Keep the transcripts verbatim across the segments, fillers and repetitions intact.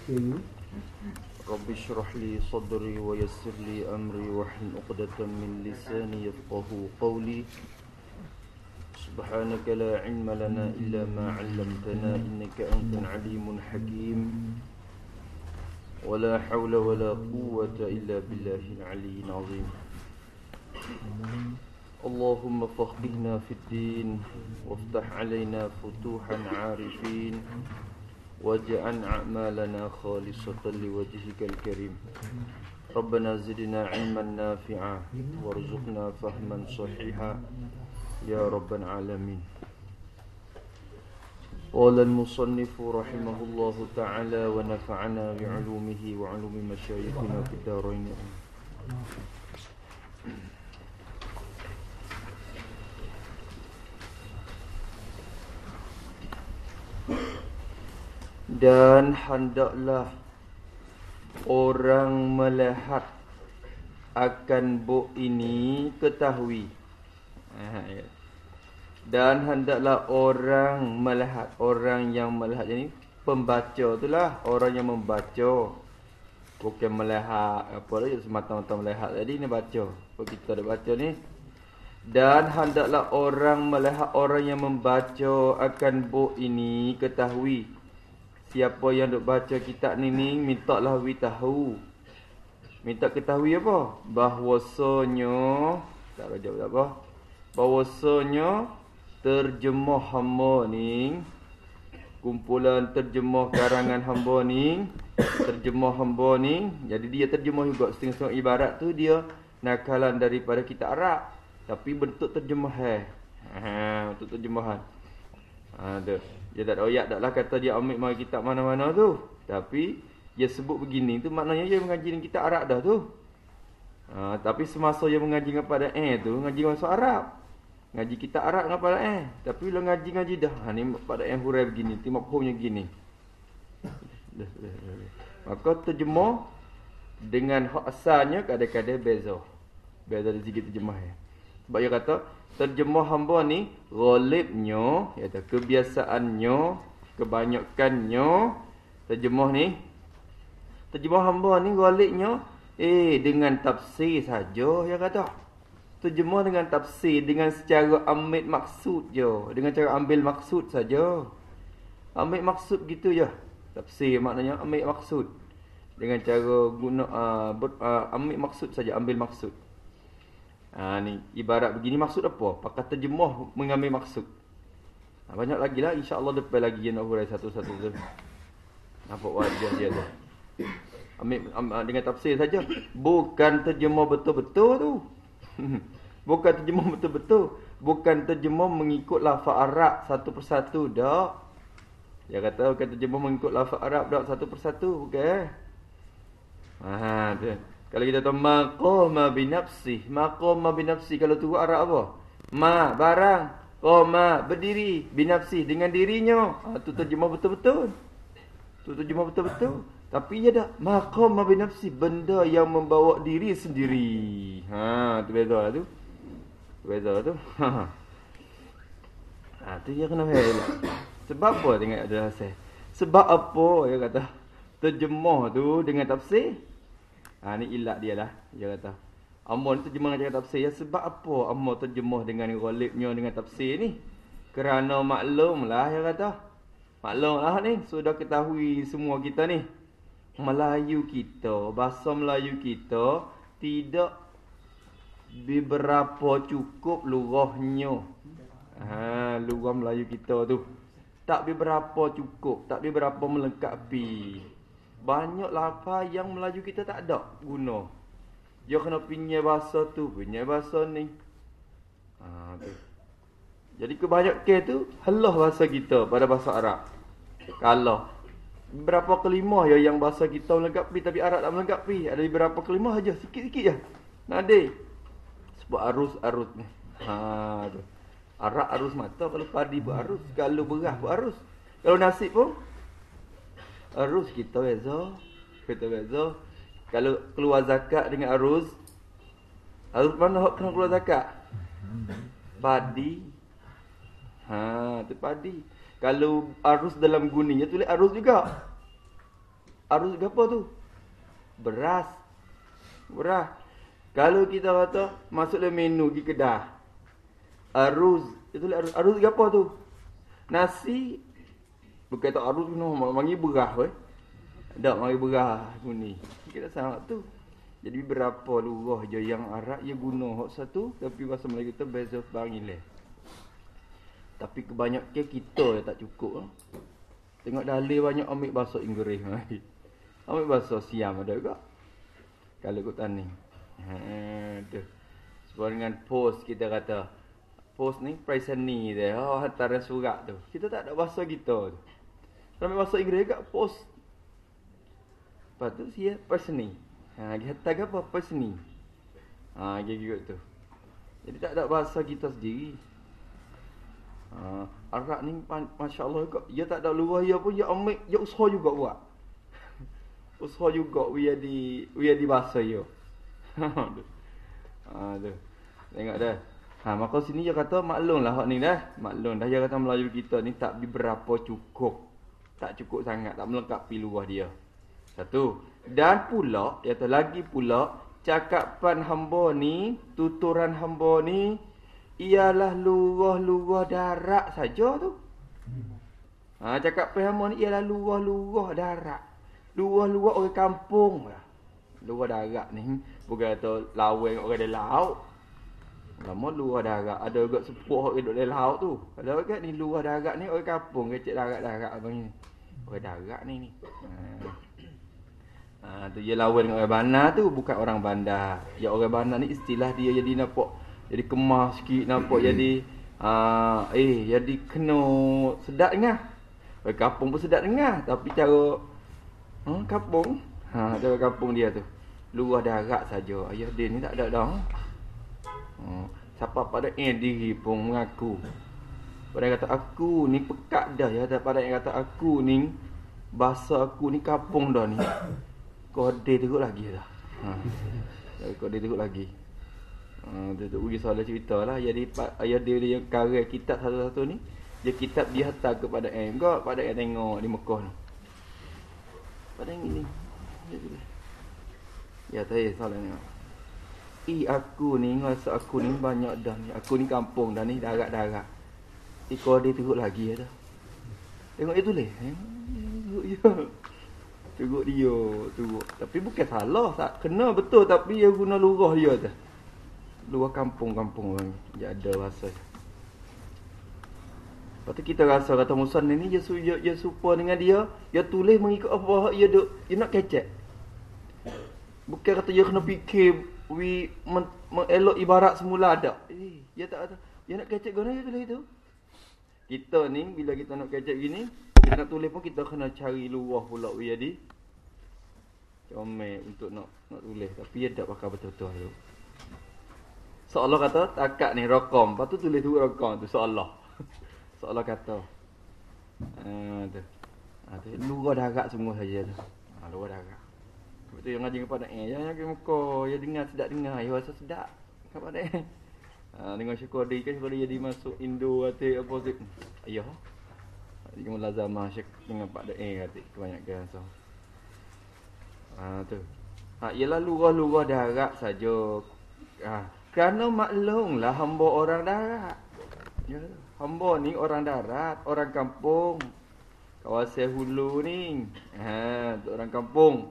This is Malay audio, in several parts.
رب اشرح لي صدري ويسر لي أمري واحلل عقدة من لساني يفقهوا قولي. سبحانك لا علم لنا إلا ما علمتنا إنك أنت العليم الحكيم. ولا حول ولا قوة إلا بالله العلي العظيم. اللهم فقهنا في الدين وافتح علينا فتوحا عارفين واجعل أعمالنا خالصة لوجهك الكريم. ربنا زدنا علما نافعا وارزقنا فهما صحيحا يا رب العالمين. قال المصنف رحمه الله تعالى ونفعنا بعلومه وعلوم مشايخنا في الدارين. Dan hendaklah orang melihat akan buk ini ketahui. Dan hendaklah orang melihat, orang yang melihat ini pembaca itulah, orang yang membaca. Bukan melihat apa dia semata-mata melihat. Jadi ni baca. Apa kita ada baca ni? Dan hendaklah orang melihat, orang yang membaca akan buk ini ketahui. Siapa yang duk baca kitab ni ni mintalah wi tahu. Minta ketahui apa? Bahwasanya tak rajak tak apa. Bahwasanya terjemah hamba ni, kumpulan terjemah karangan hamba ni, terjemah hamba ni, jadi dia terjemah juga setengah-setengah ibarat tu dia nakalan daripada kitab Arab, tapi bentuk terjemahan. Ha, bentuk terjemahan. Ha, ada. Dia tak ada ayat taklah kata dia ambil mari kitab mana-mana tu. Tapi dia sebut begini tu maknanya dia mengaji dengan kitab Arab dah tu. Ha, tapi semasa dia mengaji dengan pada eh tu, ngaji dengan bahasa Arab. Ngaji kitab Arab dengan pada eh. Tapi bila ngaji-ngaji dah, ha ni pada eh hurai begini, ti mafhumnya gini. Maka terjemah dengan hak asalnya kadang-kadang beza. Beza dari segi terjemah ya. Sebab dia kata terjemah hamba ni ghalibnya, iaitu kebiasaannya, kebanyakannya terjemah ni. Terjemah hamba ni ghalibnya eh dengan tafsir saja dia kata. Terjemah dengan tafsir, dengan secara ambil maksud je, dengan cara ambil maksud saja. Ambil maksud gitu je. Tafsir maknanya ambil maksud. Dengan cara guna uh, ber, uh, ambil maksud saja, ambil maksud. Ha, ni ibarat begini maksud apa? Pakai terjemah mengambil maksud. Ha, banyak lagi lah, insya-Allah depan lagi yang nak hurai satu-satu tu. Nampak wajah dia tu. Ambil am, dengan tafsir saja, bukan terjemah betul-betul tu. Bukan terjemah betul-betul, bukan terjemah mengikut lafaz Arab satu persatu dak. Dia kata bukan terjemah mengikut lafaz Arab dak satu persatu, bukan. Ha, tu. Kalau kita tahu maqama binafsih, maqama binafsih kalau tu Arab apa? Ma barang, qama berdiri, binafsih dengan dirinya. Ha, tu terjemah betul-betul. Tu terjemah betul-betul. Tapi dia dah maqama binafsih, benda yang membawa diri sendiri. Ha, tu beza lah tu. Tu beza tu. Ha, tu dia kena faham lah. Sebab apa tengok ada asal? Sebab apa dia kata terjemah tu dengan tafsir? Ha, ni ilat dia lah. Dia kata Amma ni terjemah dengan tafsir ya. Sebab apa Amma terjemah dengan ghalibnya dengan tafsir ni? Kerana maklum lah dia kata. Maklum lah ni. Sudah ketahui semua kita ni, Melayu kita, bahasa Melayu kita tidak beberapa cukup lurahnya. Ha, lurah Melayu kita tu tak beberapa cukup, tak beberapa melengkapi. Banyak lafaz yang Melayu kita tak ada guna. Dia kena pinjam bahasa tu, pinjam bahasa ni. Ha, tu. Jadi kebanyakan tu halah bahasa kita pada bahasa Arab. Kalau berapa kelimah ya yang bahasa kita melengkapi tapi Arab tak melengkapi. Ada beberapa kelimah saja, sikit-sikit je. Nade. Sebab arus-arus ni. Ha, tu. Arab arus mata, kalau padi pun arus, kalau beras pun arus. Kalau nasi pun arus kita beza. Kita beza. Kalau keluar zakat dengan arus, arus mana hak kena keluar zakat? Padi. Ha, tu padi. Kalau arus dalam guninya tulis arus juga. Aruz apa tu? Beras. Beras. Kalau kita kata masuk dalam menu di kedai. Aruz, itu aruz. Aruz apa tu? Nasi. Bukan tak aruz kena mari beras weh. Tak mari beras ni. Kita sama tu. Jadi berapa lurah je yang Arab dia guna hak satu, tapi bahasa Melayu kita beza bangileh. Tapi kebanyakan kita yang tak cukup lah. Tengok dalil banyak ambil bahasa Inggeris. Ambil bahasa Siam ada juga. Kalau kau tani. Ha tu. Sebab dengan post kita kata. Post ni preseni dia. Oh hantaran surat tu. Kita tak ada bahasa kita tu. Ambil bahasa Inggeris juga post. Lepas tu dia preseni. Ha dia tag apa preseni. Ha gitu tu. Jadi tak ada bahasa kita sendiri. Ha, Arab ni masya-Allah kok dia tak ada luah dia pun dia ambil dia usaha juga buat. Usaha juga dia di dia di bahasa dia. Ha tu. Tengok dah. Ha maka sini dia kata maklumlah hak ni dah. Maklum dah dia kata Melayu kita ni tak berapa cukup. Tak cukup sangat, tak melengkapi luah dia. Satu. Dan pula dia kata lagi pula cakapan hamba ni, tuturan hamba ni ialah luah-luah darat saja tu. Ha cakap paham ni ialah luah-luah darat. Luah-luah orang kampung lah. Luah darat ni bukan kata laweng orang di laut. Lama luah darat ada juga sepuh orang duduk di laut tu. Ada juga ni luah darat ni orang kampung kecil darat-darat abang ni. Orang darat ni ni. Ha. Ha tu dia lawan dengan orang bandar tu bukan orang bandar. Ya orang bandar ni istilah dia jadi nampak jadi kemas sikit nampak jadi uh, eh jadi kena sedap dengar. Orang kampung pun sedap dengar tapi cara hmm, kampung ha cara kampung dia tu luah darat saja. Ayah dia ni tak ada dah. Hmm, siapa pada eh diri pun mengaku. Pada kata aku ni pekat dah ya pada yang kata aku ni bahasa aku ni kampung dah ni. Kode teruk lagi dah. Ha. Kode teruk lagi. Ha, dia tu pergi soal cerita lah. Jadi ayah dia yang karya kitab satu-satu ni. Dia kitab dia hantar kepada M. Kau pada yang tengok di Mekah ni. Pada yang ini. Ya tanya soalan ni. I aku ni, rasa aku ni banyak dah ni. Aku ni kampung dah ni, darat-darat. I kode teruk lagi dah. Tengok dia tulis. Teruk ya. Teruk dia, teruk. Tapi bukan salah, kena betul tapi dia guna lurah dia tu. Luar kampung-kampung orang dia ada bahasa. Lepas tu kita rasa kata Musan ni dia dia, dia serupa dengan dia, dia tulis mengikut apa dia duk dia nak kecek. Bukan kata dia kena fikir we men, mengelok ibarat semula ada. Eh, dia tak ada. Dia nak kecek guna dia tulis itu. Kita ni bila kita nak kecek gini, kita nak tulis pun kita kena cari luah pula we jadi. Comel untuk nak nak tulis tapi dia tak pakai betul-betul tu. Seolah kata takat ni rakam, lepas tu tulis tu rakam tu seolah. Seolah kata. Ha tu. Ha tu luar darat semua saja tu. Ha luar darat. Betul yang ngaji kepada eh jangan ke muka, ya dengar sedap dengar, ya rasa sedap kepada eh. Ha dengan syukur dia kan kalau dia dimasuk Indo atau apa tu. Ayah. Dia mulazamah syek dengan Pak Dae kata kebanyakan so. Ha tu. Ha ialah luar-luar darat saja. Ha kerana maklumlah hamba orang darat. Ya, hamba ni orang darat, orang kampung. Kawasan hulu ni. Ha, tu orang kampung.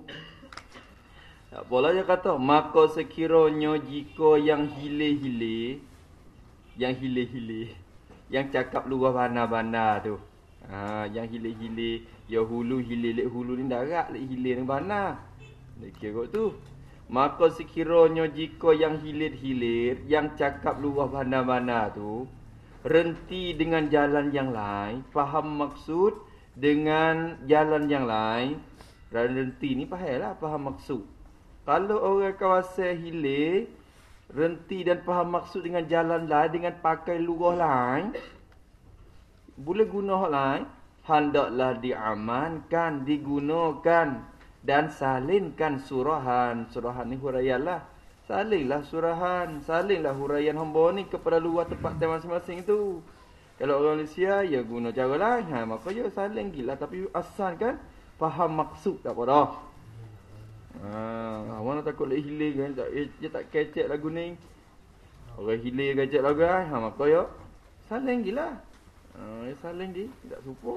Tak apalah dia kata, maka sekiranya jika yang hilir-hilir, yang hilir-hilir, yang cakap luar bandar-bandar tu. Ha, yang hilir-hilir, ya hulu hilir, lek hulu ni darat, lek hilir ni bandar. Dia kira tu. Maka sekiranya jika yang hilir-hilir, yang cakap luah bandar-bandar tu, renti dengan jalan yang lain, faham maksud dengan jalan yang lain, dan renti ni faham lah, faham maksud. Kalau orang kawasan hilir, renti dan faham maksud dengan jalan lain, dengan pakai luah lain, boleh guna hak lain, hendaklah diamankan, digunakan dan salinkan surahan. Surahan ni huraian lah. Salinglah surahan, salinglah huraian hamba ni kepada luar tempat masing-masing tu. Kalau orang Malaysia ya guna cara lain, ha maka ya saling gila tapi asal kan faham maksud tak apa dah. Ha, awak nak takut lek hilang kan tak dia tak kecek lagu ni. Orang hilang kecek lagu ai. Ha maka ya saling gila. Ha ya saling di tak serupa.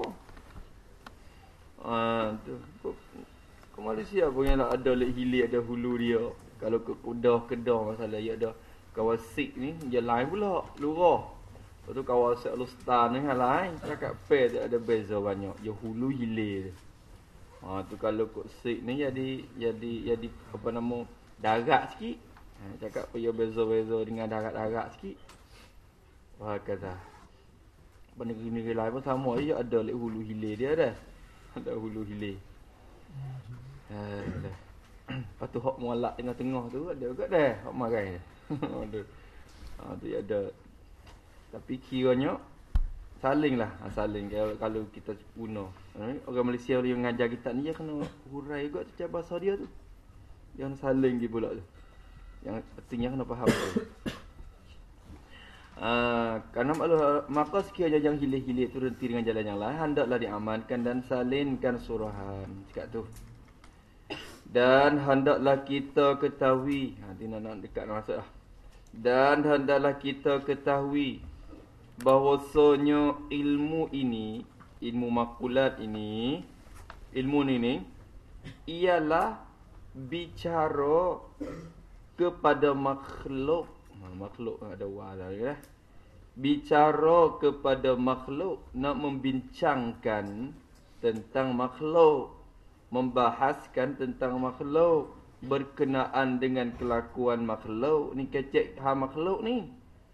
Ha tu. Ke Malaysia pun yang ada lek hilang ada hulu dia. Kalau ke Kedah Kedah masalah ya ada kawan Sik ni dia lain pula lurah. Lepas tu kawasan Lustan ni hal lain. Cakap pair tak ada beza banyak. Dia hulu hilir. Ha tu kalau kok Sik ni jadi jadi jadi apa nama darat sikit. Ha, cakap apa dia beza-beza dengan darat-darat sikit. Wah kata. Negeri-negeri lain pun sama je ada lek hulu hilir dia dah. Ada hulu hilir. Ha dah. Lepas tu hak mualak tengah-tengah tu ada juga dah. Hak marai. Ada. Ha tu ada. Tapi kiranya saling lah. Ha, saling kalau, kalau kita guna. Ha, orang Malaysia yang mengajar kita ni dia kena hurai juga cara bahasa dia tu. Yang saling dia pula tu. Yang pentingnya kena faham tu. Ha, kerana maka sekiranya yang hilir-hilir tu berhenti dengan jalan yang lain, hendaklah diamankan dan salinkan surahan. Cakap tu. Dan hendaklah kita ketahui, nanti nak, nak dekat nak masuk lah. Dan hendaklah kita ketahui bahwasanya ilmu ini, ilmu makulat ini, ilmu ni ni ialah bicara kepada makhluk. Makhluk ada wala ya. Bicara kepada makhluk, nak membincangkan tentang makhluk. Membahaskan tentang makhluk, berkenaan dengan kelakuan makhluk. Ni kecek ha makhluk ni.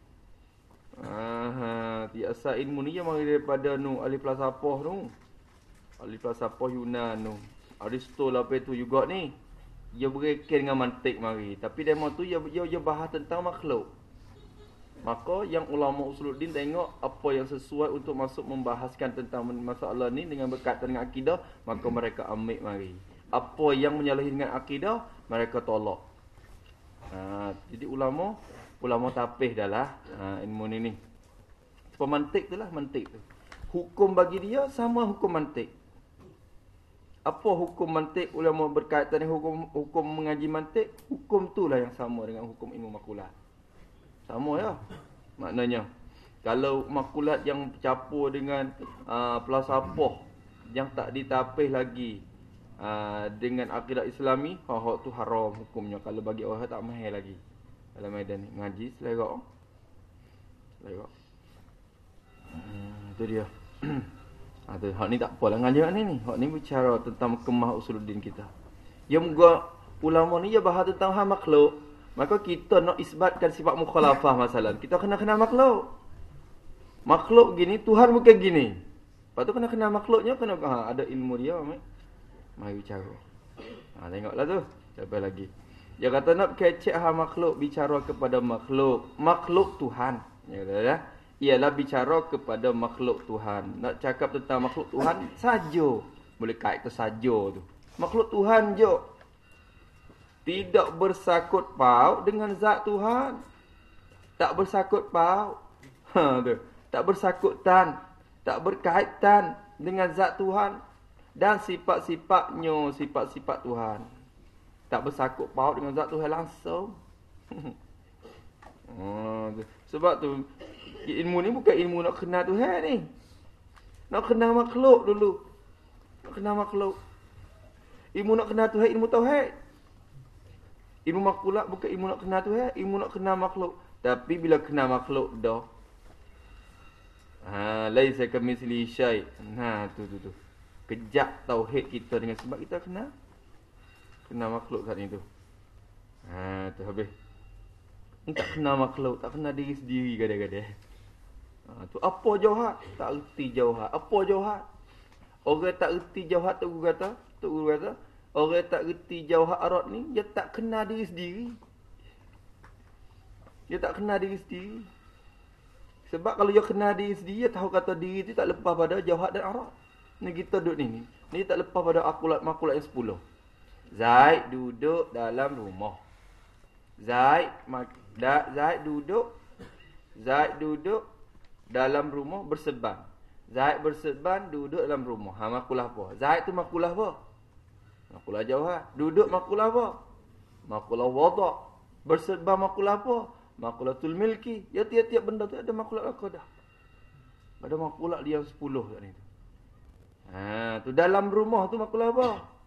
Aha, biasa ilmu ni yang mari daripada nu ahli falsafah tu. Ahli falsafah Yunan tu. Aristotle apa tu juga ni. Dia berkaitan dengan mantik mari, tapi demo tu dia dia, dia bahas tentang makhluk. Maka yang ulama usuluddin tengok apa yang sesuai untuk masuk membahaskan tentang masalah ni dengan berkaitan dengan akidah, maka mereka ambil mari. Apa yang menyalahi dengan akidah, mereka tolak. Ha, jadi ulama ulama tapih dah lah ha, ilmu ni ni. Sebab mantik tu lah, mantik tu. Hukum bagi dia sama hukum mantik. Apa hukum mantik ulama berkaitan dengan hukum hukum mengaji mantik, hukum tu lah yang sama dengan hukum ilmu makulat. Sama ya. Maknanya kalau makulat yang campur dengan uh, falsafah yang tak ditapih lagi uh, dengan akidah Islami, ha hak tu haram hukumnya kalau bagi orang tak mahal lagi. Dalam medan ni ngaji selera. Selera. Hmm, tu dia. Ha tu hak ni tak apalah ngaji ni ni. Hak ni bicara tentang kemah usuluddin kita. Yang muka ulama ni dia bahas tentang hal makhluk. Maka kita nak isbatkan sifat mukhalafah masalah. Kita kena kenal makhluk. Makhluk gini, Tuhan bukan gini. Lepas tu kena kenal makhluknya, kena ha, ada ilmu dia. Mari bicara. Ha, tengoklah tu. Sampai lagi. Dia kata nak kecek ha makhluk, bicara kepada makhluk. Makhluk Tuhan. Ya kata ya. Ialah bicara kepada makhluk Tuhan. Nak cakap tentang makhluk Tuhan saja. Boleh kait ke saja tu. Makhluk Tuhan je. Tidak bersakut paut dengan zat Tuhan. Tak bersakut paut. Ha tu. Tak bersakutan, tak berkaitan dengan zat Tuhan dan sifat-sifatnya, sifat-sifat Tuhan. Tak bersakut paut dengan zat Tuhan langsung. Ha tu. Sebab tu ilmu ni bukan ilmu nak kenal Tuhan ni. Nak kenal makhluk dulu. Nak kenal makhluk. Ilmu nak kenal Tuhan, ilmu tauhid. Ilmu makulat bukan ilmu nak kenal Tuhan, ilmu nak kenal makhluk. Tapi bila kenal makhluk dah, ha laisa kamitsli syai. Nah tu tu tu. Kejap tauhid kita dengan sebab kita kenal kenal makhluk kat itu. Ha tu habis. Tak kenal makhluk, tak kenal diri sendiri kadang-kadang. Ha tu apa jauhat? Tak erti jauhat. Apa jauhat? Orang tak erti jauhat tu guru kata, tu guru kata, orang tak erti jauhat arat ni, dia tak kenal diri sendiri. Dia tak kenal diri sendiri. Sebab kalau dia kenal diri sendiri, dia tahu kata diri tu tak lepas pada jauhat dan arat. Ni kita duduk ni ni. Ni tak lepas pada akulat-makulat yang sepuluh. Zaid duduk dalam rumah. Zaid da, Zaid duduk Zaid duduk dalam rumah berseban. Zaid berserban duduk dalam rumah. Ha, makulah apa? Zaid tu makulah apa? Makulah jauhah. Duduk makulah apa? Makulah wada'. Berserban makulah apa? Makulatul milki. Ya tiap-tiap benda tu ada makulah akadah. Ada makulah dia sepuluh kat ni tu. Ha, tu dalam rumah tu makulah apa?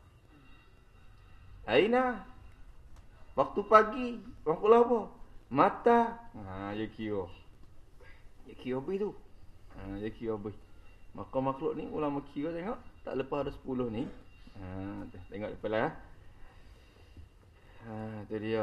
Aina. Waktu pagi makulah apa? Mata. Ha, ya kira. Ya kira habis tu. Ha, ya kira habis. Maka makhluk ni ulama kira tengok tak lepas ada sepuluh ni. Ha, tengok depan lah. Ha, tu dia.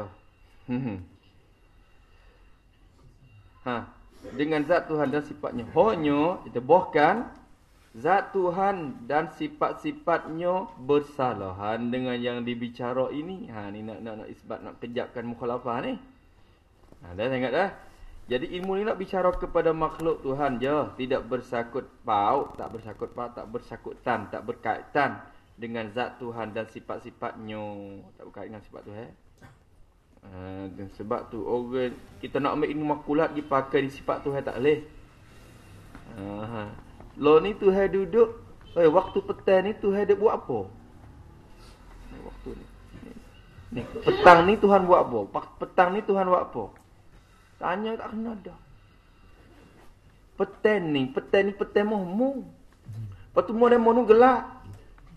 Ha, dengan zat Tuhan dan sifatnya. Hanya kita bahkan zat Tuhan dan sifat-sifatnya bersalahan dengan yang dibicara ini. Ha, ni nak nak nak isbat, nak kejapkan mukhalafah ni. Ha, dah tengok dah. Jadi ilmu ni nak bicara kepada makhluk Tuhan je, tidak bersakut paut, tak bersakut paut, tak bersakutan, tak berkaitan dengan zat Tuhan dan sifat-sifatnya. Tak berkaitan dengan sifat Tuhan. Uh, dan sebab tu orang kita nak ambil ilmu makulat dipakai di sifat Tuhan tak boleh. Uh, lo ni Tuhan duduk, eh waktu petang ni Tuhan dia buat apa? Waktu ni. Ni petang ni Tuhan buat apa? Petang ni Tuhan buat apa? Tanya tak kena dah. Petang ni, petang ni petang mohmu. Lepas tu model monu gelap.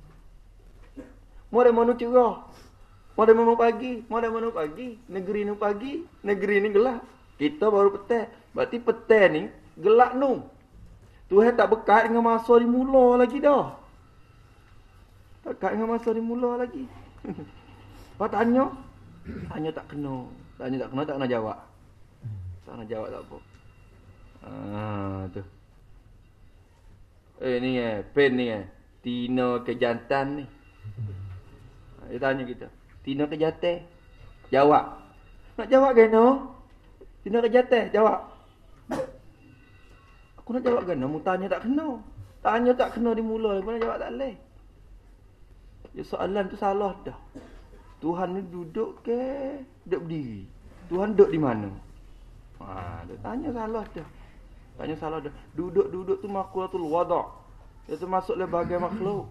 Model monu cerah. Model monu pagi, model monu pagi, negeri ni pagi, negeri ni gelap. Kita baru petang. Berarti petang ni gelap nu. Tuhan tak berkait dengan masa di mula lagi dah. Tak berkait dengan masa di mula lagi. Apa tanya? Tanya tak kena. Tanya tak kena, tak kena jawab. Tak kena jawab tak apa. Ah, tu. Eh ni eh, pen ni eh. Tina ke jantan ni. Dia tanya kita. Tina ke jantan? Jawab. Nak jawab ke no? Tina ke jantan? Jawab. Aku nak jawab kan? Mu tanya tak kena. Tanya tak kena di mula. Aku nak jawab tak boleh. Ya, soalan tu salah dah. Tuhan ni duduk ke? Duduk berdiri. Tuhan duduk di mana? Ha, dia tanya salah dah. Tanya salah dah. Duduk-duduk tu makulatul wada'. Dia tu masuk dalam bahagian makhluk.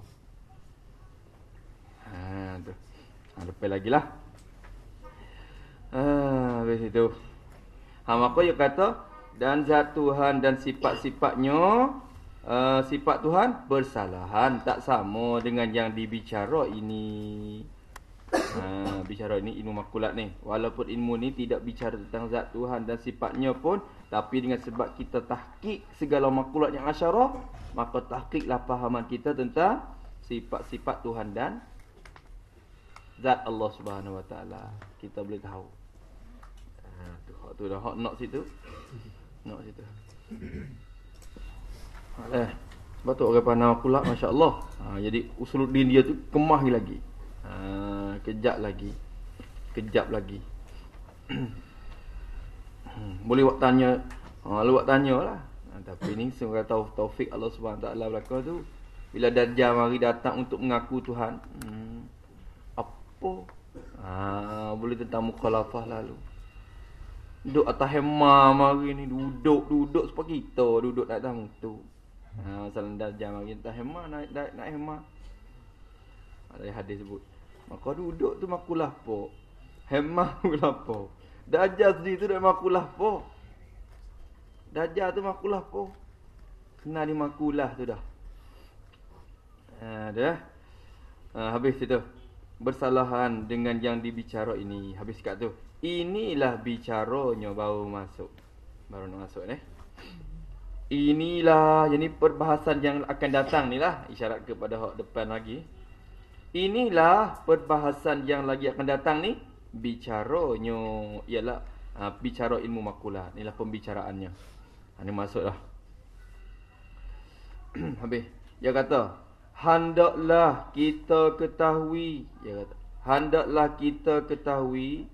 Ha, tu. Ha, lepas lagi lah. Ha, habis itu. Ha, maka dia kata, dan zat Tuhan dan sifat-sifatnya, uh, sifat Tuhan bersalahan, tak sama dengan yang dibicara ini. Ha, bicara ini ilmu makulat ni. Walaupun ilmu ni tidak bicara tentang zat Tuhan dan sifatnya pun, tapi dengan sebab kita tahqiq segala makulat yang asyarah, maka tahqiqlah fahaman kita tentang sifat-sifat Tuhan dan zat Allah Subhanahu Wa Taala. Kita boleh tahu. Ha, tu hak tu dah hak nak situ. Nak situ. Eh, sebab tu orang pandang makulat, masya-Allah. Ha, jadi usuluddin dia tu kemah lagi. Ha, kejap lagi. Kejap lagi. Boleh buat tanya, ha, lu buat tanyalah. Ha, tapi ni semua tahu taufik Allah Subhanahu Wa Taala belaka tu. Bila Dajjal mari datang untuk mengaku Tuhan. Hmm, apa? Ha, boleh tentang mukhalafah lalu. Duduk atas hemah mari ni, duduk-duduk seperti kita duduk atas mutu. Ha, masalah Dajjal mari atas hemah, naik naik, naik hemah. Ada hadis sebut. Maka duduk tu makulah apa? Hemah makulah apa? Dajjal sendiri tu dah makulah apa? Dajjal tu makulah apa? Kena di makulah tu dah. Ha, dah. Ha, habis tu. Bersalahan dengan yang dibicara ini. Habis kat tu. Inilah bicaranya baru masuk. Baru nak masuk ni. Inilah, jadi perbahasan yang akan datang ni lah. Isyarat kepada hak depan lagi. Inilah perbahasan yang lagi akan datang ni. Bicaranya ialah ha, bicara ilmu makulah. Inilah pembicaraannya. Ha, ni masuklah. Habis. Dia kata, hendaklah kita ketahui. Dia kata, hendaklah kita ketahui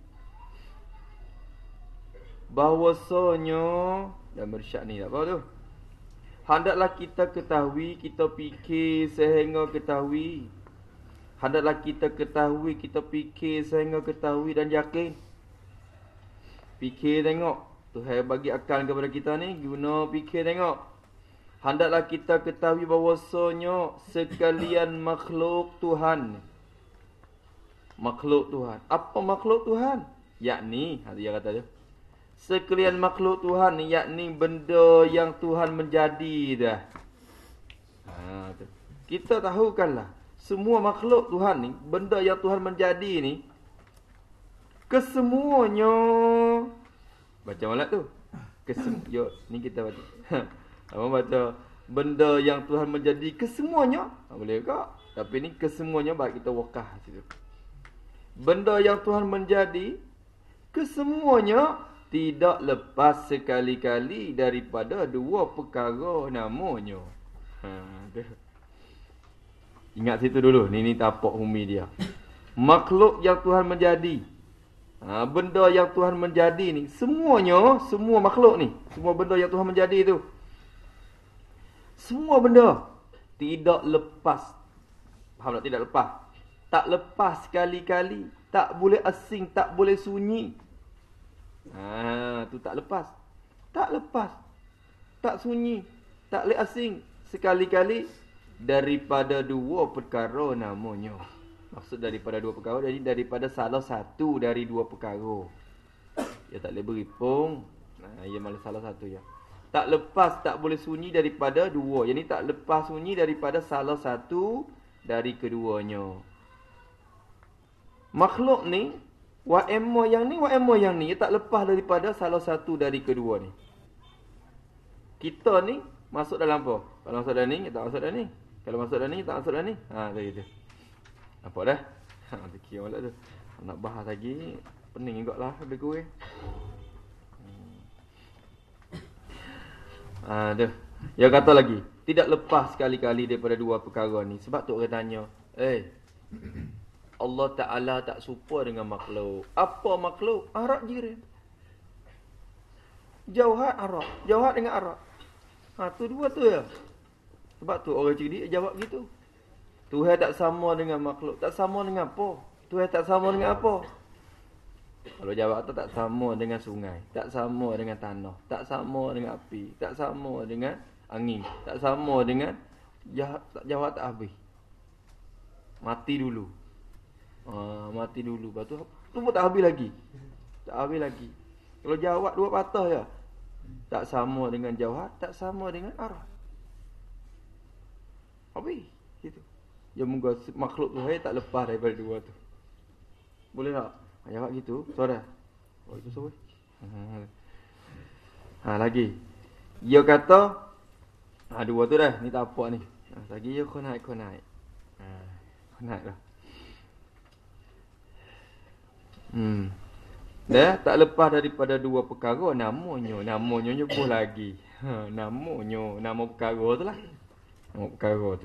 bahwasanya, dan bersyak ni tak apa tu. Hendaklah kita ketahui, kita fikir sehingga ketahui. Hendaklah kita ketahui, kita fikir sehingga ketahui dan yakin. Fikir tengok. Tuhan bagi akal kepada kita ni, guna fikir tengok. hendaklah kita ketahui bahawasanya sekalian makhluk Tuhan. Makhluk Tuhan. Apa makhluk Tuhan? Yakni, dia kata dia, sekalian makhluk Tuhan ni, yakni benda yang Tuhan menjadi dah. Ha, tu. Kita tahukanlah, semua makhluk Tuhan ni, benda yang Tuhan menjadi ni, kesemuanya, baca malam tu. Kesem, yo, ni kita baca. Apa baca benda yang Tuhan menjadi kesemuanya? Ha, boleh ke? Tapi ni kesemuanya baik kita wakah situ. Benda yang Tuhan menjadi kesemuanya tidak lepas sekali-kali daripada dua perkara namanya. Ha, ingat situ dulu. Ni ni tapak umi dia. Makhluk yang Tuhan menjadi. Ha, benda yang Tuhan menjadi ni, semuanya, semua makhluk ni, semua benda yang Tuhan menjadi tu, semua benda tidak lepas. Faham tak? Tidak lepas. Tak lepas sekali-kali. Tak boleh asing, tak boleh sunyi. Ha, tu tak lepas. Tak lepas. Tak sunyi, tak boleh asing sekali-kali daripada dua perkara namanya. Maksud daripada dua perkara, jadi daripada salah satu dari dua perkara. Dia tak boleh beripung. Nah, ia malah salah satu ya. Tak lepas, tak boleh sunyi daripada dua. Yang ni tak lepas sunyi daripada salah satu dari keduanya. Makhluk ni, wa emmo yang ni, wa emmo yang ni, ia tak lepas daripada salah satu dari kedua ni. Kita ni masuk dalam apa? Kalau masuk dalam ni, tak masuk dalam ni. Kalau masuk dalam ni, tak masuk dalam ni. Ha, macam gitu. Nampak dah? Ha, tu kira pula tu. Nak bahas lagi, pening juga lah lebih kurang. Hmm. Ha, tu. Dia kata lagi, tidak lepas sekali-kali daripada dua perkara ni. Sebab tu orang tanya, eh, Allah Ta'ala tak serupa dengan makhluk. Apa makhluk? Arak jiran. Jauhat arak. Jauhat dengan arak. Ha, tu dua tu ya. Sebab tu orang cerdik jawab gitu. Tuhan tak sama dengan makhluk. Tak sama dengan apa? Tuhan tak sama dengan apa? Kalau jawab tu tak sama dengan sungai. Tak sama dengan tanah. Tak sama dengan api. Tak sama dengan angin. Tak sama dengan... Jawab tak habis. Mati dulu. Ha, mati dulu. Lepas tu, tu pun tak habis lagi. Tak habis lagi. Kalau jawab dua patah je. Tak sama dengan jawab. Tak sama dengan arah. Habis. Gitu. Ya moga makhluk tu tak lepas daripada dua tu. Boleh tak? Jawab gitu. Suara. Oh itu suara. Ha lagi. Dia kata ha dua tu dah. Ni tak apa ni. Ha, lagi dia kau naik kau naik. Ha kau naik lah. Hmm. Dah tak lepas daripada dua perkara namanya. Namanya nyebut lagi. Ha namanya, nama perkara tu lah. Nama perkara tu.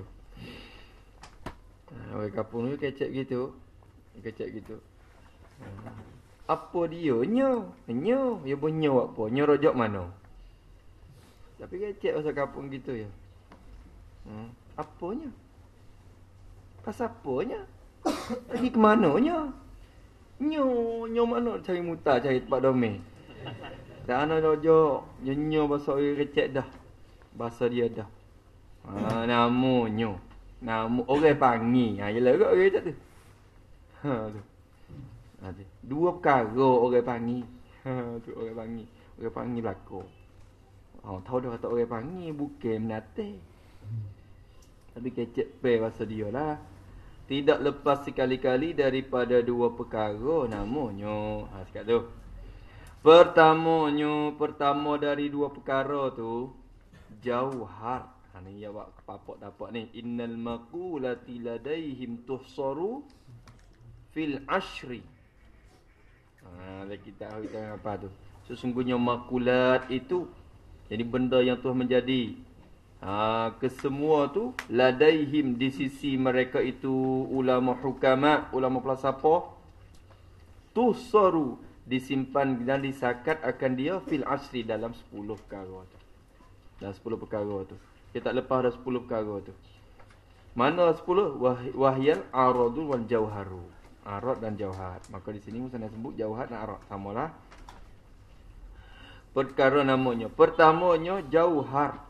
Ha, orang kampung ni kecek gitu. Kecek gitu. Ha. Apa dia? Nya. Nya. Dia pun nya apa? Nya rojak mana? Tapi kecek pasal kampung gitu ya. Hmm. Apanya? Pasal apanya? Pergi ke mananya? Nya. Nya mana? Cari muta, cari tempat domain. Tak ada rojak. Nya nya bahasa orang kecek dah. Bahasa dia dah. Ha, namanya. Nama orang panggil. Ha, yelah orang kecek tu. Ha, tu. Ha, tu. Dua perkara orang panggil. Ha, tu orang panggil. Orang panggil belakang. Oh, tahu dah kata orang panggil bukan menate. Tapi kecek pe bahasa dia lah. Tidak lepas sekali-kali daripada dua perkara namanya. Ha, sekat tu. Pertamanya, pertama dari dua perkara tu jauhar. Ha, ni jawab papak dapat ni. Innal maqulati ladaihim tuhsaru fil ashri. Ha, kita tahu kita apa tu. Sesungguhnya makulat itu, jadi benda yang Tuhan menjadi. Ha, kesemua tu ladaihim di sisi mereka itu ulama hukama, ulama falsafah, tuhsaru disimpan dan disakat akan dia fil ashri dalam sepuluh perkara tu. Dalam sepuluh perkara tu. Dia tak lepas dah sepuluh perkara tu. Mana sepuluh? Wahyal aradul wal jauharu. Arad dan jauhar. Maka di sini Musa nak sebut jauhar dan arad. Samalah. Perkara namanya. Pertamanya jauhar.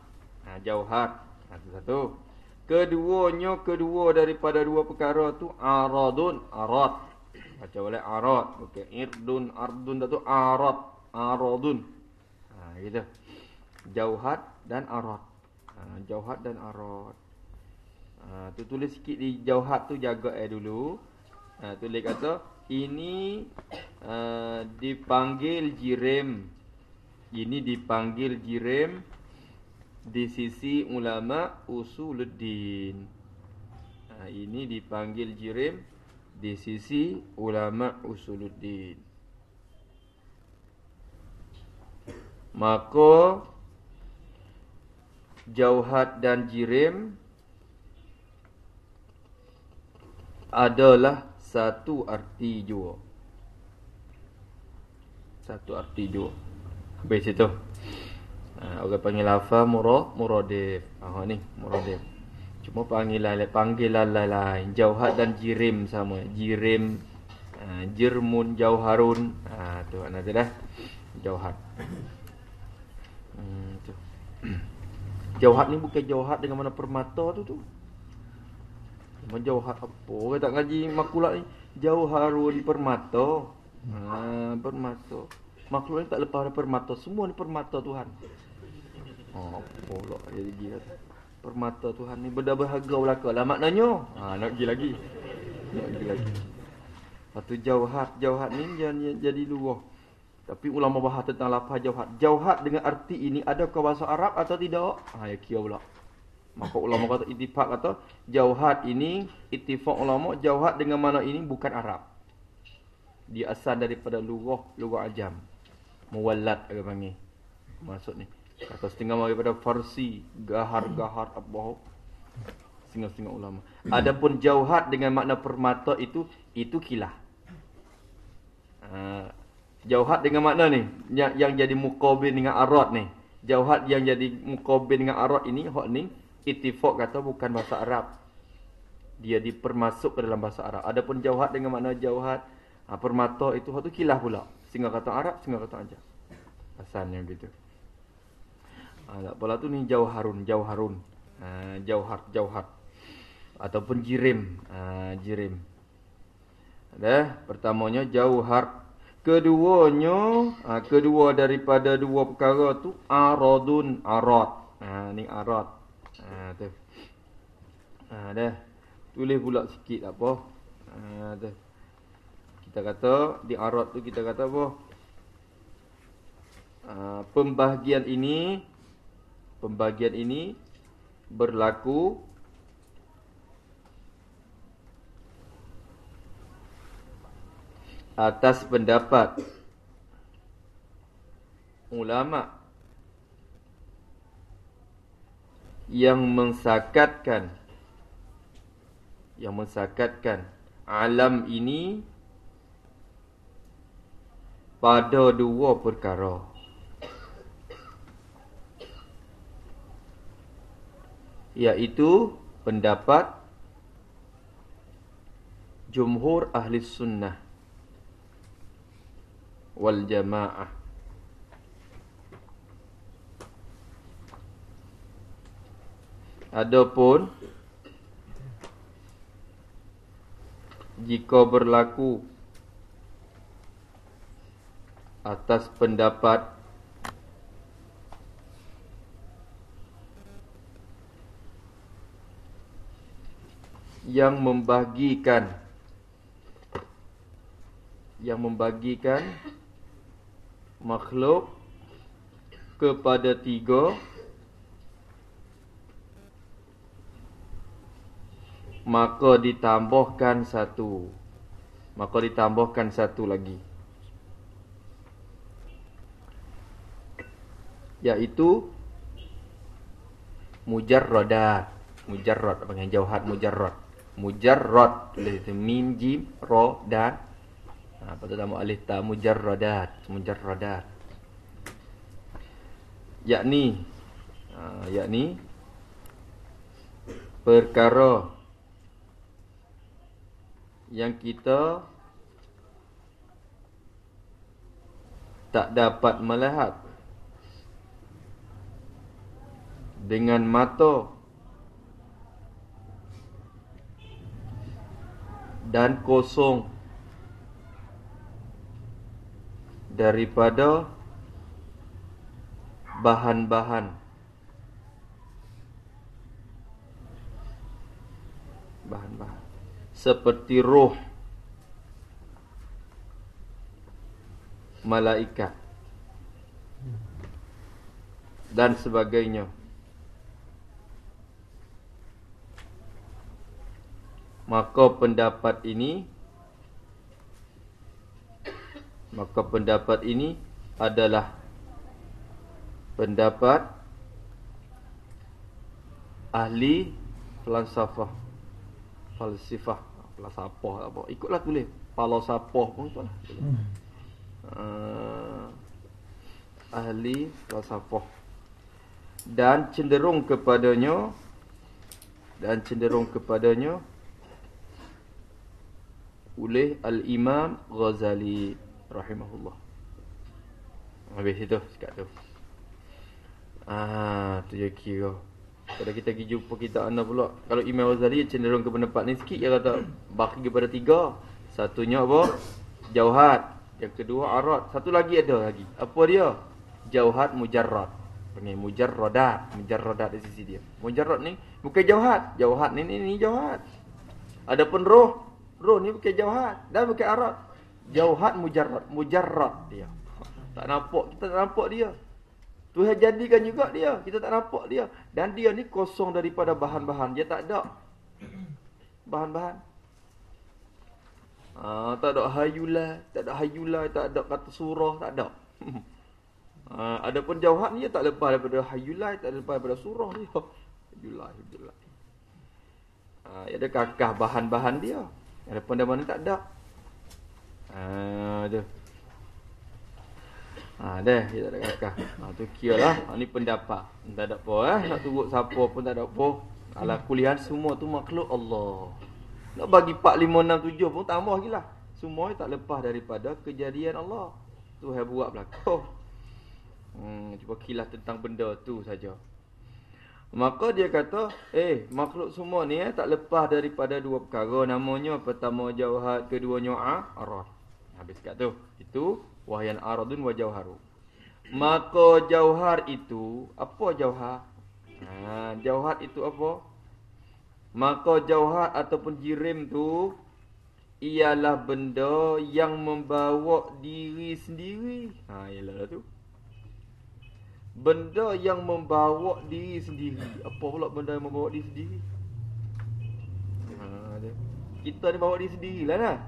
Ha, jauhar. Ha, itu satu. Keduanya, kedua daripada dua perkara tu aradun, arad. Baca boleh arad. Okey, irdun, ardun tu arad, aradun. Ha, gitu. Jauhat dan arad. Ha, jauhat dan arad. Ha, tu tulis sikit di jauhat tu, jaga eh dulu. Ha, tulis kata ini uh, dipanggil jirim. Ini dipanggil jirim di sisi ulama usuluddin. Ha, ini dipanggil jirim di sisi ulama usuluddin. Maka jauhat dan jirim adalah satu arti jua. Satu arti jua. Habis itu. Ha, orang panggil lafaz murad, muradif. Ha ni, muradif. Cuma panggilan panggilan lain. Jauhat dan jirim sama. Jirim, ha, jirmun, jauharun. Ha tu ana dah. Jauhat. Hmm tu. Jauhat ni bukan jauhat dengan mana permata tu tu. Macam jauhat apa? Orang tak ngaji makulat ni. Jauharun permata. Ha, permata. Makhluk ni tak lepas dari permata. Semua ni permata Tuhan. Oh, pula jadi gila. Permata Tuhan ni benda berharga belaka lah maknanya. Ha, nak pergi lagi. Nak pergi lagi. Lepas tu jauhat. Jauhat ni jadi, jadi luar. Tapi ulama bahas tentang lafaz jauhat. Jauhat dengan arti ini adakah bahasa Arab atau tidak? Ha, ya kira pula. Maka ulama kata ittifaq kata jauhat ini, ittifaq ulama jauhat dengan mana ini bukan Arab. Dia asal daripada lughah, lughah ajam. Muwallad apa panggil. Maksud ni. Kata setengah daripada Farsi, gahar-gahar apa. Setengah-setengah ulama. Adapun jauhat dengan makna permata itu itu kilah. Ha, jauhat dengan makna ni yang, yang jadi muqabil dengan arad ni. Jauhat yang jadi muqabil dengan arad ini hak ni ittifaq kata bukan bahasa Arab. Dia dipermasuk ke dalam bahasa Arab. Adapun jauhat dengan makna jauhat, ha, permata itu hak tu kilah pula. Setengah kata Arab, setengah kata ajam. Asalnya gitu. Ha, tak apalah tu ni jauharun, jauharun. Ha, jauhar, jauhar. Ataupun jirim, ha, jirim. Dah, pertamanya jauhar. Keduanya, ha, kedua daripada dua perkara tu aradun, arad. Ha, ni arad. Ha, tu. Ha, dah. Tulis pula sikit apa. Ha, tu. Kita kata di arad tu kita kata apa? Uh, pembahagian ini pembahagian ini berlaku atas pendapat ulama yang mensakatkan yang mensakatkan alam ini pada dua perkara. Iaitu pendapat jumhur ahli sunnah wal jamaah. Adapun jika berlaku atas pendapat yang membagikan yang membagikan makhluk kepada tiga, maka ditambahkan satu maka ditambahkan satu lagi, yaitu mujarradat. Mujarrad apa yang jauhat mujarrad. Mujarrad tulis itu mim jim ra dan ha, pada nama alif ta mujarradat, mujarradat. Yakni ha, yakni perkara yang kita tak dapat melihat dengan mata dan kosong daripada bahan-bahan bahan-bahan seperti roh malaikat dan sebagainya. Maka pendapat ini maka pendapat ini adalah pendapat ahli falsafah falsafah falsafah apa ikutlah tulis falsafah pun tu lah. Uh, ahli falsafah dan cenderung kepadanya dan cenderung kepadanya oleh Al-Imam Ghazali rahimahullah. Habis itu sekat tu. Ah, tu je kira. Kalau kita pergi jumpa kita ana pula. Kalau Imam Ghazali cenderung ke pendapat ni sikit, dia kata bagi kepada tiga. Satunya apa? Jauhat. Yang kedua arad. Satu lagi ada lagi. Apa dia? Jauhat mujarrad. Panggil mujarradat. Mujarradat di sisi dia. Mujarrad ni bukan jauhat. Jauhat ni ni, ni jauhat. Adapun roh, roh ni bukan jauhat dan bukan arad. Jauhat mujarrad. Mujarrad dia. Tak nampak, kita tak nampak dia. Tuhan jadikan juga dia, kita tak nampak dia. Dan dia ni kosong daripada bahan-bahan. Dia tak ada bahan-bahan. Ah, tak ada hayulah, tak ada hayulah, tak ada kata surah, tak ada. Ah, adapun jauhat ni dia tak lepas daripada hayulah, tak lepas daripada surah dia. Hayulah, hayulah. Ah, dia ada kakah bahan-bahan dia. Adapun dia mana tak ada. Ah, tu. Ha dah, dia tak ada kakak. Ha tu kiralah. Ha ni pendapat. Tak ada apa eh, nak turut siapa pun tak ada apa. Ala kuliah semua tu makhluk Allah. Nak bagi empat, lima, enam, tujuh pun tambah lagi lah. Semua tak lepas daripada kejadian Allah. Tuhan buat belaka. Hmm, cuba kilas tentang benda tu saja. Maka dia kata, eh makhluk semua ni eh tak lepas daripada dua perkara. Namanya pertama jauhat, keduanya arad. Habis kat tu. Itu wahyan aradun wa jauharu. Maka jauhar itu, apa jauhar? Ha, jauhar itu apa? Maka jauhar ataupun jirim tu ialah benda yang membawa diri sendiri. Ha, ialah tu. Benda yang membawa diri sendiri. Apa pula benda yang membawa diri sendiri? Ha, dia. Kita ni bawa diri sendirilah lah.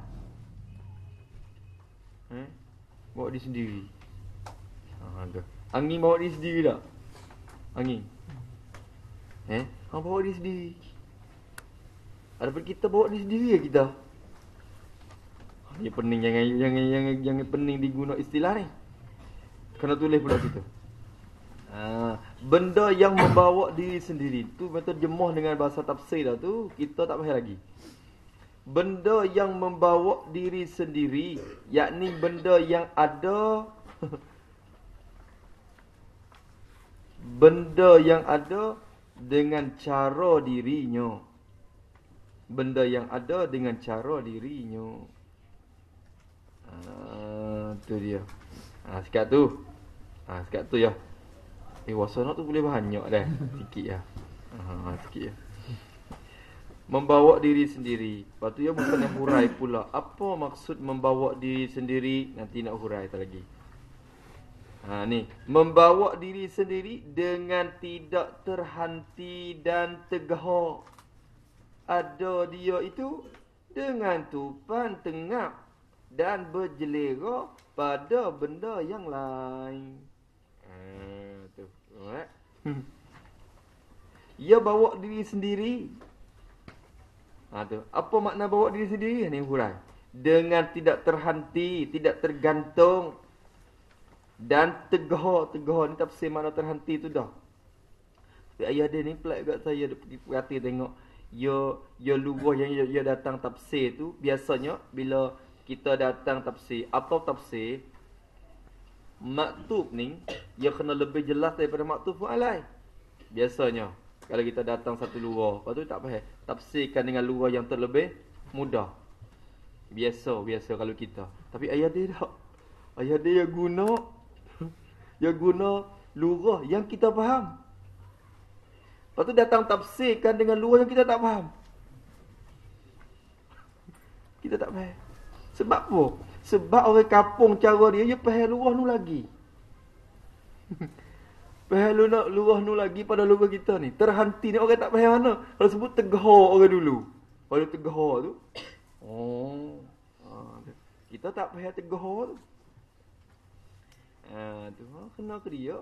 Eh? Bawa diri sendiri. Ha, tu. Angin bawa diri sendiri tak? Angin. Eh? Ha, bawa diri sendiri. Adapun kita bawa diri sendiri ya kita. Dia pening jangan jangan jangan jangan pening diguna istilah ni. Kena tulis pula situ. Ha, benda yang membawa diri sendiri tu betul terjemah dengan bahasa tafsir dah tu, kita tak faham lagi. Benda yang membawa diri sendiri, yakni benda yang ada benda yang ada dengan cara dirinya. Benda yang ada dengan cara dirinya. Ah, tu dia. Ah, sekat tu. Ah, sekat tu ya. Eh, wasana tu boleh banyak dah. Sikit ya. Ah, sikit ya. Membawa diri sendiri. Lepas tu ya bukan yang hurai pula. Apa maksud membawa diri sendiri? Nanti nak hurai tak lagi. Ha ni, membawa diri sendiri dengan tidak terhenti dan tegah. Ada dia itu dengan tupan tengap dan berjelera pada benda yang lain. Ha tu. Alright. Ia bawa diri sendiri. Ha tu. Apa makna bawa diri sendiri ni hurai? Dengan tidak terhenti, tidak tergantung dan tegah. Tegah ni tafsir makna terhenti tu dah. Tapi ayah dia ni pelik kat saya, dia pergi perhati tengok ya ya luruh yang ya, ya datang tafsir tu biasanya bila kita datang tafsir atau tafsir maktub ni dia kena lebih jelas daripada maktub alai. biasanya kalau kita datang satu luar, lepas tu tak faham, tafsirkan dengan luar yang terlebih mudah. Biasa, biasa kalau kita. Tapi ayah dia tak. Ayah dia yang guna yang guna lurah yang kita faham. Lepas tu datang tafsirkan dengan luar yang kita tak faham. Kita tak faham. Sebab apa? Sebab orang kampung cara dia, dia faham luar nu lagi. Faham luar, luar nu lagi pada luar kita ni. Terhenti ni orang tak faham mana. Kalau sebut tegah orang dulu. Kalau tegah tu. Oh. Ha, kita tak faham tegah tu. Ha, tu ha, kena ke dia.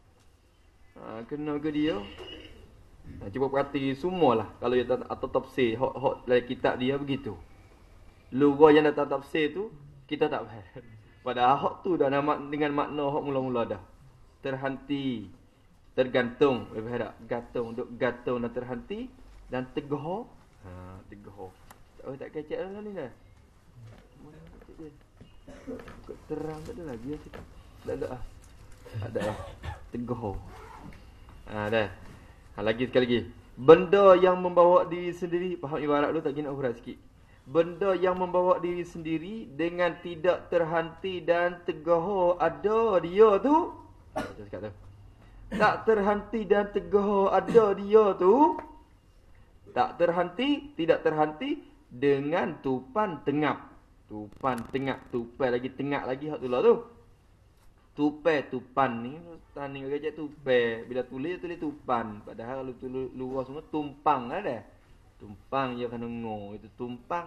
Ha, kena ke dia. Ha, cuba perhati semualah. Kalau dia tak atau tafsir, hok hok dari kitab dia begitu. Luar yang datang tafsir tu kita tak faham. Padahal hok tu dah nama dengan makna hok mula-mula dah. Terhenti, tergantung, lebih tak? Gantung, duk gantung dan terhenti dan tegah. Ha, tegah. Oh, tak kecek dah ni dah. Mana kecek dia? Kok terang tak ada lagi ya kita. Tak ada ah. Ada lah. Tegah. Ha, dah. Ha, lagi sekali lagi. Benda yang membawa diri sendiri, faham ibarat dulu tak kena urat sikit. Benda yang membawa diri sendiri dengan tidak terhenti dan tegah ada dia tu. Macam cakap tu. Tak terhenti dan tegah ada dia tu. Tak terhenti, tidak terhenti dengan tupan tengap. Tupan tengap, tupai lagi tengap lagi hak tu lah tu. Tupai, tupan ni tani orang cakap tupai. Bila tulis tulis tupan. Padahal kalau tulis luar semua tumpang lah dah. Tumpang je kena ngor. Itu tumpang.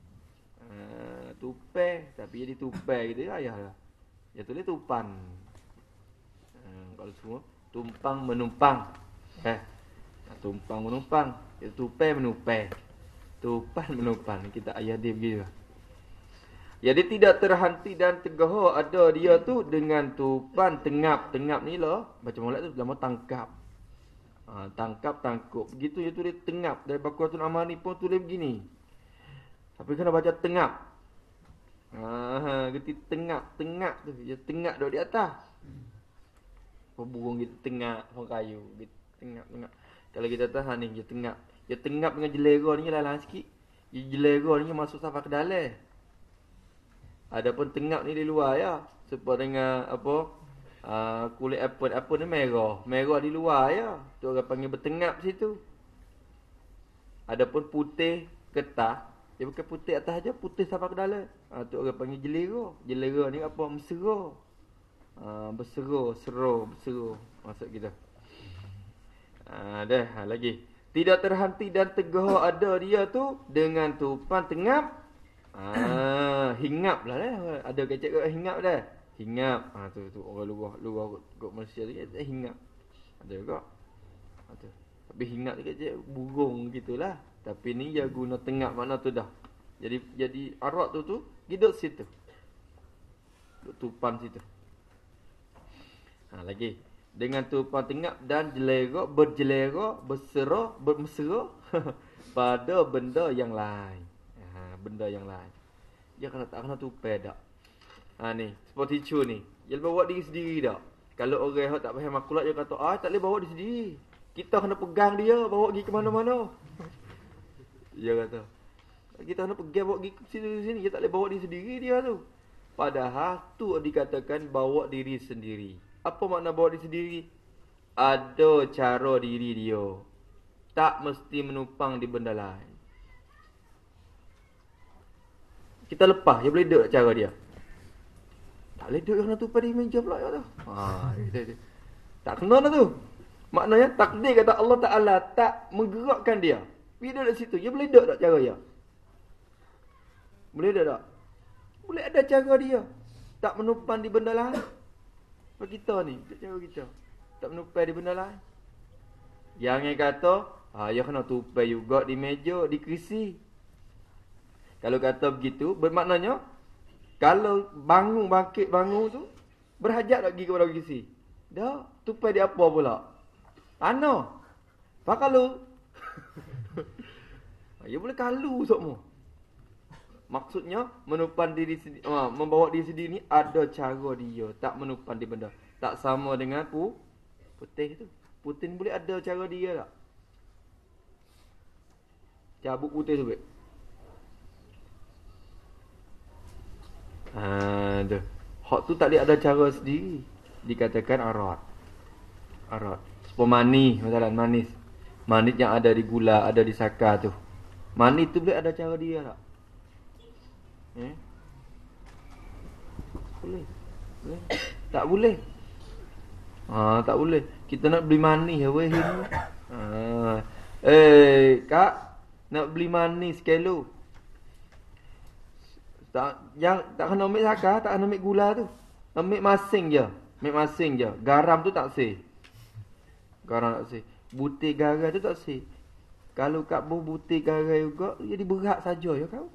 Uh, tupai. Tapi jadi tupai gitu ayah lah. Dia tulis tupan. Uh, kalau semua tumpang menumpang. Eh, tumpang menumpang. Itu tupai menupai. Tupan menumpang. Kita ayah dia begitu. Jadi tidak terhenti dan tegah ada dia tu dengan tupan tengap. Tengap ni lah. Macam molek tu lama tangkap. Ha, tangkap, tangkup. Begitu dia tulis tengap. Dari Baqaratul Amani pun tulis begini. Tapi kena baca tengap. Ha, gerti tengap. Tengap tu. Dia tengap duduk di atas. Burung gitu tengap. Orang kayu. Gitu, tengap, tengap. Kalau kita tahan ni, dia tengap. Dia tengap dengan jelera ni lalang sikit. Dia jelera ni masuk sampai ke dalam. Adapun tengap ni di luar ya. Seperti dengan apa? Uh, kulit apple. Apple ni merah. Merah di luar ya. Tu orang panggil bertengap situ. Adapun putih getah. Dia bukan putih atas aja, putih sampai ke dalam. Ha, tu orang panggil jelera. Jelera ni apa? Mesera. Ha, bersera, sera, bersera. Maksud kita. Ha, dah, ha, lagi. Tidak terhenti dan tegah ada dia tu dengan tupan tengap. Ah, hingap lah dah. Ada kecek kat hingap dah. Hingap. Ah tu tu orang luar luar kot Malaysia tu kata hingap. Ada juga. Ah tu. Tapi hingap tu kecek burung gitulah. Tapi ni dia guna tengap makna tu dah. Jadi jadi Arab tu tu hidup situ. Duk tupan situ. Ha lagi. Dengan tupan tengap dan jelera berjelera bersera bermesra pada benda yang lain. Benda yang lain. Dia kena tak kena tupai dak. Ha ni, seperti cu ni. Dia bawa diri sendiri dak. Kalau orang hak tak faham makulat dia kata, "Ah, tak boleh bawa diri sendiri. Kita kena pegang dia, bawa pergi ke mana-mana." Dia kata, "Kita kena pegang bawa pergi ke sini, dia tak boleh bawa diri sendiri dia tu." Padahal tu dikatakan bawa diri sendiri. Apa makna bawa diri sendiri? Ada cara diri dia. Tak mesti menumpang di benda lain. Kita lepas, dia boleh duduk cara dia. Tak boleh duduk yang tu pada meja pula ya tu. Ha, dia, dia. Tak kena lah tu. Maknanya takdir kata Allah Ta'ala tak menggerakkan dia. Bila duduk situ, dia boleh duduk tak cara dia? Boleh duduk tak? Boleh ada cara dia. Tak menumpang di benda lain. Bagi kita ni, cara kita. Tak menumpang di benda lain. Yang kata, ha, dia kena tupai juga di meja, di kerisi. Kalau kata begitu, bermaknanya kalau bangun, bangkit, bangun tu berhajat tak pergi kepada kursi? Dah, tupai dia apa pula? Ano? Pak kalau dia boleh kalu semua. Maksudnya menumpang diri sendiri, uh, membawa diri sendiri ni ada cara dia, tak menumpang di benda. Tak sama dengan pu, putih tu. Putin boleh ada cara dia tak? Cabut putih tu, baik. Ha, tu. Hak tu tak boleh ada cara sendiri. Dikatakan arat. Arat. Pemani, masalah manis. Manis yang ada di gula, ada di saka tu. Manis tu boleh ada cara dia tak? Eh? Boleh. Boleh. Tak boleh. Ha, tak boleh. Kita nak beli manis weh ni. Ha. Eh, Kak, nak beli manis sekilo. Tak yang tak kena ambil saka, tak kena ambil gula tu. Ambil masing je. Ambil masing je. Garam tu tak sih. Garam tak sih. Butir garam tu tak sih. Kalau kat bu butir garam juga, jadi berat saja ya kau.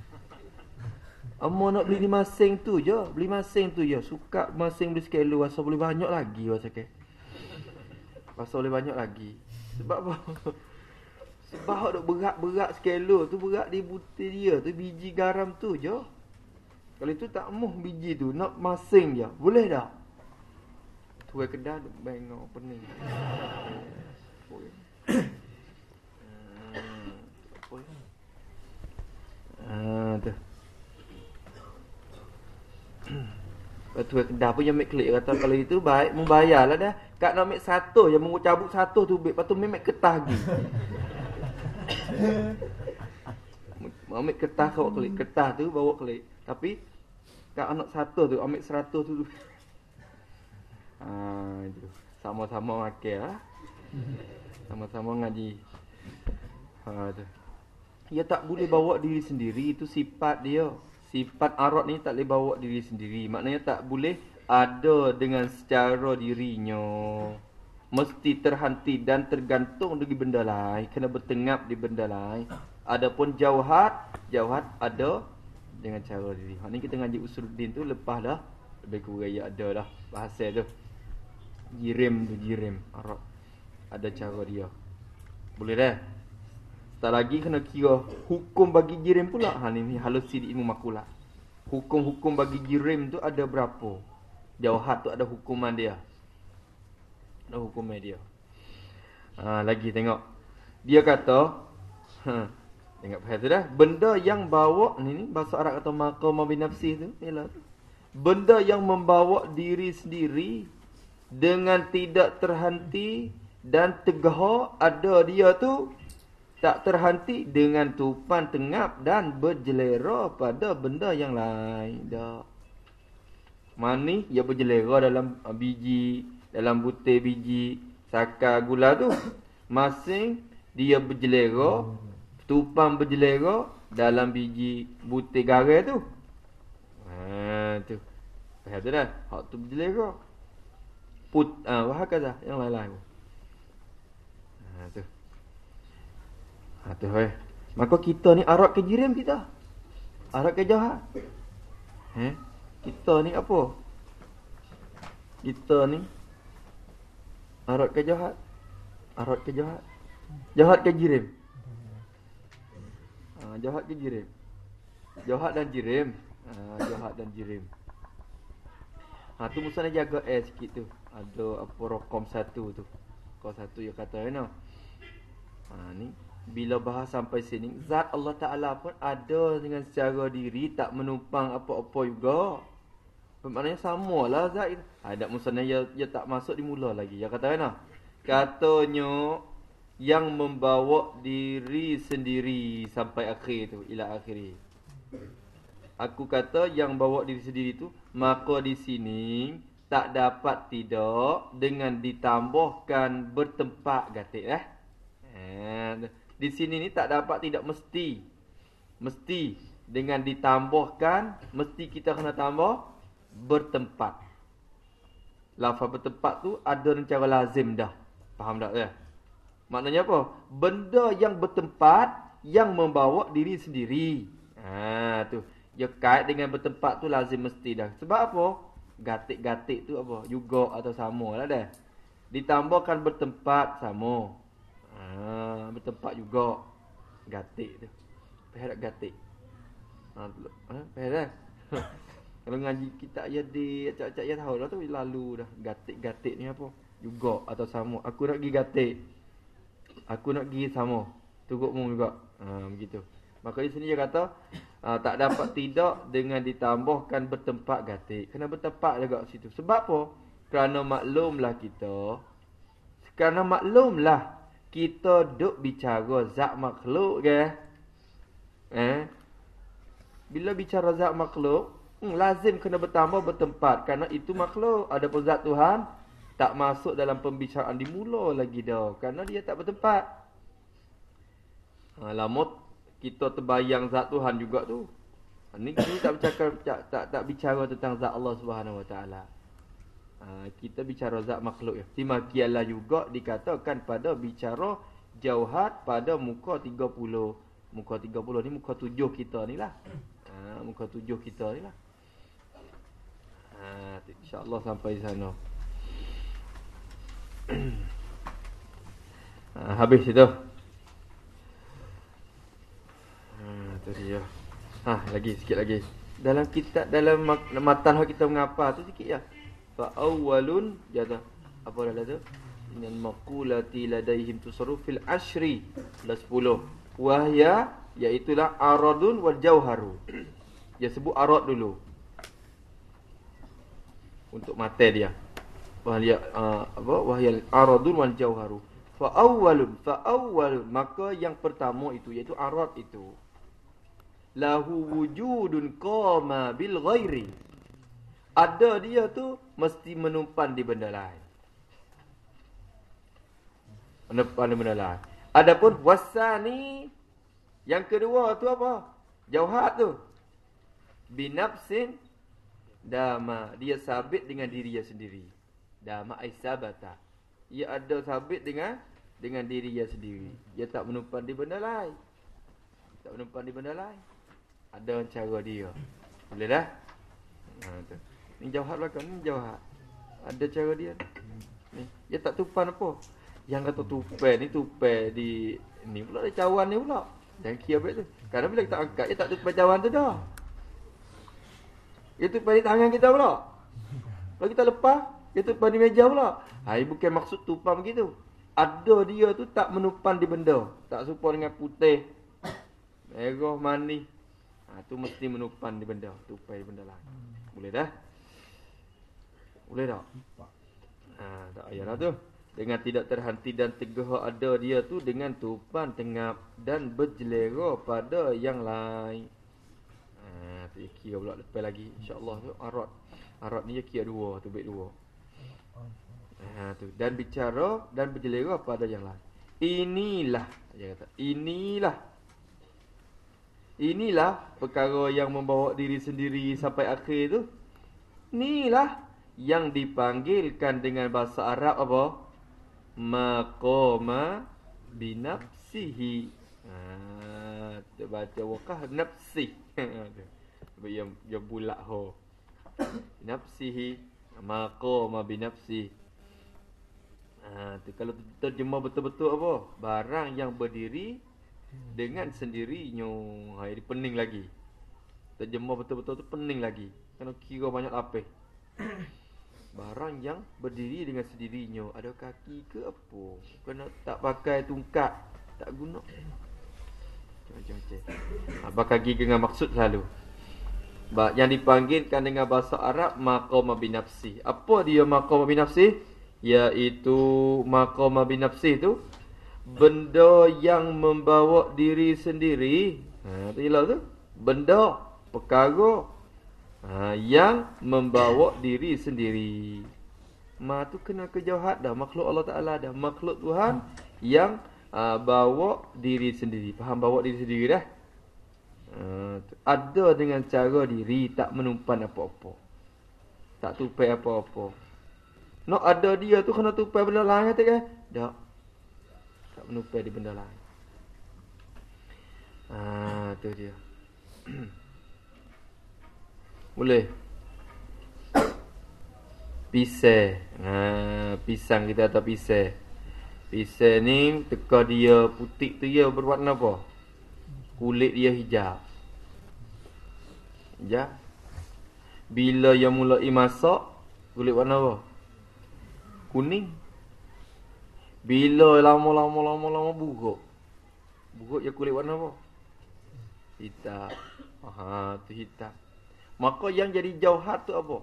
Amo nak beli di masing tu je, beli masing tu je. Suka masing beli sekilo, asal boleh banyak lagi pasal ke. Pasal boleh banyak lagi. Sebab apa? Sebab dok berat-berat sekilo tu berat di butir dia tu, biji garam tu je. Kalau itu tak muh biji tu, nak masing je. Boleh tak? Tuai kedai duk bengok pening. Ah tu. Tuai kedai pun yang ambil klik kata kalau itu baik membayarlah dah. Kak nak ambil satu je, mengu cabut satu tu baik, lepas tu ambil kertas lagi. Ambil kertas bawa klik, kertas tu bawa klik. Tapi kak anak satu tu ambil seratus tu. Ha, itu. Sama-sama makan lah. Sama-sama ngaji. Ha tu. Dia tak boleh bawa diri sendiri, itu sifat dia. Sifat arat ni tak boleh bawa diri sendiri. Maknanya tak boleh ada dengan secara dirinya. Mesti terhenti dan tergantung dengan benda lain, kena bertengap di benda lain. Adapun jauhat, jauhat ada dengan cara diri. Hak ni kita ngaji Usuluddin tu lepas dah, lebih kurang ya ada dah bahasa tu. Jirim tu jirim arat. Ada cara dia. Boleh dah. Tak lagi kena kira hukum bagi jirim pula. Ha ni halusi di ilmu makulah. Hukum-hukum bagi jirim tu ada berapa? Jauhat tu ada hukuman dia. Ada hukuman dia. Ha, lagi tengok. Dia kata, ha, tengok pasal tu dah. Benda yang bawa ni ni bahasa Arab kata maqama bi nafsi tu, ialah tu. Benda yang membawa diri sendiri dengan tidak terhenti dan tegah ada dia tu tak terhenti dengan tupan tengap dan berjelera pada benda yang lain. Dah. Mani ia berjelera dalam biji, dalam butir biji, saka gula tu. Masing dia berjelera, tupan berjelera dalam biji butir garam tu. Ha tu. Faham tu dah? Hak tu berjelera. Put ah wah kata yang lain-lain. Ha tu. Ha tu hai. Maka kita ni arak ke jirim kita. Arak ke jahat. Eh? Kita ni apa? Kita ni arak ke jahat. Arak ke jahat. Jahat ke jirim. Ha, jahat ke jirim. Jahat dan jirim. Ha, jahat dan jirim. Ha tu musnah jaga eh sikit tu. Ada apa rokom satu tu. Kau satu yang kata kan. Ha ni bila bahas sampai sini, zat Allah Ta'ala pun ada dengan secara diri, tak menumpang apa-apa juga. Bermaknanya samalah zat itu. Ada musnah dia, dia tak masuk di mula lagi. Dia kata kan? Katanya yang membawa diri sendiri sampai akhir tu, ila akhiri. Aku kata yang bawa diri sendiri tu, maka di sini tak dapat tidak dengan ditambahkan bertempat gatik eh. And di sini ni tak dapat tidak mesti. Mesti dengan ditambahkan, mesti kita kena tambah bertempat. Lafaz bertempat tu ada dengan cara lazim dah. Faham tak ya? Maknanya apa? Benda yang bertempat yang membawa diri sendiri. Ha tu. Dia kait dengan bertempat tu lazim mesti dah. Sebab apa? Gatik-gatik tu apa? Juga atau sama lah dah. Ditambahkan bertempat sama. Ha, bertempat juga gatik tu. Faham tak gatik? Ha, ha faham dah. Kalau ngaji kitab Yadi, acak-acak ya tahu dah tu lalu dah. Gatik-gatik ni apa? Juga atau sama. Aku nak pergi gatik. Aku nak pergi sama. Tugukmu juga. Ha, begitu. Maka di sini dia kata uh, tak dapat tidak dengan ditambahkan bertempat gatik. Kena bertempat juga situ. Sebab apa? Kerana maklumlah kita. Kerana maklumlah kita duk bicara zat makhluk ke? Eh? Bila bicara zat makhluk, hmm, lazim kena bertambah bertempat kerana itu makhluk. Adapun zat Tuhan tak masuk dalam pembicaraan dimula lagi dah kerana dia tak bertempat. Ha, lamut kita terbayang zat Tuhan juga tu. Ni kita tak bercakap tak, tak tak bicara tentang zat Allah Subhanahu Wa Taala. Ha, kita bicara zat makhluk ya. Timakialah juga dikatakan pada bicara jauhat pada muka tiga puluh. Muka tiga puluh ni muka tujuh kita ni lah. Ha, muka tujuh kita ni lah. Ha, insya-Allah sampai di sana. Ha, habis itu. Ha, tu dia. Ha, lagi sikit lagi. Dalam kitab dalam matan kita mengapa tu sikit ya. Fa awwalun jada. Apa dah tu? Innal maqulati ladaihim tusarrufil ashri plus sepuluh. Wahya iaitulah aradun wal jauharu. Dia sebut arad dulu. Untuk mata dia. Wahya uh, apa? Wahya aradun wal jauharu. Fa awwalun fa awwalun maka yang pertama itu iaitu arad itu. Lahu wujudun qama bil ghairi. Ada dia tu mesti menumpan di benda lain. Menumpan di benda lain. Adapun wasani yang kedua tu apa? Jauhat tu. Binafsin dama, dia sabit dengan diri dia sendiri. Dama ai sabata. Ia ada sabit dengan dengan diri dia sendiri. Dia tak menumpan di benda lain. Tak menumpan di benda lain. Ada cara dia. Boleh dah? Ha tu. Ni jauhat belakang ni jauhat. Ada cara dia. Ni, dia tak tupan apa. Yang kata tupai ni tupai di ni pula di cawan ni pula. Jangan kira baik tu. Kerana bila kita angkat dia tak tupai cawan tu dah. Dia tupai di tangan kita pula. Kalau kita lepas, dia tupai di meja pula. Hai bukan maksud tupan begitu. Ada dia tu tak menupan di benda. Tak serupa dengan putih, merah, manis. Ha tu mesti menupan di benda, tupai di benda lain. Boleh dah? Boleh tak? Ha tak payahlah tu. Dengan tidak terhenti dan tegah ada dia tu dengan tupan tengap dan berjelera pada yang lain. Ha tu kira pula lepas lagi insya-Allah tu arad. Arad ni dia kira dua tu baik dua. Ha tu dan bicara dan berjelera pada yang lain. Inilah dia kata. Inilah. Inilah perkara yang membawa diri sendiri sampai akhir tu. Inilah yang dipanggilkan dengan bahasa Arab apa? Maqama binafsihi. Ha, kita baca wakah nafsi. yang yang bulat ho. Nafsihi, maqama binafsi. Ha, tu kalau terjemah betul-betul apa? Barang yang berdiri dengan sendirinya. Ha, ini pening lagi. Terjemah betul-betul tu pening lagi. Kena kira banyak lapis. Barang yang berdiri dengan sendirinya. Ada kaki ke apa? Kena tak pakai tungkat, tak guna. Macam-macam. Ha, pakai gigi dengan maksud selalu. Yang dipanggilkan dengan bahasa Arab maqama binafsi. Apa dia maqama binafsi? Iaitu maqama binafsi tu benda yang membawa diri sendiri. Ha tu ialah tu. Benda, perkara ha, yang membawa diri sendiri. Ma tu kena kejauhat dah. Makhluk Allah Ta'ala dah. Makhluk Tuhan yang uh, bawa diri sendiri. Faham bawa diri sendiri dah? Uh, ada dengan cara diri. Tak menumpan apa-apa. Tak tupai apa-apa. Nak ada dia tu kena tupai benda lain kata kan? Tak. Tak menupai di benda lain. Ah, tu dia. Boleh. Pisang. Ha, pisang kita atau pisang. Pisang ni teka dia putih tu dia berwarna apa? Kulit dia hijau. Hijau. Bila yang mulai masak, kulit warna apa? Kuning. Bila lama-lama lama-lama buruk. Buruk ya kulit warna apa? Hitam. Aha, tu hitam. Maka yang jadi jauhar tu apa?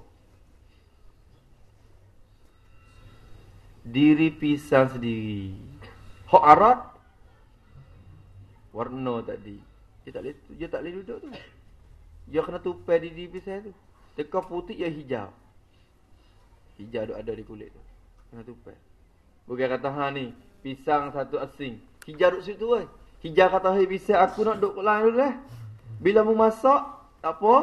Diri pisang sendiri. Hak arat warna tadi. Dia tak boleh dia tak boleh duduk tu. Dia kena tupai di diri pisang tu. Teka putih ya hijau. Hijau tu ada di kulit tu. Kena tupai. Bukan kata ha ni, pisang satu asing. Hijau duduk situ oi. Hijau kata hai pisang aku nak duduk lain dulu eh. Bila mau masak, tak apa.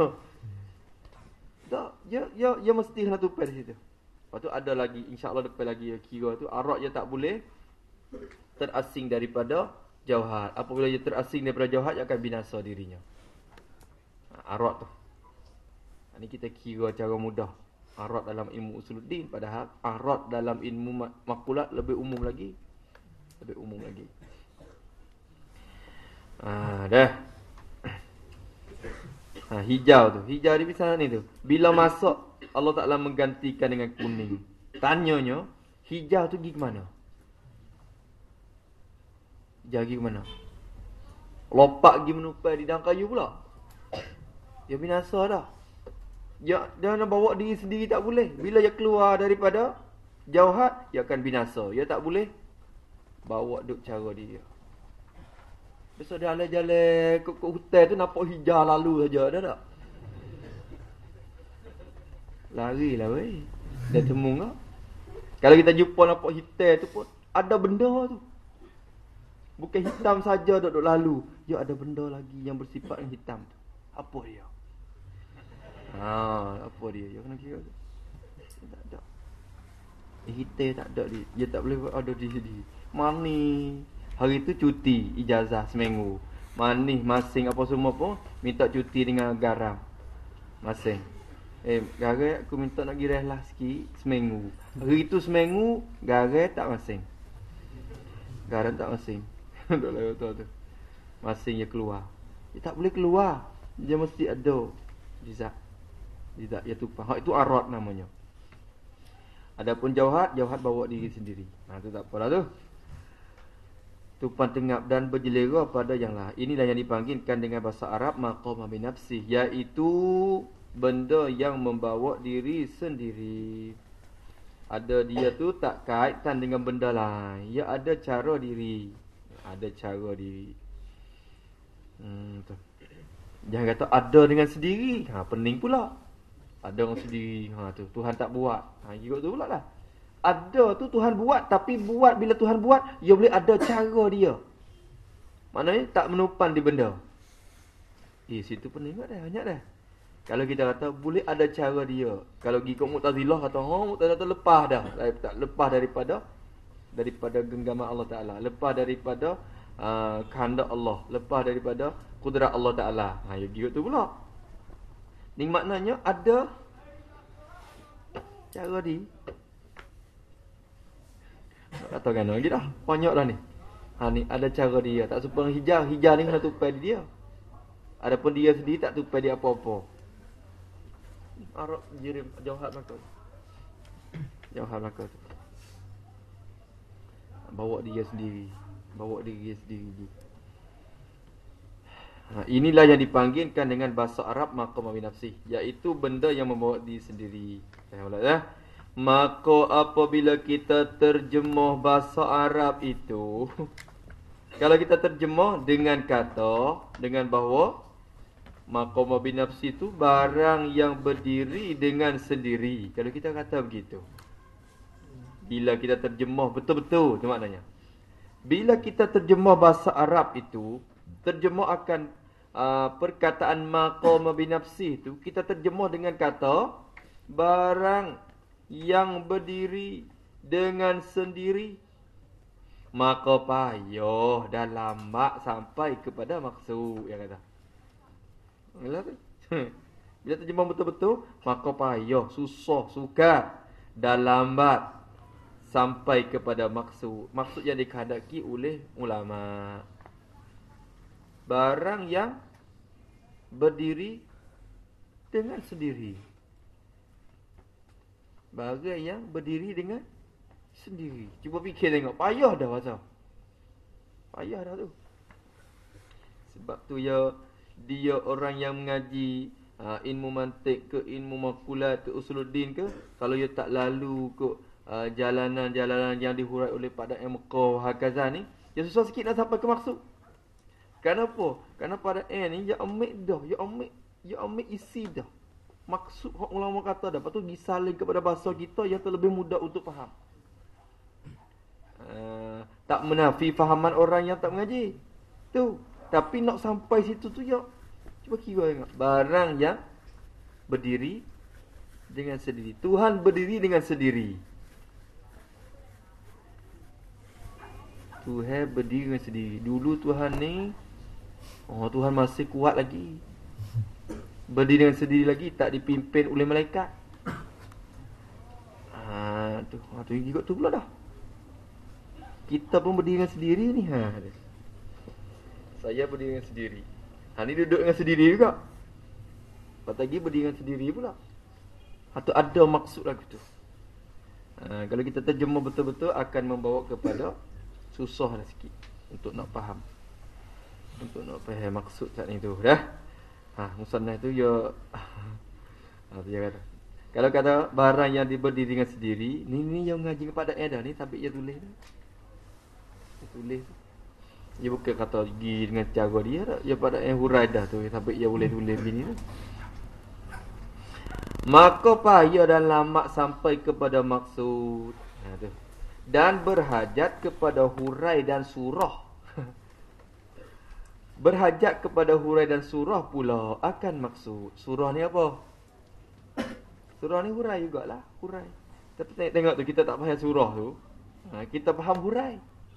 Tak, dia dia dia mesti kena tupai di situ. Lepas tu ada lagi, insya-Allah depan lagi kira tu arak dia tak boleh terasing daripada jauhar. Apabila dia terasing daripada jauhar, dia akan binasa dirinya. Ha, arak tu. Ini kita kira cara mudah. Arak dalam ilmu usuluddin, padahal arak dalam ilmu makulat lebih umum lagi. Lebih umum lagi. Ah, dah. Ha, hijau tu. Hijau di sana ni tu. Bila masuk, Allah Ta'ala menggantikan dengan kuning. Tanyanya, hijau tu pergi ke mana? Hijau pergi ke mana? Lopak pergi menupai di dalam kayu pula. Dia binasa dah. Dia, dia nak bawa diri sendiri tak boleh. Bila dia keluar daripada jauhat, dia akan binasa. Dia tak boleh bawa duk cara dia. Besok dia jalan-jalan ke, ke hutan tu nampak hijau lalu saja. Ada tak? Lari lah weh. Dah temung lah. Kalau kita jumpa nampak hitam tu pun ada benda tu. Bukan hitam saja duduk lalu. Ya ada benda lagi yang bersifat hitam tu. Apa dia? Ha, apa dia? Dia kena kira tu. Tak ada. Eh, hitam tak ada dia. Dia tak boleh ada di sini. Mani. Hari tu cuti ijazah seminggu. Manis, masing apa semua pun minta cuti dengan garam. Masing. Eh, garam aku minta nak gireh lah sikit seminggu. Hari tu seminggu garam tak masing. Garam tak masing. Dah lewat tu. Masing dia keluar. Dia tak boleh keluar. Dia mesti ada jizak. Jizak dia tumpah. Hak itu arat namanya. Adapun jauhat, jauhat bawa diri sendiri. Ha tu tak apalah tu. Tupan tengap dan berjelera pada yang lain. Inilah yang dipanggilkan dengan bahasa Arab maqam bi nafsih, iaitu benda yang membawa diri sendiri. Ada dia tu tak kaitan dengan benda lain. Ia ada cara diri. Ada cara diri. Hmm tu. Jangan kata ada dengan sendiri. Ha pening pula. Ada dengan sendiri. Ha tu Tuhan tak buat. Ha juga tu pula lah. Ada tu Tuhan buat, tapi buat bila Tuhan buat, dia boleh ada cara dia. Maknanya tak menupan di benda. Eh, situ pun ingat dah, banyak dah. Kalau kita kata boleh ada cara dia. Kalau pergi ke Mu'tazilah kata, "Oh, Mu'tazilah tu lepas dah." Tak lepas daripada daripada genggaman Allah Taala, lepas daripada uh, kehendak Allah, lepas daripada kudrat Allah Taala. Ha, ya gitu tu pula. Ni maknanya ada cara dia. Tak tahu kan lagi dah. Banyak dah ni. Ha ni ada cara dia. Tak seperti hijau. Hijau ni kena tupai dia. Adapun dia sendiri tak tupai dia apa-apa. Arab jirim jauhat Melaka. Jauhat Melaka tu. Bawa dia sendiri. Bawa diri sendiri. Ha, inilah yang dipanggilkan dengan bahasa Arab maqam bi nafsih, iaitu benda yang membawa diri sendiri. Saya ulang ya. Maka apabila kita terjemah bahasa Arab itu, kalau kita terjemah dengan kata, dengan bahawa maqam bi nafsi itu barang yang berdiri dengan sendiri. Kalau kita kata begitu, bila kita terjemah betul-betul, itu maknanya. Bila kita terjemah bahasa Arab itu, terjemah akan uh, perkataan maqam bi nafsi itu, kita terjemah dengan kata barang yang berdiri dengan sendiri, maka payah dan lambat sampai kepada maksud. Yang kata bila terjemah betul-betul, maka payah, susah, sukar dan lambat sampai kepada maksud. Maksud yang dikehendaki oleh ulama. Barang yang berdiri dengan sendiri. Barang yang berdiri dengan sendiri. Cuba fikir tengok, payah dah pasal. Payah dah tu. Sebab tu ya, dia orang yang mengaji uh, ilmu mantik ke, ilmu makulat ke, usuluddin ke, kalau dia tak lalu ke uh, jalanan-jalanan yang dihurai oleh pada Mekah hakaza ni, dia susah sikit nak sampai ke maksud. Kenapa? Kerana pada A ni dia ambil dah, dia ambil, dia ambil isi dah. Maksud hak ulama kata dah, lepas tu disalin kepada bahasa kita yang terlebih mudah untuk faham. Uh, tak menafi fahaman orang yang tak mengaji. Tu. Tapi nak sampai situ tu ya, cuba kira tengok. Barang yang berdiri dengan sendiri. Tuhan berdiri dengan sendiri. Tuhan berdiri dengan sendiri. Dulu Tuhan ni, oh Tuhan masih kuat lagi. Berdiri dengan sendiri lagi, tak dipimpin oleh malaikat. Ha, tu, ha, tu ikut tu pula dah. Kita pun berdiri dengan sendiri ni. Ha. Saya berdiri dengan sendiri. Ha, ni duduk dengan sendiri juga. Lepas lagi berdiri dengan sendiri pula. Atau ada maksud lagu tu. Ha, kalau kita terjemah betul-betul akan membawa kepada susah lah sikit untuk nak faham. Untuk nak faham maksud saat ni tu. Dah? Ha, musannaf tu ya. Ha, tu dia kata. Kalau kata barang yang berdiri dengan sendiri, ni ni yang ngaji kepada Eda ni tapi dia tulis tu. Dia tulis tu. Dia bukan kata pergi dengan cara dia tak. Dia pada yang hurai dah tu sampai dia boleh tulis begini tu. Maka payah dan lama sampai kepada maksud. Ha, tu. Dan berhajat kepada hurai dan surah. Berhajat kepada hurai dan surah pula akan maksud. Surah ni apa? Surah ni hurai jugalah, hurai. Tapi tengok, tengok tu kita tak faham surah tu. Ha, kita faham hurai.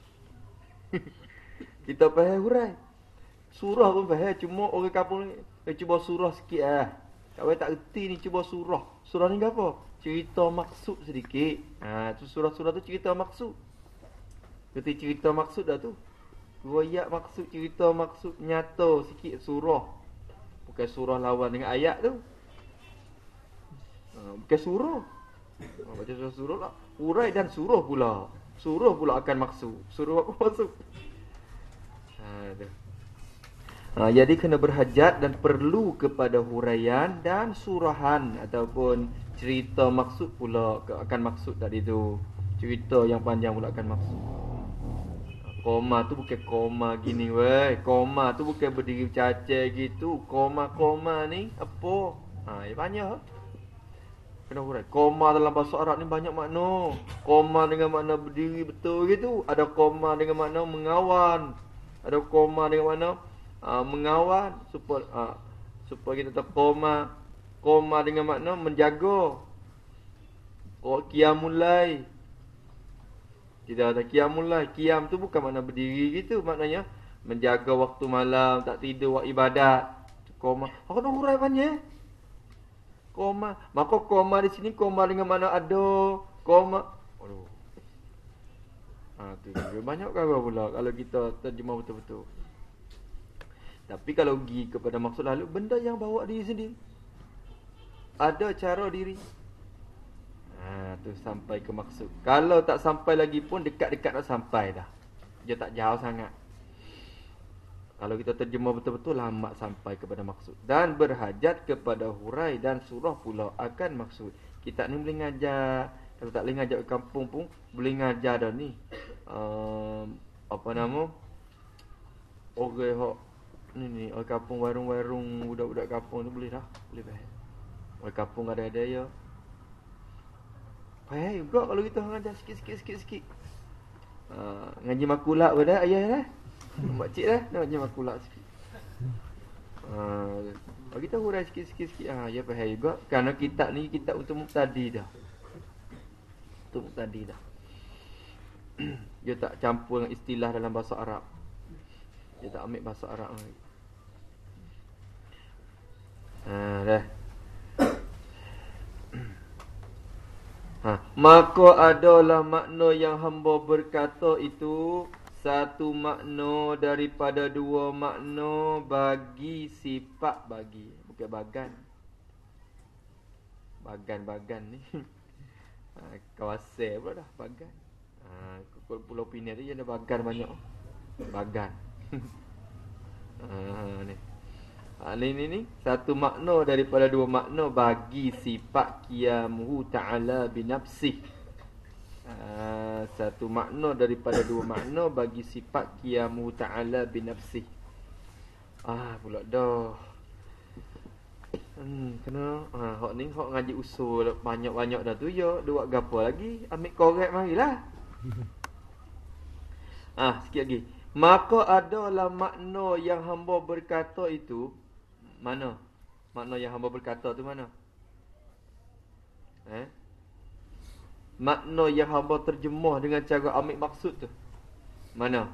Kita faham hurai. Surah pun faham, cuma orang kampung ni eh, cuba surah sikit ah. Kau tak erti ni cuba surah. Surah ni apa? Cerita maksud sedikit. Ha, tu surah-surah tu cerita maksud. Ketika cerita maksud dah tu. Riwayat maksud, cerita maksud, nyata sikit surah. Bukan surah lawan dengan ayat tu. Ha, bukan surah. Ha, baca surah surah lah. Hurai dan surah pula. Surah pula akan maksud. Surah apa maksud? Ha, tu. Ha, jadi kena berhajat dan perlu kepada huraian dan surahan ataupun cerita maksud pula akan maksud tadi tu. Cerita yang panjang pula akan maksud. Koma tu bukan koma gini weh. Koma tu bukan berdiri cacat gitu. Koma-koma ni apa? Ha, ya banyak. Kena hurai. Koma dalam bahasa Arab ni banyak makna. Koma dengan makna berdiri betul gitu. Ada koma dengan makna mengawan. Ada koma dengan makna uh, mengawan supaya uh, supaya kita tahu koma. Koma dengan makna menjaga. Oh, qiyamul lail. Tidak ada qiyamul lail. Qiyam tu bukan makna berdiri gitu. Maknanya menjaga waktu malam, tak tidur, buat ibadat. Koma. Aku nak hurai banyak. Koma. Maka koma di sini koma dengan makna ada. Koma. Aduh. Ha, tu juga banyak kata pula kalau kita terjemah betul-betul. Tapi kalau pergi kepada maksud lalu, benda yang bawa diri sendiri. Ada cara diri. Ha, tu sampai ke maksud. Kalau tak sampai lagi pun dekat-dekat nak sampai dah. Dia tak jauh sangat. Kalau kita terjemah betul-betul lama sampai kepada maksud. Dan berhajat kepada hurai dan surah pula akan maksud. Kita ni boleh ngajar. Kalau tak boleh ngajar ke kampung pun boleh ngajar dah ni. Um, apa nama? Orang hok ni ni orang kampung warung-warung budak-budak kampung tu boleh dah. Boleh faham. Orang kampung ada-ada ya. Faham juga kalau kita ngajar sikit-sikit sikit-sikit. Ha, ngaji makulat pun dah ayah dah. Mak cik dah nak ngaji makulat sikit. Ha, kalau kita hurai sikit-sikit sikit ah ya faham juga kerana kitab ni kitab untuk muqtadi dah. Untuk muqtadi dah. Dia tak campur dengan istilah dalam bahasa Arab. Dia tak ambil bahasa Arab lagi. Ha, dah. Ha, maka adalah makna yang hamba berkata itu satu makna daripada dua makna bagi sifat bagi, bukan bagan. Bagan-bagan ni. Ha, kawasan pula dah bagan. Ha, Pulau Pinang tu ada bagan banyak. Bagan. ha, ni. Ha, ni ni ni satu makna daripada dua makna bagi sifat qiyamuhu ta'ala binafsih. Ha, satu makna daripada dua makna bagi sifat qiyamuhu ta'ala binafsih. Ah pula dah. Hmm, kena ha hak ni hak ngaji usul banyak-banyak dah tu ya, dia buat gapo lagi? Ambil korek marilah. Ah, sikit lagi. Maka adalah makna yang hamba berkata itu mana? Makna yang hamba berkata tu mana? Eh? Makna yang hamba terjemah dengan cara ambil maksud tu mana?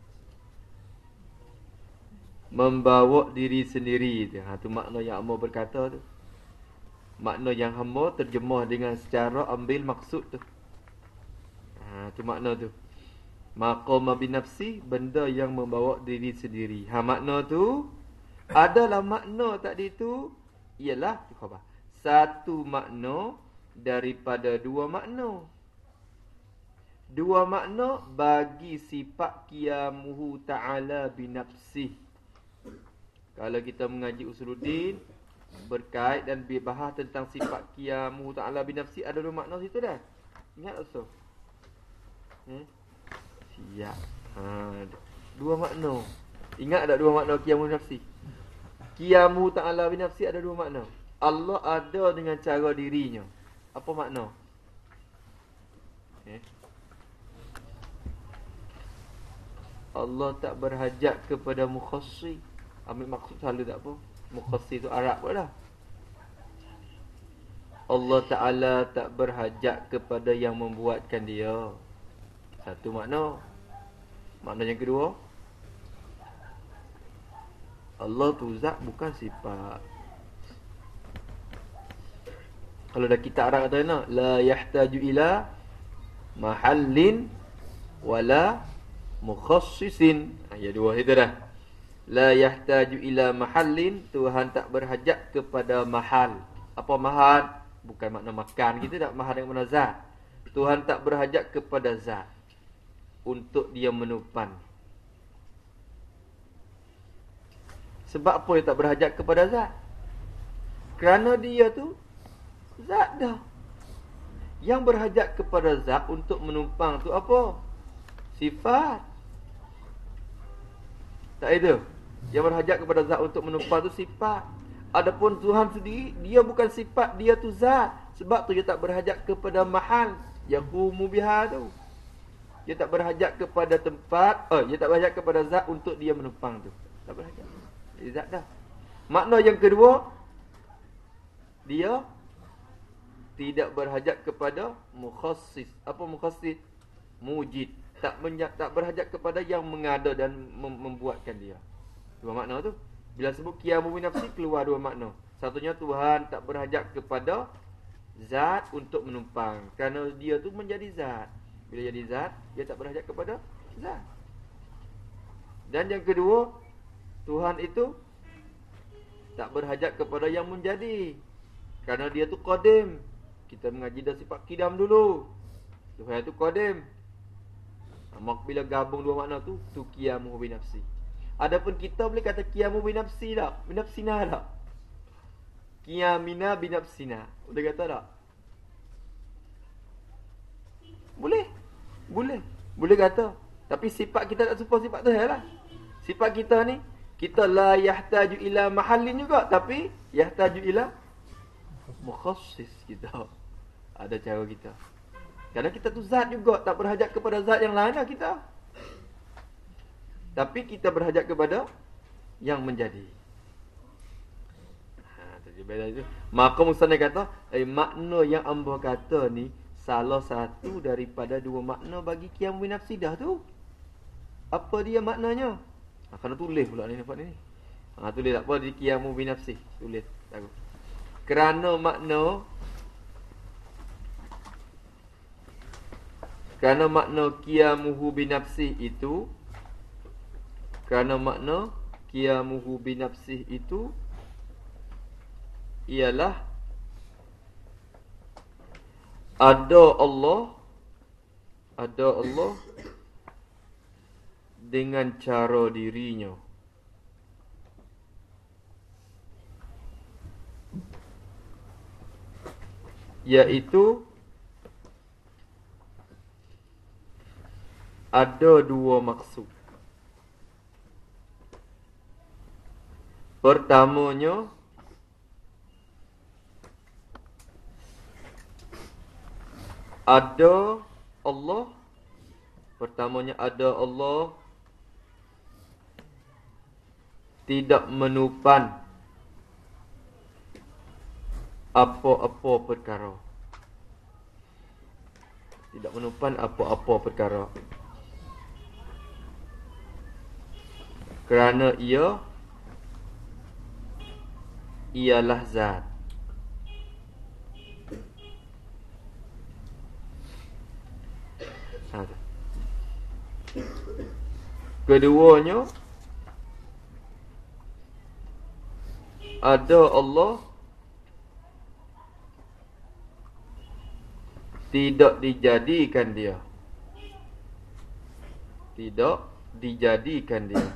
Membawa diri sendiri tu. Ha, tu makna yang hamba berkata tu. Makna yang hamba terjemah dengan secara ambil maksud tu. Ha, tu makna tu. Maqama binafsi, benda yang membawa diri sendiri. Ha, makna tu adalah makna tadi tu ialah tu khabar. Satu makna daripada dua makna. Dua makna bagi sifat qiyamuhu ta'ala binafsih. Kalau kita mengaji usuluddin berkait dan bahas tentang sifat qiyamuhu ta'ala binafsi, ada dua makna situ dah. Ingat tak so? Hmm? Siap. Ha, dua makna. Ingat tak dua makna qiyamuhu binafsi? Qiyamuhu ta'ala binafsi ada dua makna. Allah ada dengan cara dirinya. Apa makna? Eh? Allah tak berhajat kepada mukhassi. Ambil maksud selalu tak apa. Mukhassi tu Arab pula dah. Allah Ta'ala tak berhajat kepada yang membuatkan dia. Satu makna. Makna yang kedua, Allah tu zat bukan sifat. Kalau dah kita Arab kata nak, la yahtaju ila mahallin wala mukhassisin. Ha, ya dua itu dah. La yahtaju ila mahallin, Tuhan tak berhajat kepada mahal. Apa mahal? Bukan makna makan gitu tak, mahal dengan makna zat. Tuhan tak berhajat kepada zat untuk dia menupan. Sebab apa dia tak berhajat kepada zat? Kerana dia tu zat dah. Yang berhajat kepada zat untuk menumpang tu apa? Sifat. Tak itu. Yang berhajat kepada zat untuk menumpang tu sifat. Adapun Tuhan sendiri, dia bukan sifat, dia tu zat. Sebab tu dia tak berhajat kepada mahal yaqumu biha tu. Dia tak berhajat kepada tempat, oh, dia tak berhajat kepada zat untuk dia menumpang tu. Tak berhajat. Dia zat dah. Makna yang kedua, dia tidak berhajat kepada mukhassis. Apa mukhassis? Mujid. Tak menja- tak berhajat kepada yang mengada dan mem- membuatkan dia. Dua makna tu. Bila sebut qiyamu binafsi, keluar dua makna. Satunya Tuhan tak berhajat kepada zat untuk menumpang. Kerana dia tu menjadi zat. Bila jadi zat, dia tak berhajat kepada zat. Dan yang kedua, Tuhan itu tak berhajat kepada yang menjadi. Kerana dia tu qadim. Kita mengaji dah sifat qidam dulu. Tuhan itu qadim. Maka bila gabung dua makna tu, tu qiyamu binafsi. Adapun kita boleh kata qiyamu binafsi tak? Binafsina tak? Qiyamina binafsina. Boleh kata tak? Boleh. Boleh. Boleh kata. Tapi sifat kita tak serupa sifat tu lah. Sifat kita ni, kita la yahtaju ila mahallin juga, tapi yahtaju ila mukhassis kita. Ada cara kita. Kerana kita tu zat juga, tak berhajat kepada zat yang lain lah kita. Tapi kita berhajat kepada yang menjadi. Ha, tadi beza itu. Maka Musannif kata, eh, makna yang hamba kata ni salah satu daripada dua makna bagi qiyam binafsi dah tu. Apa dia maknanya? Ha, kena tulis pula ni nampak ni. Ha, tulis tak apa di qiyam binafsi. Tulis. Tahu. Kerana makna Kerana makna qiyamuhu binafsih itu Kerana makna qiyamuhu binafsih itu ialah Ada Allah, ada Allah dengan cara dirinya. Iaitu ada dua maksud. Pertamanya, ada Allah. Pertamanya ada Allah tidak menupan apa-apa perkara. Tidak menupan apa-apa perkara. Kerana ia ialah zat. Keduanya, ada Allah tidak dijadikan dia. Tidak dijadikan dia.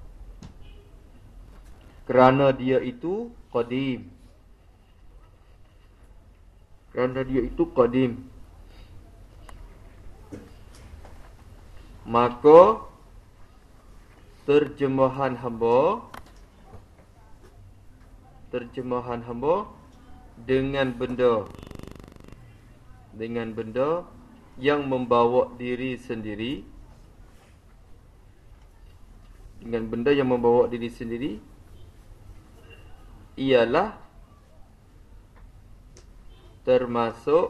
Kerana dia itu qadim. Kerana dia itu qadim. Maka terjemahan hamba terjemahan hamba dengan benda dengan benda yang membawa diri sendiri, dengan benda yang membawa diri sendiri ialah termasuk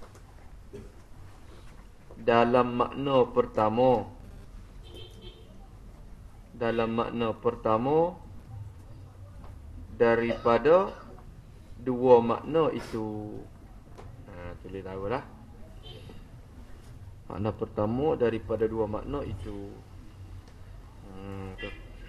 dalam makna pertama. Dalam makna pertama daripada dua makna itu. Ha, tulis tahulah. Makna pertama daripada dua makna itu. Hmm, tu.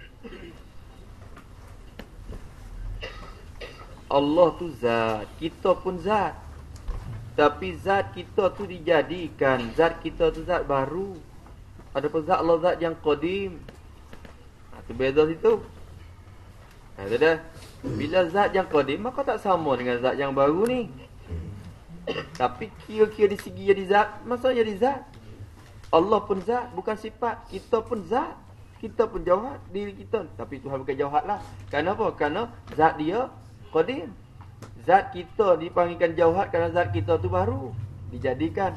Allah tu zat, kita pun zat. Tapi zat kita tu dijadikan. Zat kita tu zat baru. Adapun zat Allah zat yang qadim. Ha, tu beza situ. Ha, tu dah. Bila zat yang qadim, maka tak sama dengan zat yang baru ni. Tapi kira-kira di segi jadi zat, maksudnya jadi zat. Allah pun zat, bukan sifat. Kita pun zat. Kita pun jawhar, diri kita. Tapi Tuhan bukan jawhar lah. Kenapa? Kerana zat dia qadim. Zat kita dipanggilkan jawhar kerana zat kita tu baru dijadikan.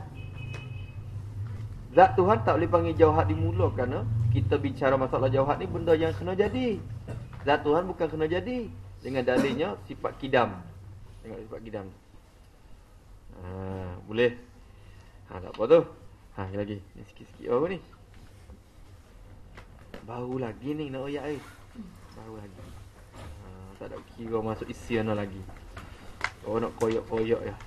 Zat Tuhan tak boleh panggil jawhar di mula kerana kita bicara masalah jawhar ni benda yang kena jadi. Zat Tuhan bukan kena jadi. Dengan dalilnya sifat kidam. Tengok sifat kidam. Ha, boleh. Ha, tak apa tu. Ha, lagi. Ni sikit-sikit apa ni? Baru lagi ni nak oyak air. Baru lagi. Ha, tak ada kira masuk isian lagi. Oh, nak koyak-koyak ya.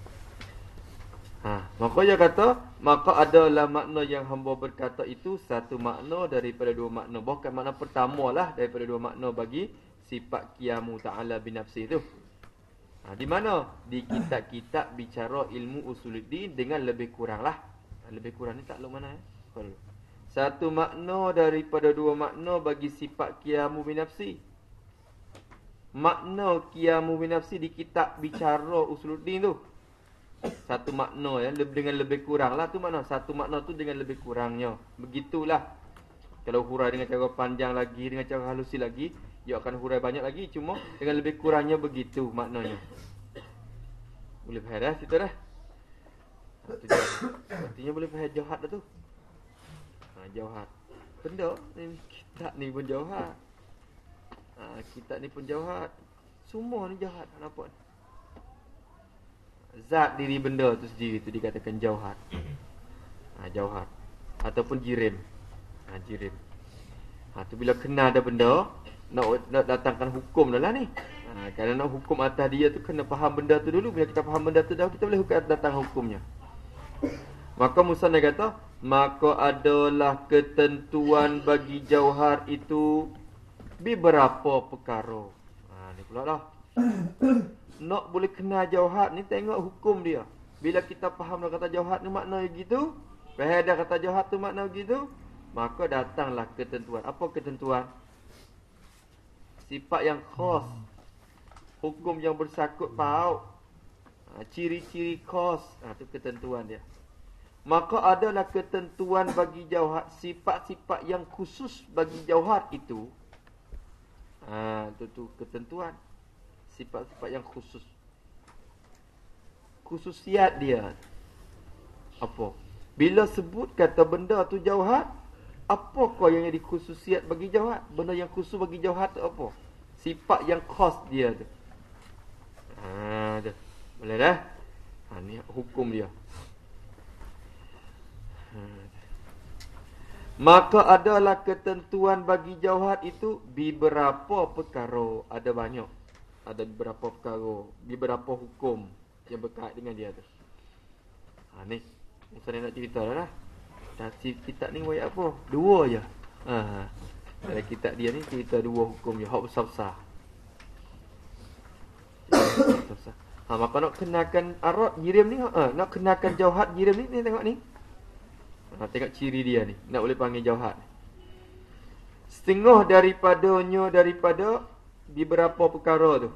Ha, maka dia kata, maka adalah makna yang hamba berkata itu satu makna daripada dua makna. Bukan makna pertama lah daripada dua makna bagi sifat qiyamu ta'ala binafsi itu. Ha, di mana? Di kitab-kitab bicara ilmu usuluddin dengan lebih kurang lah. Lebih kurang ni tak tahu mana eh? Satu makna daripada dua makna bagi sifat qiyamu binafsi. Makna qiyamu binafsi di kitab bicara usuluddin tu satu makna ya, dengan lebih kurang lah tu makna. Satu makna tu dengan lebih kurangnya. Begitulah. Kalau hurai dengan cara panjang lagi, dengan cara halusi lagi, dia akan hurai banyak lagi. Cuma dengan lebih kurangnya begitu maknanya. Boleh faham dah situ dah. Artinya boleh faham jawhar dah tu. Ha, jawhar. Benda ni, kitab ni pun jawhar. Ha, kitab ni pun jawhar. Semua ni jawhar. Nampak ni? Zat diri benda tu sendiri tu dikatakan jawhar. Ha, jawhar. Ataupun jirim. Ha, jirim. Ha, tu bila kena ada benda, nak, nak datangkan hukum dah lah ni. Ha, kerana nak hukum atas dia tu kena faham benda tu dulu. Bila kita faham benda tu dah, kita boleh hukum datang hukumnya. Maka musannaf kata, maka adalah ketentuan bagi jawhar itu beberapa perkara. Ha, ni pula lah. Nak boleh kenal jawhar ni tengok hukum dia. Bila kita faham dah kata jauhat tu makna begitu, faham dah kata jauhat tu makna begitu, maka datanglah ketentuan. Apa ketentuan? Sifat yang khas, hukum yang bersangkut paut, ha, ciri-ciri khas, ha, itu ketentuan dia. Maka adalah ketentuan bagi jauhat, sifat-sifat yang khusus bagi jauhat itu. Ha, itu tu ketentuan. Sifat-sifat yang khusus. Khususiat dia. Apa? Bila sebut kata benda tu jauhat, apakah yang jadi khususiat bagi jauhat? Benda yang khusus bagi jauhat tu apa? Sifat yang khas dia tu. Ha, tu. Boleh dah? Ha, ni hukum dia. Ha. Maka adalah ketentuan bagi jauhat itu beberapa perkara. Ada banyak. Ada beberapa perkara, beberapa hukum yang berkait dengan dia tu. Ha, ni saya nak cerita dah lah. Dah kitab ni buat apa? Dua je. Ha. Dalam kitab dia ni cerita dua hukum je, hak besar-besar. Ha, maka nak kenakan arad jirim ni, ha, nak kenakan jauhat jirim ni, ni tengok ni. Ha, tengok ciri dia ni, nak boleh panggil jauhat. Setengah daripadanya daripada beberapa perkara tu.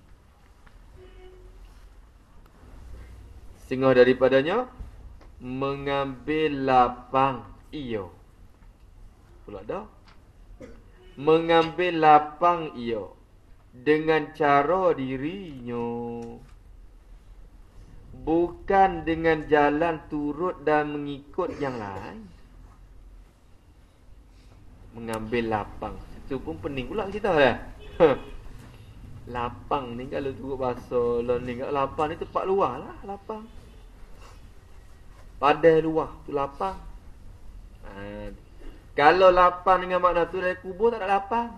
Setengah daripadanya mengambil lapang ia. Pula dah. Mengambil lapang ia dengan cara dirinya, bukan dengan jalan turut dan mengikut yang lain. Mengambil lapang, itu pun pening pula kita dah. Lapang ni kalau turut bahasa ni, lapang ni tempat luar lah. Lapang padai luar tu lapang. Ha. Kalau lapang dengan makna tu dari kubur tak ada lapang.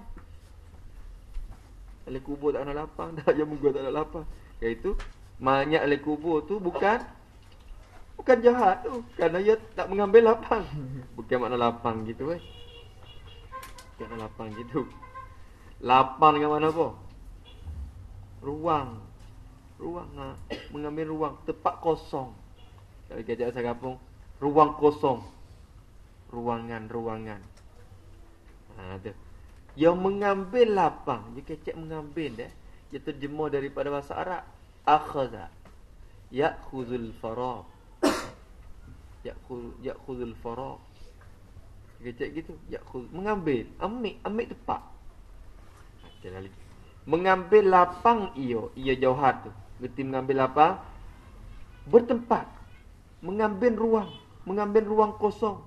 Dari kubur tak ada lapang, dah je muka tak ada lapang. Iaitu banyak dari kubur tu bukan bukan jahat tu, kerana dia tak mengambil lapang. Bukan makna lapang gitu eh. Bukan makna lapang gitu. Lapang dengan mana apa? Ruang. Ruang ha. Mengambil ruang, tempat kosong. Kalau kejap saya kampung, ruang kosong. Ruangan-ruangan. Ha tu. Yang mengambil lapang, dia kecek mengambil dah. Dia terjemah daripada bahasa Arab. Akhadha. Ya'khudhul faraq. Ya'khudh ya'khudhul faraq. Kecek gitu, ya'khudh mengambil, ambil, ambil tempat. Okey lagi. Mengambil lapang ia, ia jauhat tu. Berarti mengambil lapang bertempat. Mengambil ruang, mengambil ruang kosong.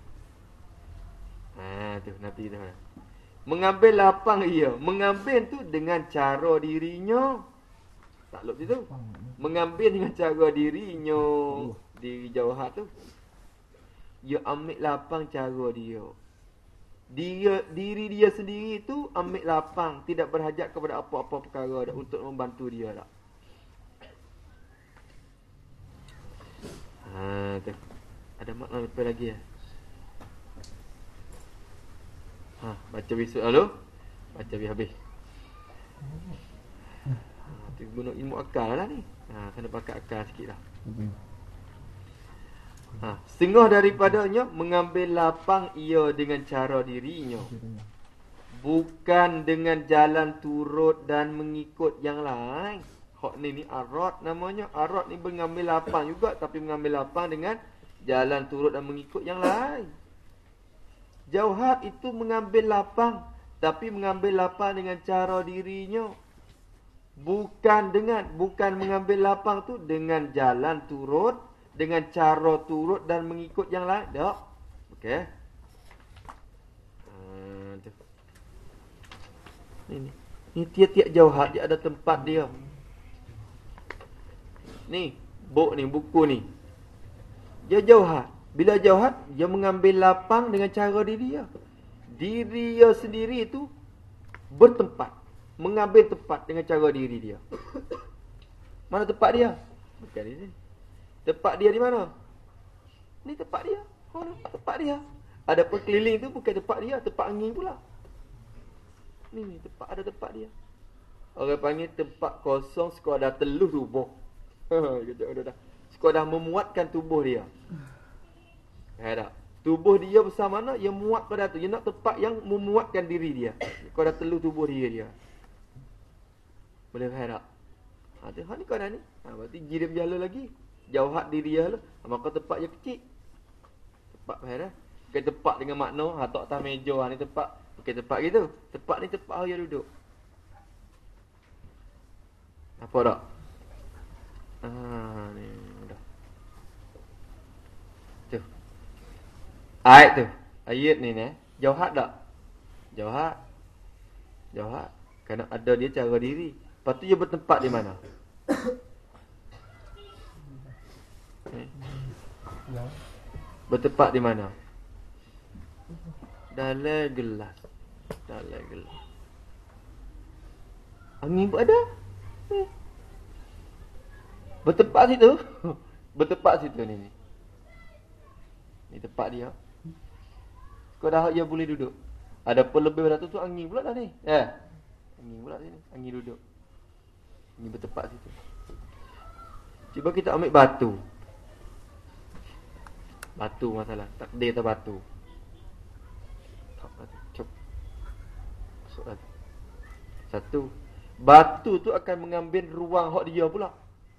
Ha tu nanti dah. Mengambil lapang ia, mengambil tu dengan cara dirinya. Tak lop situ. Mengambil dengan cara dirinya. Diri jauhat tu. Dia ambil lapang cara dia. Dia diri dia sendiri tu ambil lapang, tidak berhajat kepada apa-apa perkara dah untuk membantu dia dah. Ha tu. Ada makna apa lagi ya? Ha, baca besok lalu. Baca habis habis. Ha, tu guna ilmu akal lah ni. Ha, kena pakai akal sikit lah. Ha, setengah daripadanya mengambil lapang ia dengan cara dirinya, bukan dengan jalan turut dan mengikut yang lain. Hak ni ni arad namanya. Arad ni mengambil lapang juga, tapi mengambil lapang dengan jalan turut dan mengikut yang lain. Jauhat itu mengambil lapang, tapi mengambil lapang dengan cara dirinya, bukan dengan bukan mengambil lapang tu dengan jalan turut, dengan cara turut dan mengikut yang lain. Tak. Okey. Ha, tu. Ni ni. Ni tiap-tiap jauhat dia ada tempat dia. Ni, buk ni, buku ni. Dia jauhat. Bila jauhat, dia mengambil lapang dengan cara diri dia. Diri dia sendiri itu bertempat, mengambil tempat dengan cara diri dia. Mana tempat dia? Bukan di sini. Tempat dia di mana? Ni tempat dia. Oh, tempat dia. Ada perkeliling tu bukan tempat dia, tempat angin pula. Ni ni tempat, ada tempat dia. Orang panggil tempat kosong sekadar teluh rubuh. Ha, kejap dah dah. Sekadar memuatkan tubuh dia. Faham tak? Tubuh dia besar mana, ia muat pada tu. Dia nak tempat yang memuatkan diri dia. Sekadar telur tubuh dia dia. Boleh faham tak? Ha, tu, ha ni kadang ni. Ha, berarti jirim jala lagi. Jauhat diri dia lah. Ha, maka tempat dia kecil. Tempat faham tak? Bukan tempat dengan makna, ha, tak atas meja, ha, ni tempat. Bukan tempat gitu. Tempat ni tempat dia duduk. Apa tak? Ha, ni dah. Tu. Ayat tu. Ayat ni ni. Jauhat tak? Jauhat. Jauhat. Kerana ada dia cara diri. Lepas tu dia bertempat di mana? Bertempat di mana? Dalam gelas. Dalam gelas. Angin pun ada. Bertempat situ. Bertempat situ ni ni. Ni tempat dia. Kau dah dia boleh duduk. Ada pun lebih pada tu tu angin pula dah ni. Eh. Angin pula sini. Angin duduk. Ni bertempat situ. Cuba kita ambil batu. Batu masalah. Takdir atau batu. Tak batu. Cuk. Masuk batu. Satu. Batu tu akan mengambil ruang hak dia pula.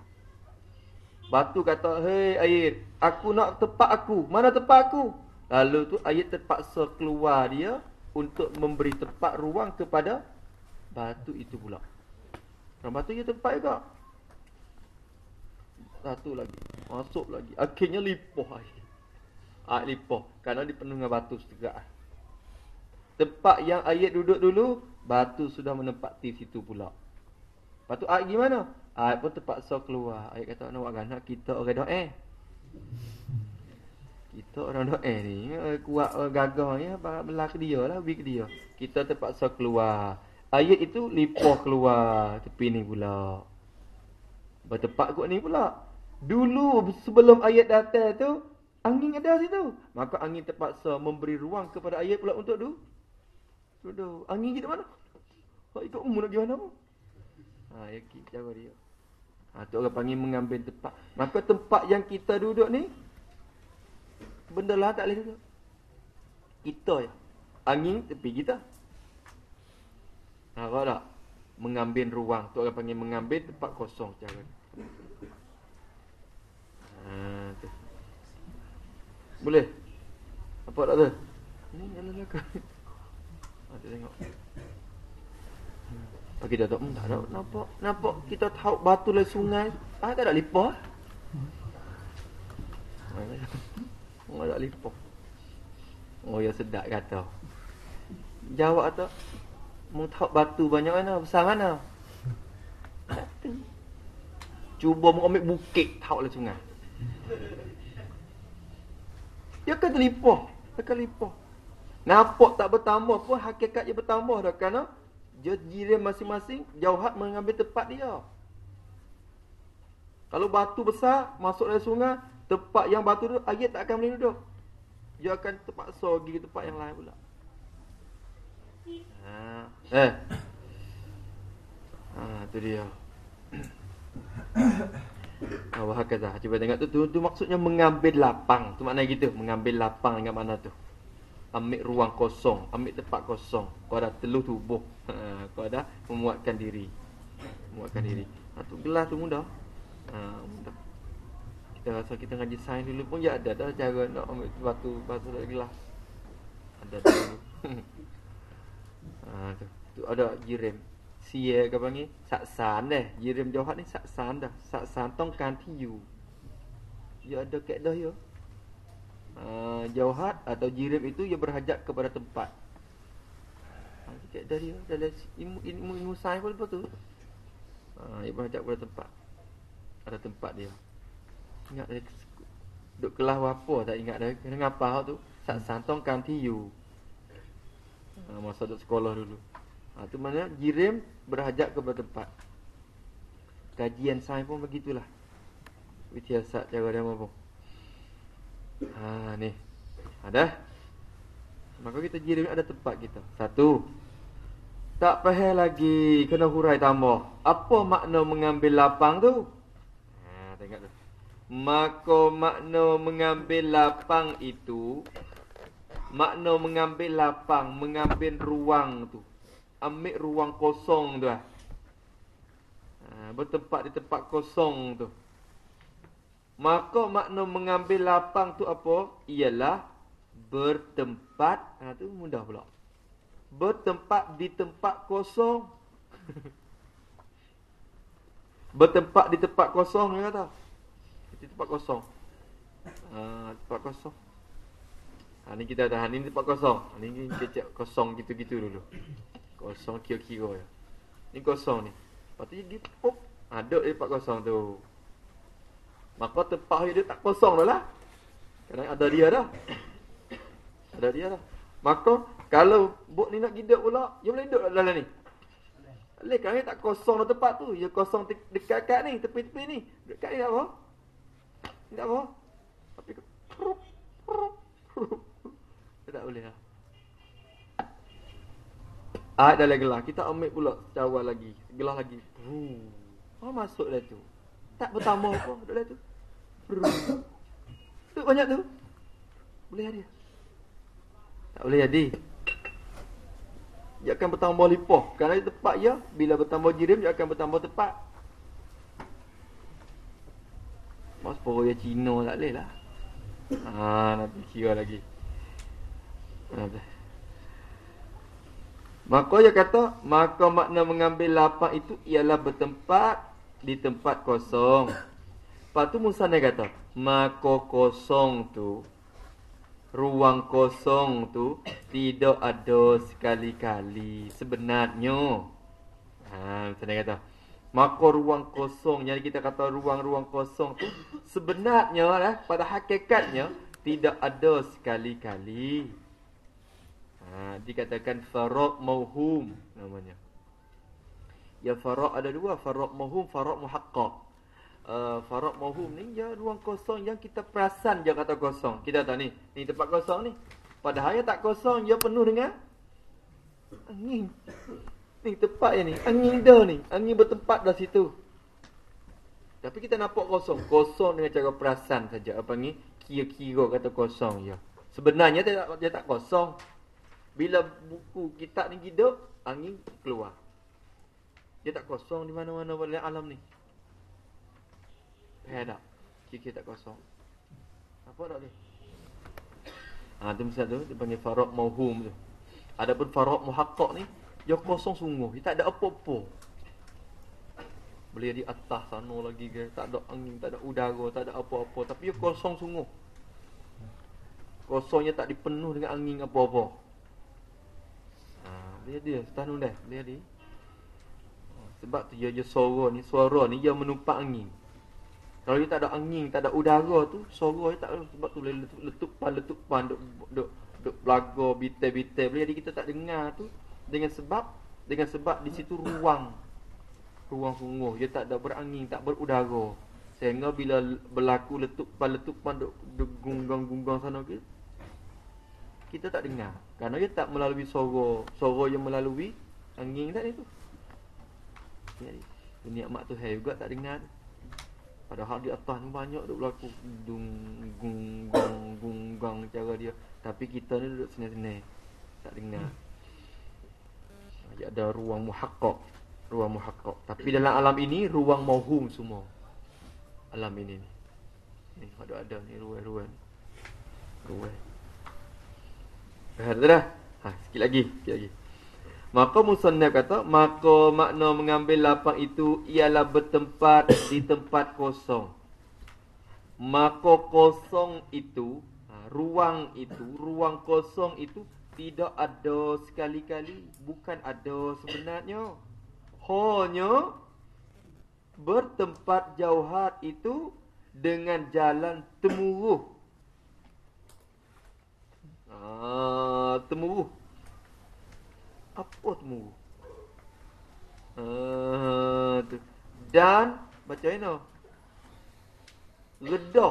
Batu kata, "Hei air, aku nak tempat aku. Mana tempat aku?" Lalu tu air terpaksa keluar dia untuk memberi tempat ruang kepada batu itu pula. Dan batu dia tempat juga. Satu lagi. Masuk lagi. Akhirnya lipoh air. Air lipoh. Kerana dipenuhi dengan batu setegak. Tempat yang air duduk dulu, batu sudah menempati situ pula. Lepas tu air gimana? Air pun terpaksa keluar. Air kata, nak buat nak kita orang doa. Kita orang doa ni. Kuat orang gagah ni. Belah ke dia lah. Bik dia. Kita terpaksa keluar. Air itu lipoh keluar. Tepi ni pula. Bertempat kot ni pula. Dulu sebelum ayat datang tu, angin ada situ. Maka angin terpaksa memberi ruang kepada ayat pula untuk duduk. Duduk. Angin kita mana? Kau ikut umur nak gimana pun? Ha, ya cara dia. Ha, tu orang panggil mengambil tempat. Maka tempat yang kita duduk ni, benda lah tak boleh duduk. Kita je. Angin tepi kita. Ha, kau tak? Mengambil ruang. Tu orang panggil mengambil tempat kosong cara ni. Ha, tu. Boleh? Apa tak tu? Ni jalan belakang. Ha, tu tengok. Bagi dah tak, tak ada nampak. Nampak kita tahu batu dari sungai. Ah, tak ada lipah. Oh, tak lipah. Oh, ya sedap kata. Jawab tu, mau tahu batu banyak mana? Besar mana? Batu. Cuba mau ambil bukit tahu dari sungai. Dia akan terlipah. Akan lipah. Nampak tak bertambah pun hakikat dia bertambah dah. Kerana dia jirim masing-masing, jauhat mengambil tempat dia. Kalau batu besar masuk dari sungai, tempat yang batu tu air tak akan boleh duduk. Dia akan terpaksa pergi ke tempat yang lain pula. Ha, eh. Ha, tu dia. Ah, wahakazah. Cuba tengok tu, tu tu maksudnya mengambil lapang. Tu maknanya gitu, mengambil lapang dengan mana tu? Ambil ruang kosong, ambil tempat kosong. Kau dah teluh tubuh. Ha, kau dah memuatkan diri. Memuatkan diri. Ha, tu gelas tu mudah. Ha, mudah. Kita rasa kita ngaji sains dulu pun ya ada dah cara nak ambil batu batu dari gelas. Ada dulu. Ha, tu, tu ada jirim. Sia ke panggil saksan dah. Jirim jauhat ni saksan dah. Saksan tongkan tiu. Dia ada kaedah dia. Uh, jauhat atau jirim itu ia berhajat kepada tempat. Ha, cik dah dia dalam ilmu ilmu, ilmu sains pun betul. Ha, ia berhajat kepada tempat. Ada tempat dia. Ingat dari duk kelas apa tak ingat dah. Kena apa tu? Sat santong kan tiu. Ha, masa duk sekolah dulu. Ha, tu mana jirim berhajat kepada tempat. Kajian sains pun begitulah. Wityasat cara dia apa? Ha, ni. Ada. Maka kita jirim ada tempat kita. Satu. Tak faham lagi, kena hurai tambah. Apa makna mengambil lapang tu? Ha, tengok tu. maka makna mengambil lapang itu, makna mengambil lapang, mengambil ruang tu, ambil ruang kosong tu lah. Ha, bertempat di tempat kosong tu. Maka makna mengambil lapang tu apa? Ialah bertempat. Ha, tu mudah pula. Bertempat di tempat kosong. Bertempat di tempat kosong, dia kata. Di tempat kosong. Ha, tempat kosong. Ha, ni kita dah, ni tempat kosong. Ha, ni kita cek kosong gitu-gitu dulu. Kosong kira-kira. Ni kosong ni. Lepas tu dia pop, ada di tempat kosong tu. Maka tempat dia tak kosong dah lah. Kerana ada dia dah. Ada dia dah. Maka kalau bot ni nak hidup pula, dia boleh hidup dalam ni. Boleh, kerana tak kosong dah tempat tu. Dia kosong dekat-dekat ni, tepi-tepi ni. Dekat ni tak apa. Tak apa. Tapi dia tak boleh lah. Ah, dalam gelas. Kita ambil pula cawal lagi. Gelas lagi. Oh, masuk dah tu. Tak bertambah apa duduk dah tu. Tu banyak tu. Boleh ada. Tak boleh jadi. Dia akan bertambah limpah. Kerana tempat dia, bila bertambah jirim, dia akan bertambah tepat. Mas poro dia Cina tak boleh lah. Haa, nanti kira lagi. Maka dia kata, maka makna mengambil lapang itu ialah bertempat di tempat kosong. Lepas tu Musannaf kata, maka kosong tu, ruang kosong tu tidak ada sekali-kali sebenarnya. Ha, Musannaf kata, maka ruang kosong, yang kita kata ruang-ruang kosong tu sebenarnya lah, pada hakikatnya tidak ada sekali-kali. Ha, dikatakan faraq mauhum namanya. Ya, faraq ada dua, faraq mauhum, faraq muhaqqaq. Uh, faraq mauhum ni ya ruang kosong yang kita perasan je kata kosong. Kita tahu ni, ni tempat kosong ni. Padahal ya tak kosong, dia penuh dengan angin. Ni tempat yang ni, angin dah ni, angin bertempat dah situ. Tapi kita nampak kosong, kosong dengan cara perasan saja. Apa ni? Kira-kira kata kosong je. Sebenarnya dia tak, dia tak kosong. Bila buku kitab ni hidup, angin keluar. Dia tak kosong di mana-mana pada alam ni. Eh tak. Kira-kira tak kosong. Apa tak boleh? Ha, tu misal tu, dia panggil faraq mauhum tu. Adapun faraq muhaqqaq ni, dia kosong sungguh. Dia tak ada apa-apa. Boleh di atas sana lagi ke. Tak ada angin, tak ada udara, tak ada apa-apa. Tapi dia kosong sungguh. Kosongnya tak dipenuh dengan angin apa-apa. Dia dia setanu dah, dia dia. Sebab tu dia je suara ni, suara ni dia menumpak angin. Kalau dia tak ada angin, tak ada udara tu, suara dia tak, sebab tu boleh letupan letupan duk duk duk belaga bitai-bitai. Boleh jadi kita tak dengar tu dengan sebab dengan sebab di situ ruang. Ruang sungguh, dia tak ada berangin, tak berudara. Sehingga bila berlaku letupan-letupan duk duk gunggang-gunggang sana ke, kita tak dengar. Kerana dia tak melalui suara, suara yang melalui angin tadi tu. Jadi, nikmat Tuhan juga tak dengar. Padahal di atas ni banyak duk berlaku dung gunggang gunggang cara dia. Tapi kita ni duduk sini-sini tak dengar. Dia ada ruang muhaqqaq, ruang muhaqqaq. Tapi dalam alam ini ruang mauhum semua. Alam ini ni. Ni ada-ada ni ruang-ruang. Ruang. Dah dah. Ha, sikit lagi, sikit lagi. Maka Musannaf kata, maka makna mengambil lapang itu ialah bertempat di tempat kosong. Maka kosong itu, ha, ruang itu, ruang kosong itu tidak ada sekali-kali, bukan ada sebenarnya. Hanya bertempat jauhat itu dengan jalan temuruh. Ah, temuruh. Apa temuruh? Ah, tu. Dan baca ini. Redah.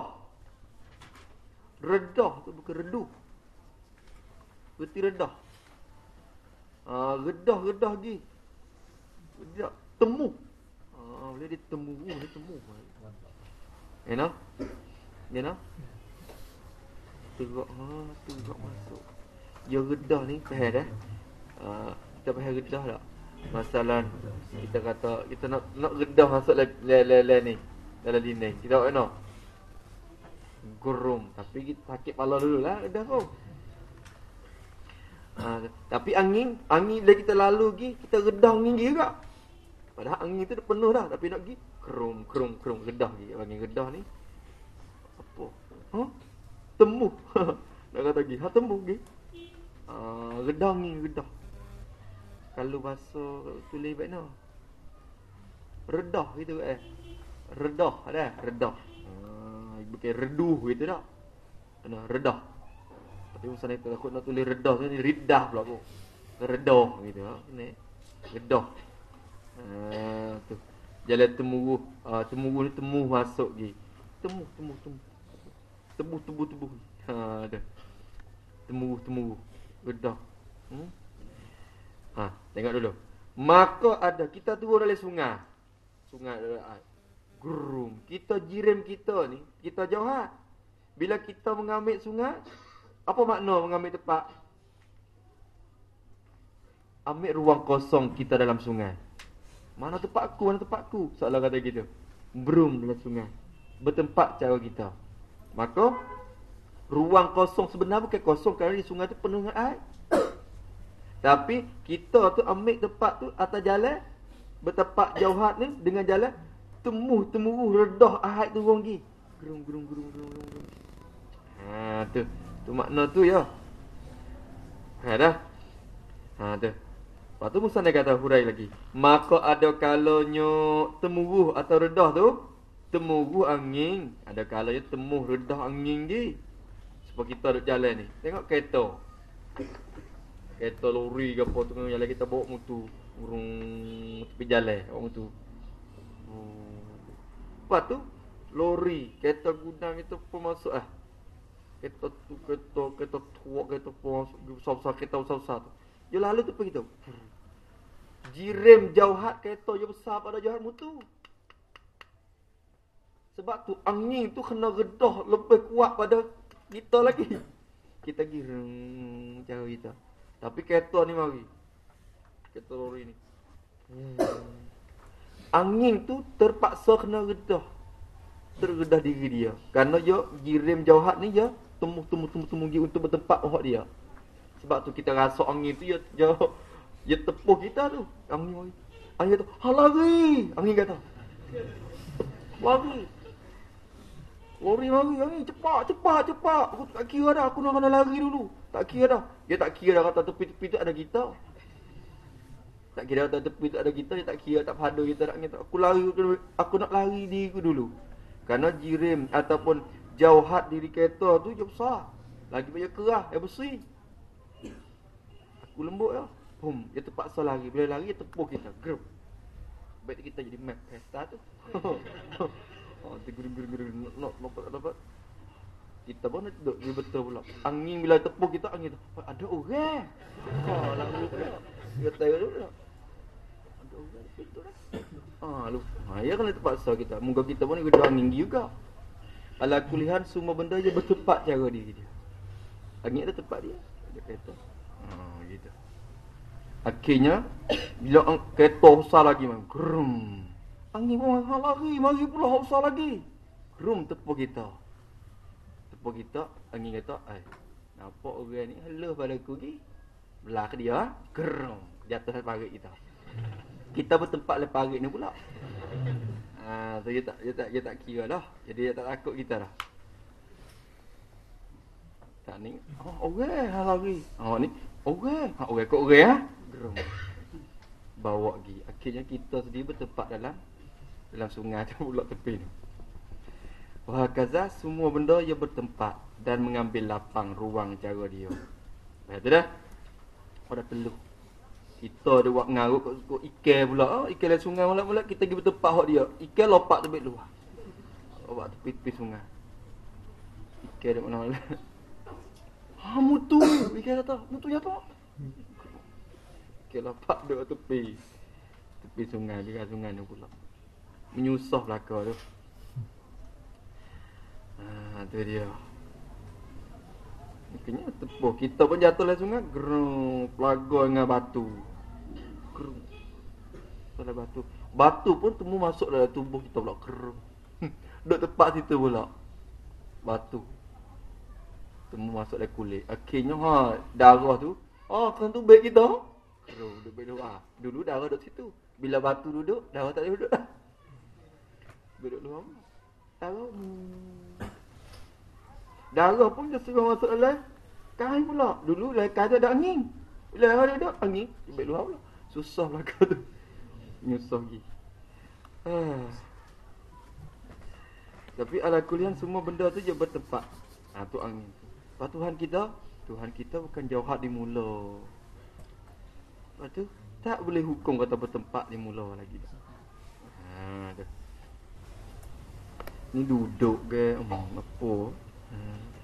Redah tu bukan reduh. Berarti redah. Ah, redah redah lagi. Redah temu. Ah, boleh dia temuruh, dia temu. You know? You know? Teruk, ha, teruk masuk. Dia redah ni, faham dah? Uh, kita faham redah tak? Masalah kita kata kita nak nak redah masuk le le le, le ni dalam dinding. Kita tak nak. Gerum, tapi kita sakit kepala dulu lah redah tu. Ha, tapi angin, angin bila kita lalu pergi, kita redah angin juga. Padahal angin tu dah penuh dah, tapi nak pergi kerum kerum kerum redah lagi. Angin redah ni apa? Ha? Temu. Nak kata lagi, ha temu pergi. Ah, redah angin redah. Kalau bahasa tulis baik no. Redah gitu eh. Redah ada, redah. Ah, bukan reduh gitu dak. Kena redah. Tapi masa ni takut nak tulis redah ni ridah pula aku. Redah gitu ah. Ni. Redah. Ah, tu. Jalan temuruh, ah temuruh ni temu masuk gi. Temu temu temu. Tebu tebu tebu. Ha ada. Temuruh temuruh. Redah. Hmm? Ha, tengok dulu. Maka ada kita turun dari sungai. Sungai ada gerum. Kita jirim kita ni, kita jauhat. Bila kita mengambil sungai, apa makna mengambil tempat? Ambil ruang kosong kita dalam sungai. Mana tempat aku, mana tempat aku? Soalan kata gitu. Berum dalam sungai. Bertempat cara kita. Maka ruang kosong sebenarnya bukan kosong kerana di sungai tu penuh dengan air. Tapi kita tu ambil tempat tu atas jalan, bertempat jauhat ni dengan jalan temuh temuruh redah air tu orang pergi. Gerung gerung gerung gerung gerung. Ha tu, tu makna tu ya. Ha dah. Ha tu. Lepas tu Musa dia kata hurai lagi. Maka ada kalanya temuruh atau redah tu, temuruh angin, ada kalanya temuh redah angin je. Sebab kita duduk jalan ni. Tengok kereta. Kereta lori ke apa tu jalan kita bawa mutu urung tepi jalan bawa mutu. Hmm. Lepas tu lori, kereta gudang itu pun masuk ah. Kereta tu kereta kereta tua kereta pun masuk besar-besar kereta besar-besar tu. Dia lalu tu pergi tu. Jirim jauhat kereta dia besar pada jauhat mutu. Sebab tu angin tu kena redah lebih kuat pada kita lagi. Kita gireng jauh kita. Tapi kereta ni mari. Kereta lori ni. Hmm. Angin tu terpaksa kena redah. Terredah diri dia. Kerana dia jirim jauhat ni dia temu-temu-temu-temu untuk bertempat ohak dia. Sebab tu kita rasa angin tu dia dia, dia tepuh kita tu. Angin mari. Angin kata, "Ha lari." Angin kata. Lari. Lori lari, lari, cepat, cepat, cepat. Aku tak kira dah, aku nak kena lari dulu. Tak kira dah. Dia tak kira dah kata tepi-tepi tu ada kita. Tak kira kata tepi tu ada kita, dia tak kira, tak pada kita nak kata. Aku lari, aku nak lari diriku dulu. Kerana jirim ataupun jauhat diri kereta tu dia besar. Lagi banyak kerah, dia besi. Aku lembut lah. Bum, dia terpaksa lari. Bila lari, dia tepuh kita. Grup. Baik kita jadi map pesta tu. Oh, tergurung-gurung nak nak dapat. Kita pun nak duduk dia betul pula. Angin bila tepuh kita angin tu. Ada orang. Ha, lalu pula. Dia tahu dulu. Ada orang betul dah. Ah, lu. Ha, ya kan terpaksa kita. Moga kita pun ikut angin juga. Ala kulihan semua benda je bertempat cara diri dia. Angin ada tempat dia. Dia kata. Ha, gitu. Akhirnya bila kereta besar lagi man. Grum. Angin pun hal lari, mari pula besar lagi. Rum tepuk kita. Tepuk kita, angin kata, "Ai, nampak orang ni halah pada aku ni." Belah ke dia, gerum, jatuh parit kita. Kita bertempat le parit ni pula. Ah, so dia tak dia tak dia tak kira dah. Jadi dia tak takut kita dah. Tak ni, oh orang hal lari. Oh ni, orang, ha orang kok orang ah. Gerum. Bawa pergi. Akhirnya kita sendiri bertempat dalam dalam sungai tu pula tepi ni. Wah kaza semua benda ia bertempat dan mengambil lapang ruang cara dia. Betul dah? Pada teluh. Kita ada buat ngarut kat ikan pula. Oh, ikan dalam sungai mula-mula kita pergi bertempat hak dia. Ikan lompat tepi luar. Lompat tepi-tepi sungai. Ikan dekat mana-mana. Ha mutu. Ikan kata, mutu apa? Ikan lompat dekat tepi. Tepi sungai, dekat sungai ni pula. Menyusah belaka tu. Ha, tu dia. Kena tepuh. Kita pun jatuh dalam sungai, gerung, pelagar dengan batu. Gerung. Dalam batu. Batu pun temu masuk dalam tubuh kita pula, gerung. Duduk tepat situ pula. Batu. Temu masuk dalam kulit. Akhirnya ha, darah tu, oh, kan tu baik kita. Gerung, duduk baik dulu. Ah, dulu darah duduk situ. Bila batu duduk, darah tak boleh duduk dah. Duduk luar. Darah. Hmm. Darah pun dia suruh masuk dalam kain pula. Dulu dalam kain tu ada angin. Bila darah duduk, angin. Baik luar pula. Susah belakang tu. Nyusah lagi. Ah. Tapi ala kuliah semua benda tu je bertempat. Ha, tu angin tu. Lepas Tuhan kita, Tuhan kita bukan jauhat di mula. Lepas tu, tak boleh hukum kata bertempat di mula lagi. Ha, tu. Ni duduk ke? Hmm, apa? Ha.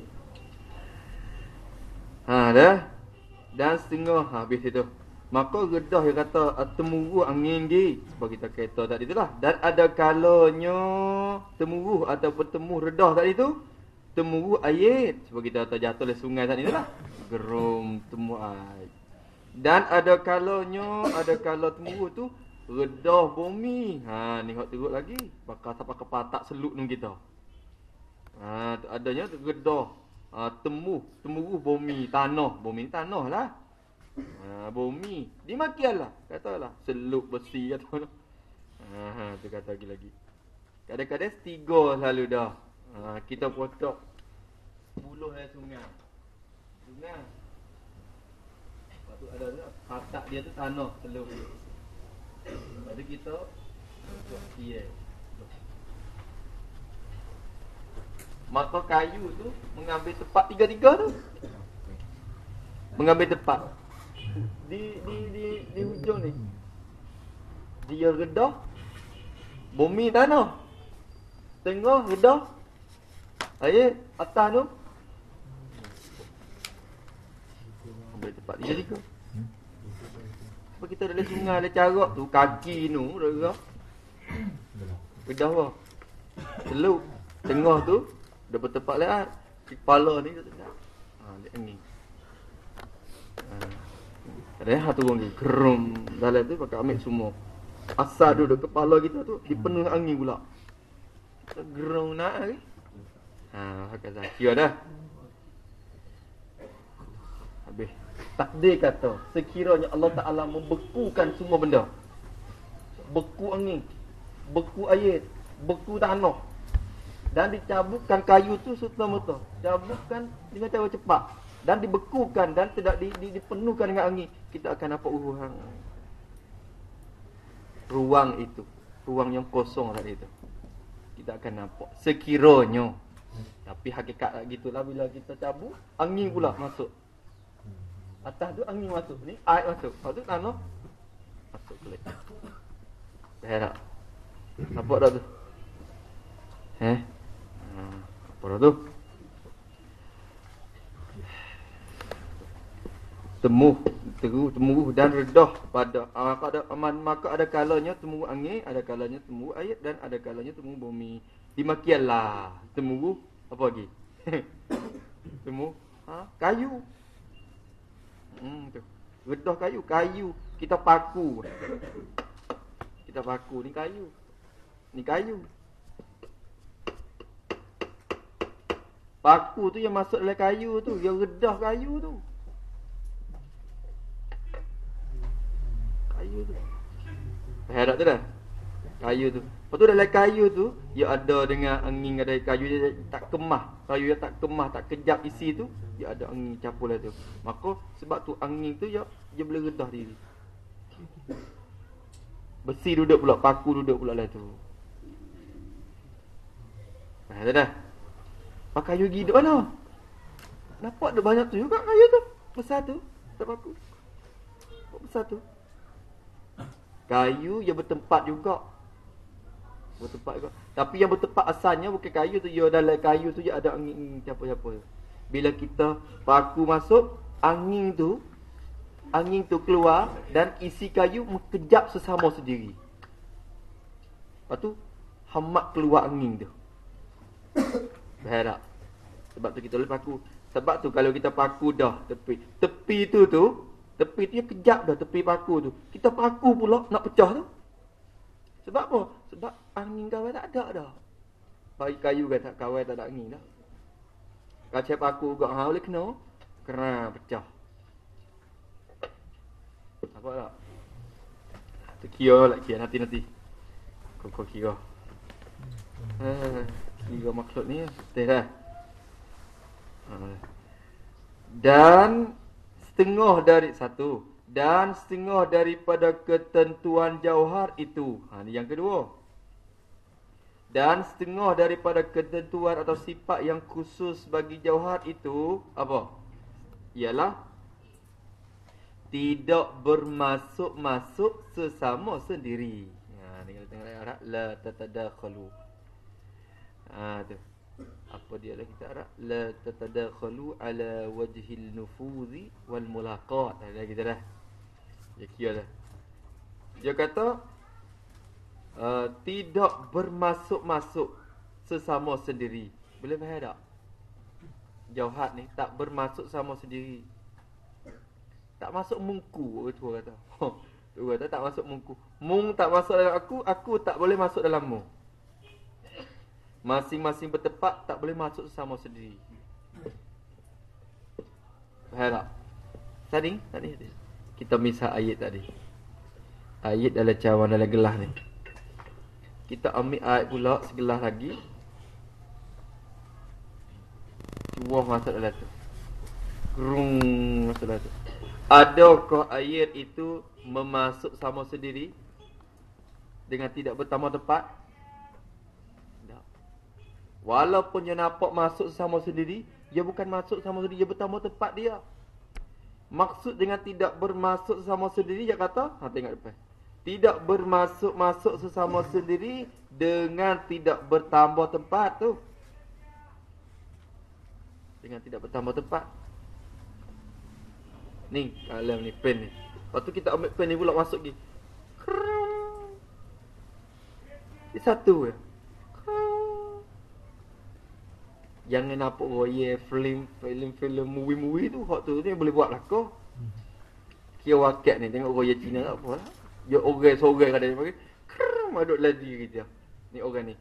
Ha, dah. Dan setengah habis itu. Maka redah yang kata temuruh angin di. Sebab kita kata tadi itulah. Dan ada kalanya temuruh ataupun temuh redah tadi tu. Temuruh air. Sebab kita kata jatuh dari sungai tadi itulah. Gerum temuh air. Dan ada kalanya, ada kala temuruh tu redah bumi. Ha, ni hak teruk lagi. Bakal sampai ke patak seluk nun kita. Ha, adanya redah. Ha, temuh, temuruh bumi, tanah. Bumi ni tanah lah. Ha, bumi dimakianlah, katalah seluk besi kata. Ha, ha tu kata lagi lagi. Kadang-kadang tiga selalu dah. Ha, kita potong buluh dari sungai. Sungai. Lepas tu ada tu patak dia tu tanah seluk. Lepas tu kita potong dia. Maka kayu tu mengambil tempat tiga-tiga tu. Mengambil tempat di di di di hujung ni. Dia redah bumi tanah. Tengah redah air atas tu. Ambil tempat dia tiga. Sebab kita dalam sungai ada carak tu, kaki tu redah. Redah apa? Seluk. Tengah tu dah bertempat lain. Kepala ni dah tegak. Ha, dia angin. Ada yang turun ni, kerum dalam tu pakai ambil semua. Asal duduk kepala kita tu dipenuhi angin pula. Kita gerung nak lagi. Ha, pakai zakir dah. Habis. Takdir kata, sekiranya Allah Ta'ala membekukan semua benda. Beku angin, beku air, beku tanah. Dan dicabutkan kayu tu serta-merta. Cabutkan dengan cara cepat. Dan dibekukan dan tidak di, di, dipenuhkan dengan angin, kita akan dapat ruang ruang itu, ruang yang kosong tadi itu kita akan nampak sekiranya. Tapi hakikat gitulah, bila kita cabut angin pula masuk atas tu, angin masuk ni, air masuk, lepas tu tanah masuk balik. Berak nampak dah tu eh ha, apa dah tu temuh, teruh, temuruh dan redah pada maka ada maka ada kalanya temuruh angin, ada kalanya temuruh air dan ada kalanya temuruh bumi. Dimakianlah temuruh apa lagi? Temuruh ha, kayu. Hmm tu. Redah kayu, kayu kita paku. Kita paku ni kayu. Ni kayu. Paku tu yang masuk dalam kayu tu, yang redah kayu tu. Kayu tu. Harap tu dah. Kayu tu. Lepas tu dalam kayu tu, dia ada dengan angin, ada kayu dia tak kemah. Kayu dia tak kemah, tak kejap isi tu, dia ada angin campur lah tu. Maka sebab tu angin tu dia, dia boleh redah diri. Besi duduk pula, paku duduk pula lah tu. Nah, dah dah. Pakai kayu hidup mana? Nampak ada banyak tu juga kayu tu. Besar tu. Tak paku. Besar tu. Kayu yang bertempat juga. Bertempat juga. Tapi yang bertempat asalnya bukan kayu tu. Ya dalam kayu tu je ada angin siapa-siapa. Bila kita paku masuk, angin tu angin tu keluar dan isi kayu menggejap sesama sendiri. Lepas tu hamak keluar angin tu. Berharap. Sebab tu kita boleh paku. Sebab tu kalau kita paku dah tepi. Tepi tu tu, tepi tu dia kejap dah tepi paku tu. Kita paku pula nak pecah tu. Sebab apa? Sebab angin kawai tak ada dah. Bagi kayu kan tak kawai tak ada angin dah. Kacau paku gak hang boleh kena, kerana pecah. Apa tak? Tu kira lah kira nanti-nanti. Kau kau kira. Ha, kira makhluk ni betul dah. Ha. Dan setengah dari satu dan setengah daripada ketentuan jauhar itu. Ha, ni yang kedua. Dan setengah daripada ketentuan atau sifat yang khusus bagi jauhar itu apa? Ialah tidak bermasuk-masuk sesama sendiri. Ha, ni kalau tengok Arab la tatadakhalu. Ha tu. Apa dia lah kita Arab? La tatadakhalu ala wajhil nufuzi wal mulaqat. Ada kita dah. Ya kira dah. Dia kata uh, tidak bermasuk-masuk sesama sendiri. Boleh faham tak? Jauhat ni tak bermasuk sama sendiri. Tak masuk mungku itu kata. Tu kata tak masuk mungku. Mung tak masuk dalam aku, aku tak boleh masuk dalam mu. Masing-masing bertempat tak boleh masuk sesama sendiri. Faham tak? Tadi, tadi kita misal ayat tadi. Ayat dalam cawan dalam gelas ni. Kita ambil ayat pula segelas lagi. Cuah masuk dalam tu. Gerung masuk dalam tu. Adakah ayat itu memasuk sama sendiri dengan tidak bertambah tempat? Tak. Walaupun dia nampak masuk sama sendiri, dia bukan masuk sama sendiri, dia bertambah tempat dia. Maksud dengan tidak bermasuk sama sendiri, dia kata, ha, tengok depan. Tidak bermasuk-masuk sesama sendiri dengan tidak bertambah tempat tu. Dengan tidak bertambah tempat. Ni, kalam ni, pen ni. Lepas tu kita ambil pen ni pula masuk lagi. Ini satu je. Jangan nampak royal film, film-film, movie-movie tu. Hak tu ni boleh buat lakar. Kira wakat ni, tengok royal Cina tak apa lah. Dia orang sorang kadang dia panggil. Maduk lagi kita. Ni orang ni.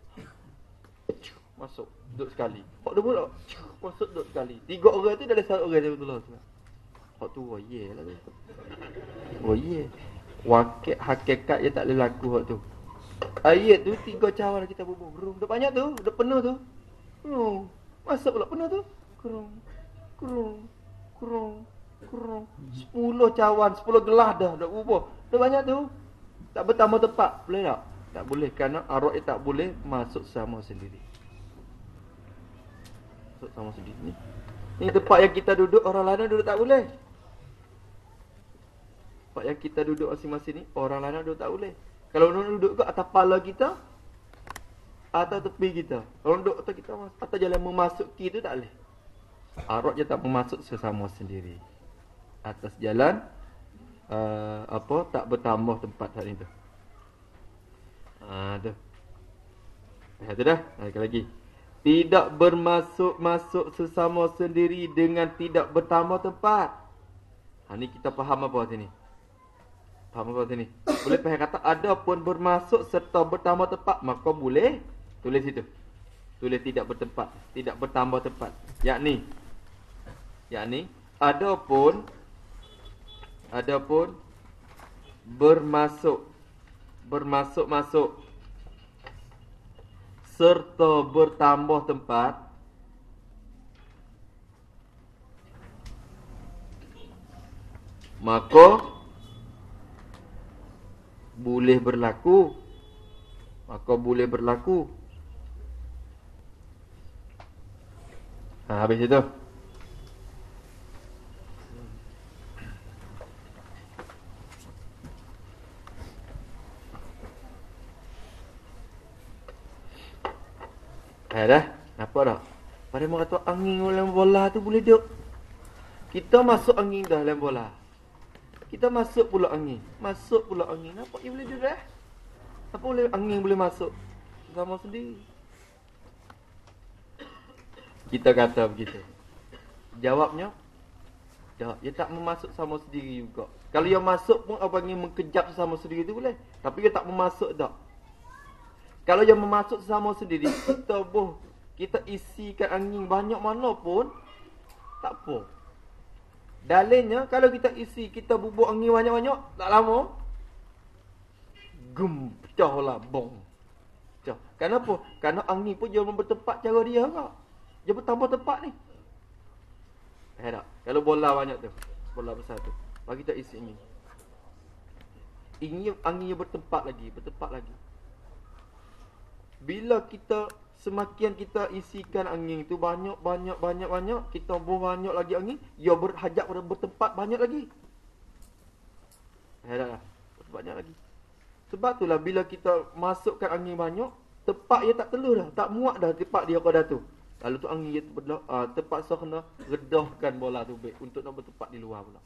Masuk, duduk sekali. Hak tu pula. Masuk, duduk sekali. Tiga orang tu dah ada satu orang tu betul lah. Hak tu royal lah tu. Royal. Wakil hakikat dia tak boleh laku hak tu. Ayat tu tiga cawan kita bubuh. Gerung. Dah banyak tu. Dah penuh tu. Gerung. Masuk pula penuh tu. Gerung. Gerung. Gerung. Gerung. Sepuluh cawan. Sepuluh gelas dah. Dah bubuh. Dah banyak tu. Tak bertambah tempat. Boleh tak? Tak boleh. Kerana arwah tak boleh masuk sama sendiri. Masuk sama sendiri ni. Ni tempat yang kita duduk. Orang lain duduk tak boleh. Tempat yang kita duduk masing-masing ni, orang lain duduk tak boleh. Kalau orang duduk ke atas kepala kita, atas tepi kita. Kalau duduk atas kita, atas jalan memasuki tu tak boleh. Arwah je tak memasuk sesama sendiri. Atas jalan, uh, apa, tak bertambah tempat saat itu. Haa, tu. Haa, tu dah. Sekali lagi. Tidak bermasuk-masuk sesama sendiri dengan tidak bertambah tempat. Ha, ni kita faham apa sini? Faham apa sini? Boleh faham kata ada pun bermasuk serta bertambah tempat, maka boleh tulis itu. Tulis tidak bertempat, tidak bertambah tempat. Yakni yakni ada pun ada pun bermasuk bermasuk-masuk serta bertambah tempat, maka boleh berlaku. Maka boleh berlaku. Ha, habis itu. Ha, dah. Nampak tak? Pada mereka kata angin dalam bola tu boleh duduk. Kita masuk angin dah dalam bola. Kita masuk pula angin. Masuk pula angin. Nampak dia boleh duduk dah? Apa boleh angin boleh masuk sama sendiri? Kita kata begitu. Jawabnya, tak, dia tak memasuk sama sendiri juga. Kalau dia masuk pun apa ni mengkejap sama sendiri tu boleh. Tapi dia tak memasuk tak. Kalau dia memasuk sama sendiri, kita boh kita isikan angin banyak mana pun tak apa. Dalilnya kalau kita isi, kita bubuk angin banyak-banyak, tak lama gem, pecahlah bong. Pecah. Kenapa? Kerana angin pun dia bertempat cara dia kak. Dia bertambah tempat ni. Eh tak? Kalau bola banyak tu, bola besar tu, bagi kita isi angin. Ingin angin bertempat lagi, bertempat lagi. Bila kita semakin kita isikan angin tu banyak banyak banyak banyak, kita buang banyak lagi angin, ia berhajat pada bertempat banyak lagi. Eh dah, banyak lagi. Sebab itulah bila kita masukkan angin banyak, tempat dia tak telur dah, tak muat dah tempat dia pada tu. Lalu tu angin dia uh, terpaksa kena redahkan bola tu baik untuk nak bertempat di luar pula.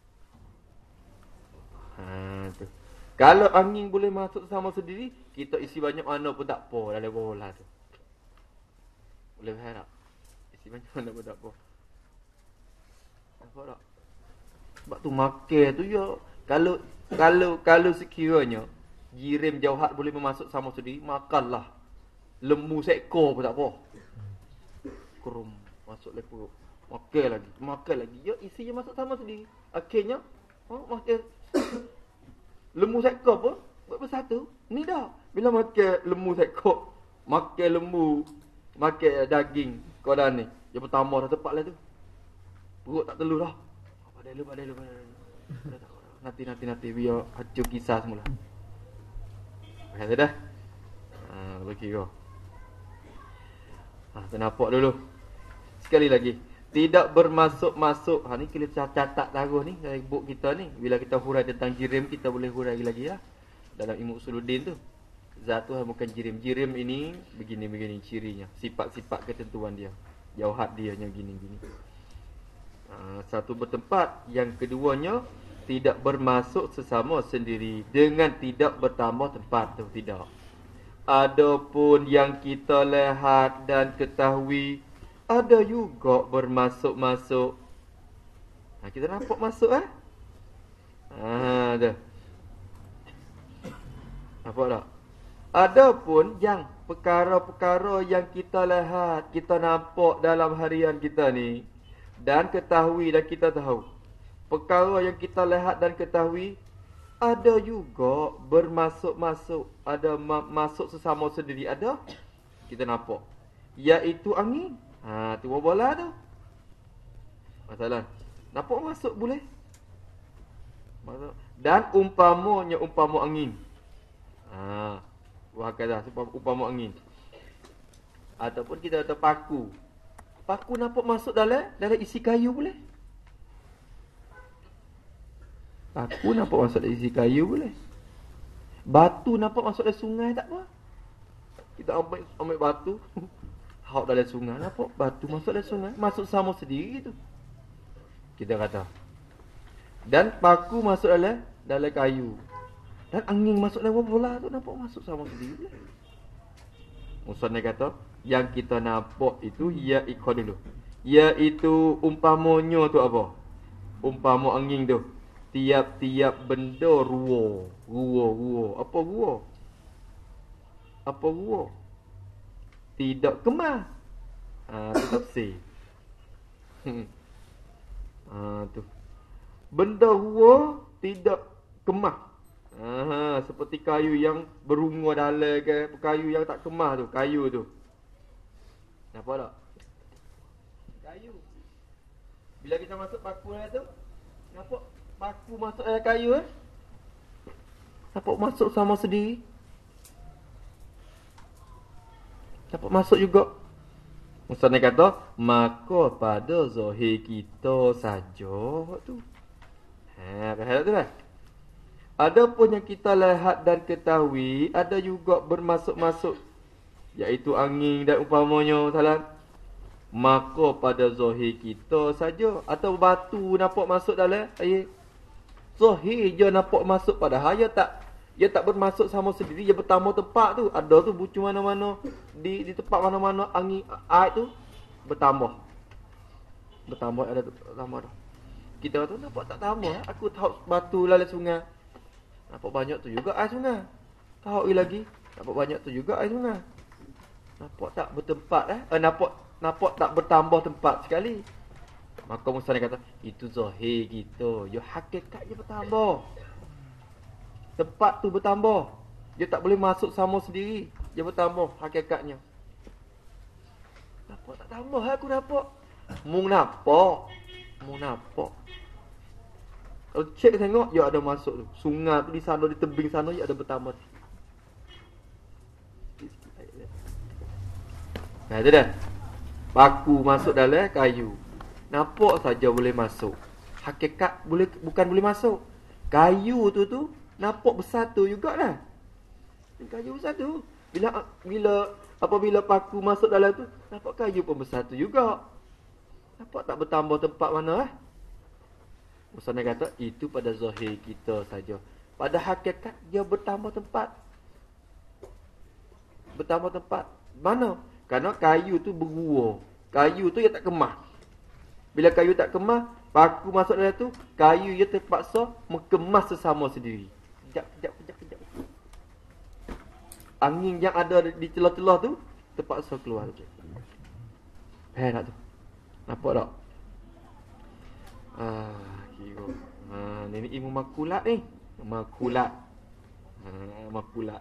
Ha tu. Kalau angin boleh masuk sama sendiri, kita isi banyak mana pun tak apa dalam bola tu. Boleh faham tak? Isi banyak mana pun tak apa. Nampak tak? Sebab tu makan tu ya, kalau kalau kalau sekiranya jirim jauhat boleh memasuk sama sendiri, makanlah. Lembu seekor pun tak apa. Kerum masuk le perut. Makan lagi, makan lagi. Ya isinya masuk sama sendiri. Akhirnya, oh makan lembu seekor pun buat bersatu. Ni dah. Bila makan lembu seekor, makan lembu, makan daging kau dah ni, dia bertambah dah tepat lah tu. Perut tak telur dah. Padahal lu, padahal lu, padahal lu. Nanti, nanti, nanti. Biar hancur kisah semula. Kata dah. Haa, bagi kau. Haa, kita nampak dulu. Sekali lagi. Tidak bermasuk-masuk. Ha ni kita catat taruh ni dari buku kita ni. Bila kita hurai tentang jirim, kita boleh hurai lagi lah. Dalam ilmu usuluddin tu. Zat tu bukan jirim. Jirim ini begini-begini cirinya. Sifat-sifat ketentuan dia. Jauhat dia yang gini-gini. Ha, satu bertempat. Yang keduanya, tidak bermasuk sesama sendiri. Dengan tidak bertambah tempat tu. Tidak. Adapun yang kita lihat dan ketahui, ada juga bermasuk-masuk. Ha, kita nampak masuk eh? Ha, dah. Nampak tak? Adapun yang perkara-perkara yang kita lihat, kita nampak dalam harian kita ni, dan ketahui dan kita tahu. Perkara yang kita lihat dan ketahui, ada juga bermasuk-masuk. Ada ma- masuk sesama sendiri. Ada. Kita nampak. Iaitu angin. Ha, tu bola tu. Masalah. Nampak masuk boleh? Masuk. Dan umpamanya umpama angin. Ha, wahakazah umpama angin. Ataupun kita kata paku. Paku nampak masuk dalam dalam isi kayu boleh? Paku nampak masuk dalam isi kayu boleh? Batu nampak masuk dalam sungai tak apa? Kita ambil ambil batu. Hak dalam sungai nampak batu masuk dalam sungai, masuk sama sendiri tu. Kita kata. Dan paku masuk dalam dalam kayu. Dan angin masuk dalam bola tu nampak masuk sama sendiri. Musannaf kata, yang kita nampak itu ya ikut dulu. Iaitu umpamanya tu apa? Umpama angin tu. Tiap-tiap benda ruwa. Ruwa, ruwa. Apa ruwa? Apa ruwa? Tidak kemah. Ha, tu tafsir. Ha, tu. Benda ruwa tidak kemah. Ha, seperti kayu yang berungu dalam ke, kayu yang tak kemah tu, kayu tu. Nampak tak? Kayu. Bila kita masuk paku tu, nampak paku masuk dalam kayu eh? Nampak masuk sama sendiri. Dapat masuk juga. Musannaf kata, maka pada zahir kita saja tu. Ha, faham tu kan? Adapun yang kita lihat dan ketahui, ada juga bermasuk-masuk, iaitu angin dan umpamanya, salah. Maka pada zahir kita saja, atau batu nampak masuk dalam air. Zahir je nampak masuk, padahal dia tak Dia tak bermasuk sama sendiri, dia bertambah tempat tu. Ada tu bucu mana-mana, di di tempat mana-mana angin air tu. bertambah. Bertambah ada tambah dah. Kita kata nampak tak tambah, aku tahu batu lalai sungai. Nampak banyak tu juga air sungai. Tahu lagi, nampak banyak tu juga air sungai. Nampak tak bertempat eh? eh nampak nampak tak bertambah tempat sekali. Maka Musa ni kata, itu zahir kita. Ya hakikat dia bertambah. Tempat tu bertambah. Dia tak boleh masuk sama sendiri. Dia bertambah hakikatnya. Nampak tak tambah aku nampak. Mung nampak. Mung nampak. Kalau cek tengok, ya ada masuk tu. Sungai tu di sana, di tebing sana, ya ada bertambah. Nah, itu dah. Paku masuk dalam kayu. Nampak saja boleh masuk. Hakikat boleh bukan boleh masuk. Kayu tu tu nampak bersatu juga dah. Kayu bersatu. Bila bila apabila paku masuk dalam tu, nampak kayu pun bersatu juga. Nampak tak bertambah tempat mana eh? Musa kata itu pada zahir kita saja. Pada hakikat dia bertambah tempat. Bertambah tempat. Mana? Kerana kayu tu bergua. Kayu tu dia tak kemah. Bila kayu tak kemah, paku masuk dalam tu, kayu dia terpaksa mengemas sesama sendiri. Kejap, kejap, kejap, kejap. Angin yang ada di celah-celah tu terpaksa keluar. Eh tak tu. Nampak tak? Ah, kira. Ha, ni ilmu makulat ni. Makulat. Ha, makulat.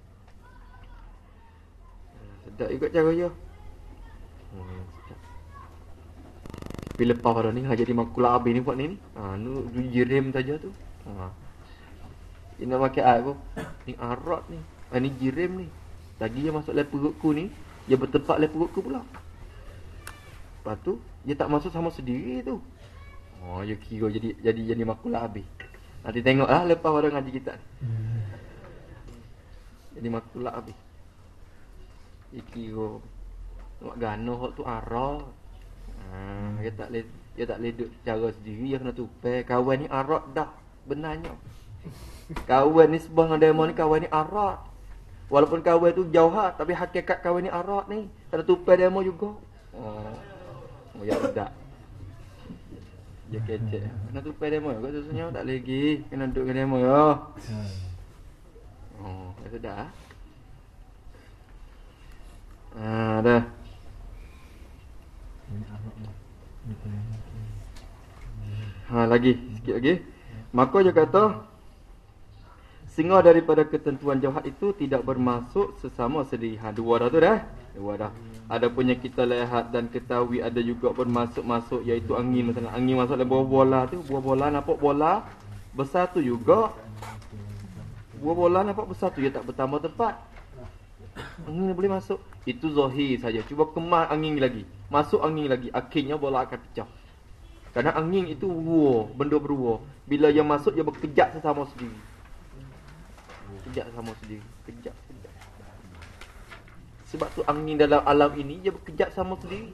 Sedap ikut cara dia. Hmm, sedap. Tapi lepas pada ni, ha, jadi makula habis ni buat ni ni. Ha, nu jirim saja tu. Ha. Ini nak pakai air pun. Ni arat ni. Ha, ni jirim ni. Lagi dia masuk dalam perutku ni, dia bertempat dalam perutku pula. Lepas tu, dia tak masuk sama sendiri tu. Oh, dia kira jadi jadi jadi makula habis. Nanti tengoklah lepas pada ngaji kita. Jadi makula habis. Ikiro nak gano hok tu arah. Ha, dia tak le dia tak le duk cara sendiri, dia kena tupai. Kawan ni arat dah benarnya. Kawan ni sebah dengan demo ni, kawan ni arat. Walaupun kawan tu jauh ha, tapi hakikat kawan ni arat ni. Kena tupai demo juga. Oh. Oh ya dak. Dia kecek. Kena tupai demo juga susahnya tak lagi. Kena duduk dengan demo ya. Oh, dah dah. Ah, dah. Ha, lagi, sikit lagi. Maka dia kata, sehingga daripada ketentuan jawhar itu tidak bermasuk sesama sendiri. Ha, dua dah tu dah. Dua dah. Ada punya kita lihat dan ketahui ada juga bermasuk-masuk, iaitu angin. Misalnya angin masuk dalam buah bola tu, buah bola nampak bola bersatu juga. Buah bola nampak bersatu, dia tak bertambah tempat. Angin boleh masuk. Itu zahir saja. Cuba kemas angin lagi. Masuk angin lagi. Akhirnya bola akan pecah. Kerana angin itu beruah. Benda beruah. Bila dia masuk, dia berkejap sesama sendiri. Kejap sesama sendiri. Kejap, kejap. Sebab tu angin dalam alam ini, dia berkejap sama sendiri.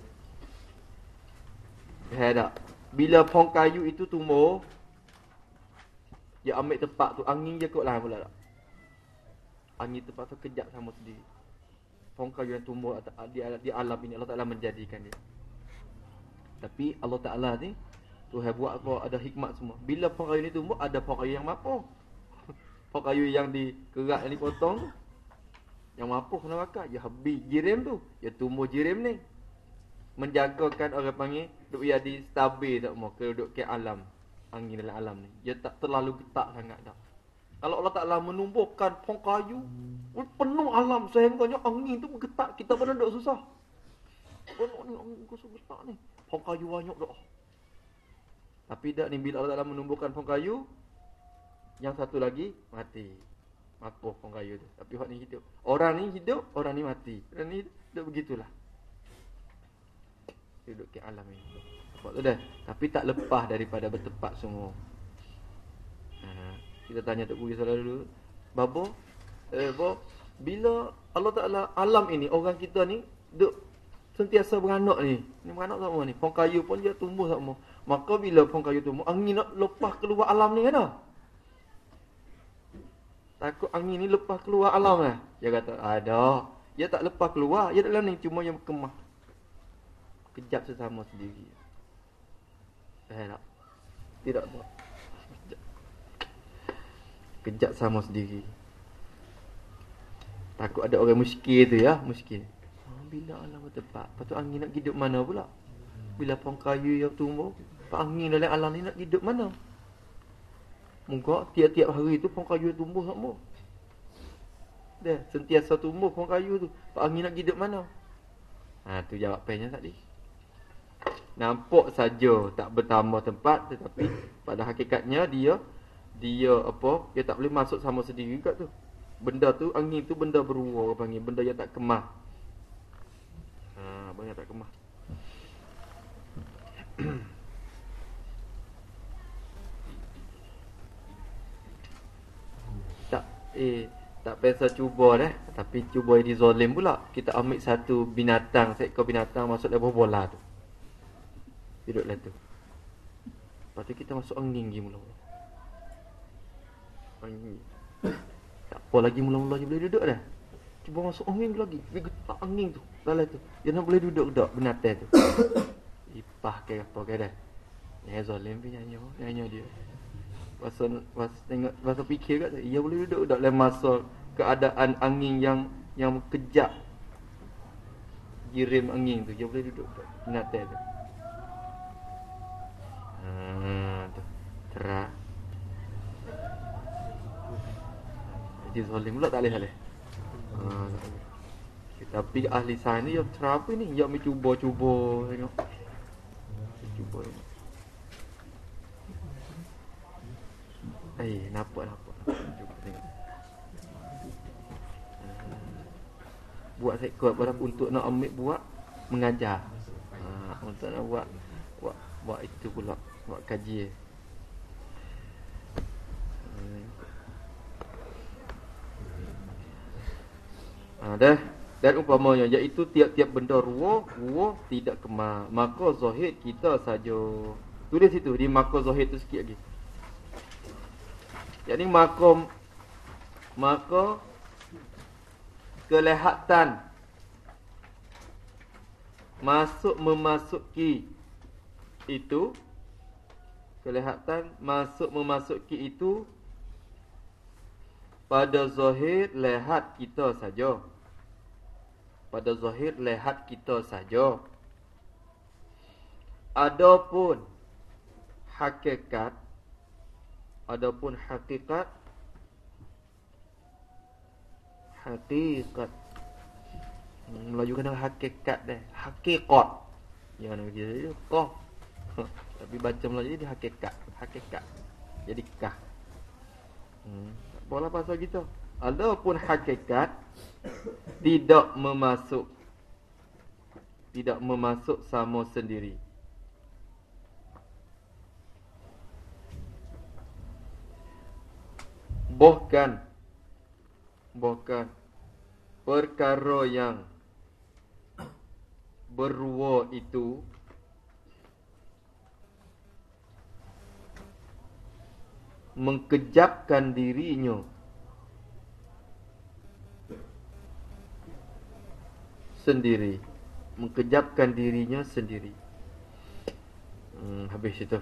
Ya tak? Bila pohon kayu itu tumbuh, dia ambil tempat tu. Angin dia kot lah pula tak? Angin terpaksa kejap sama sendiri. Pohon kayu yang tumbuh di, di alam ini, Allah Ta'ala menjadikan dia. Tapi Allah Ta'ala ni, Tuhan buat apa, ada hikmat semua. Bila pohon kayu ni tumbuh, ada pohon kayu yang mampu. Pohon kayu yang dikerak, yang dipotong tu, yang mampu kena bakar. Dia habis jirim tu, dia tumbuh jirim ni. Menjagakan orang panggil, duk jadi stabil tak mau, kalau duduk ke alam. Angin dalam alam ni. Dia tak terlalu getak sangat dah. Kalau Allah Ta'ala menumbuhkan pohon kayu, penuh alam sehingganya angin tu bergetak, kita pun duduk susah. Penuh ni angin kusuk getak ni. Pohon kayu banyak dah. Tapi dah ni bila Allah Ta'ala menumbuhkan pohon kayu, yang satu lagi mati. Mapuh pohon kayu tu. Tapi orang ni hidup. Orang ni hidup, orang ni mati. Orang ni hidup begitulah. Duduk ke alam ni. Nampak tu dah. Tapi tak lepas daripada bertempat semua. Kita tanya Tok Guru salah dulu. Babo, eh, bo, bila Allah Ta'ala alam ini, orang kita ni duk sentiasa beranak ni. Ni beranak sama ni. Pohon kayu pun dia tumbuh sama. Maka bila pohon kayu tumbuh, angin nak lepas keluar alam ni kan tak? Takut angin ni lepas keluar alam lah. Dia kata, ada. Dia tak lepas keluar. Dia dalam ni cuma yang berkemah. kejap sesama sendiri. Eh tak? Tidak tak? Kejap. Kejap sama sendiri. Takut ada orang muskil tu ya, muskil. Oh, bila alam tepat, lepas tu angin nak hidup mana pula? Bila pohon kayu yang tumbuh, angin dalam alam ni nak hidup mana? Moga tiap-tiap hari tu pohon kayu tumbuh semua. Dah, sentiasa tumbuh pohon kayu tu. Pak angin nak hidup mana? Ha, tu jawapannya tadi. Nampak saja tak bertambah tempat, tetapi pada hakikatnya dia dia apa? Dia tak boleh masuk sama sendiri kat tu. Benda tu, angin tu benda beruang, orang panggil benda yang tak kemah. Ha, benda yang tak kemah. tak eh tak biasa cuba dah, tapi cuba di zalim pula. Kita ambil satu binatang, seekor binatang masuk dalam bola tu. Duduklah tu. Lepas tu kita masuk angin lagi mula-mula. Angin. Tak apa lagi mula-mula je boleh duduk dah. Cuba masuk angin lagi. Dia getak angin tu. Dalam tu. Dia nak boleh duduk dak binatang tu. Ipah ke apa ke dah. Dia zalim punya nyanyi, nyanyi dia. Masa masa tengok masa fikir kat dia, ia boleh duduk dak dalam masa keadaan angin yang yang kejap. Jirim angin tu, dia boleh duduk dak binatang tu. Ha tu. Terah. Jadi zalim pula tak boleh boleh. Ha, tapi ahli sains ni yang terapi ni yang mencuba-cuba tengok. Cuba tengok. Eh, nampak nampak. Cuba tengok. Hmm. Buat seekor barang untuk nak ambil buat mengajar. Ha, untuk nak buat buat buat itu pula, buat kaji. Hmm. Ha, dah. Dan umpamanya iaitu tiap-tiap benda ruah, ruah tidak kemah. Maka zahid kita saja. Tulis situ di maka zahid tu sikit lagi. Jadi maka maka kelihatan masuk memasuki itu, kelihatan masuk memasuki itu pada zahir lihat kita saja. Pada zahir lihat kita saja. Adapun hakikat, adapun hakikat, hakikat. Melayu kena hakikat dah. Hakikat. Yang nak dia qaf. Tapi baca Melayu dia hakikat, hakikat. Jadi kah. Hmm. Bola pasal gitu. Adapun hakikat tidak memasuk, tidak memasuk sama sendiri. Bahkan bahkan perkara yang berua itu mengkejapkan dirinya sendiri, mengkejapkan dirinya sendiri. Hmm, habis itu.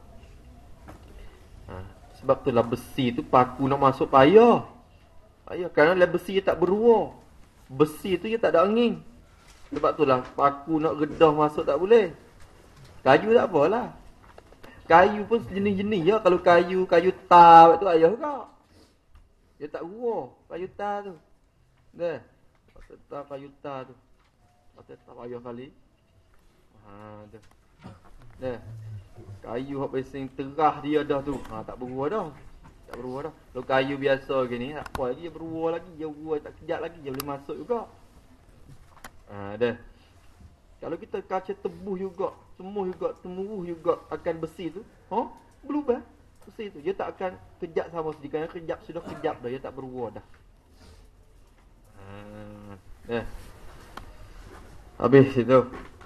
Ha, sebab itulah besi tu paku nak masuk payah. Payah kerana lah besi tak berua. Besi tu dia tak ada angin. Sebab itulah paku nak redah masuk tak boleh. Kayu tak apalah. Kayu pun sejenis-jenis ya. Kalau kayu, kayu tar tu ayah kau. Dia tak rua kayu tar tu. Dah. Tar kayu tar tu. Pasal tak payah kali. Ha tu. Dah. Kayu hak bising terah dia dah tu. Ha tak berua dah. Tak berua dah. Kalau kayu biasa gini tak apa lagi dia berua lagi, dia berua tak kejap lagi dia boleh masuk juga. Ha dah. Kalau kita kaca tebuh juga, semuh juga, temuruh juga akan besi tu, ha? Berubah besi tu. Dia tak akan kejap sama sedikit. Kerana kejap sudah kejap dah, dia tak berua dah. Ha dah. Habis itu.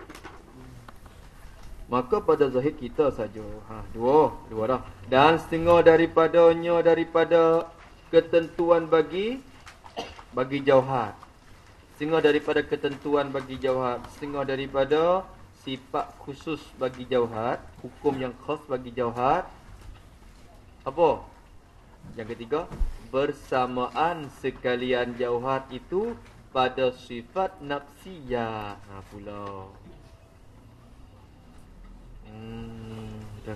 Maka pada zahir kita saja. Ha, dua, dua dah. Dan setengah daripadanya daripada ketentuan bagi bagi jauhar. Setengah daripada ketentuan bagi jauhar, setengah daripada sifat khusus bagi jauhar, hukum yang khas bagi jauhar. Apa? Yang ketiga, bersamaan sekalian jauhar itu pada sifat nafsiyah. Ha pula. Hmm, dah.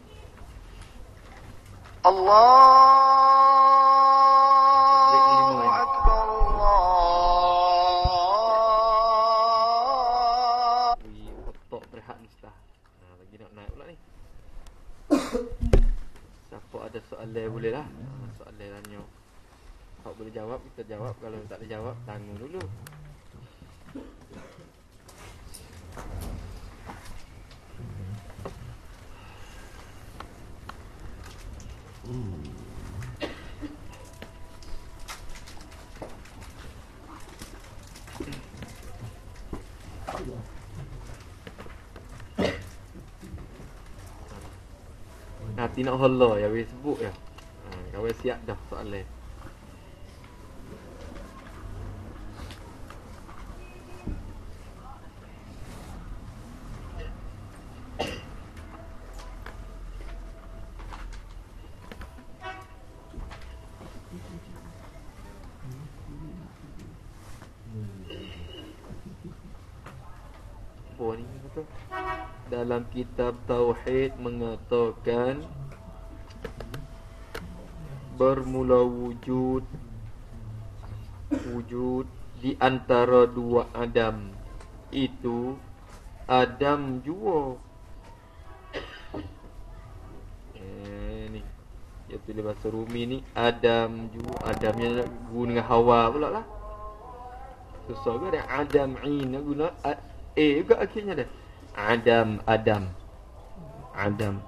Allahu Akbar. Allah. Wih, otak berehat ni Ustaz. Ha, lagi nak naik pula ni. Siapa ada soalan boleh lah. Ha, soalan tanya. Kalau boleh jawab, kita jawab. Kalau tak boleh jawab, tanggung dulu. Nanti nak holla ya Facebook ya. Ha, kawan siap dah soalan. Apa ni kata? Dalam kitab Tauhid mengatakan bermula wujud wujud di antara dua Adam. Itu Adam jua. Eh ni. Dia tulis bahasa Rumi ni Adam jua. Adamnya guna dengan Hawa pula lah. Susah ke ada Adam in guna A juga akhirnya dah. Adam, Adam. Adam.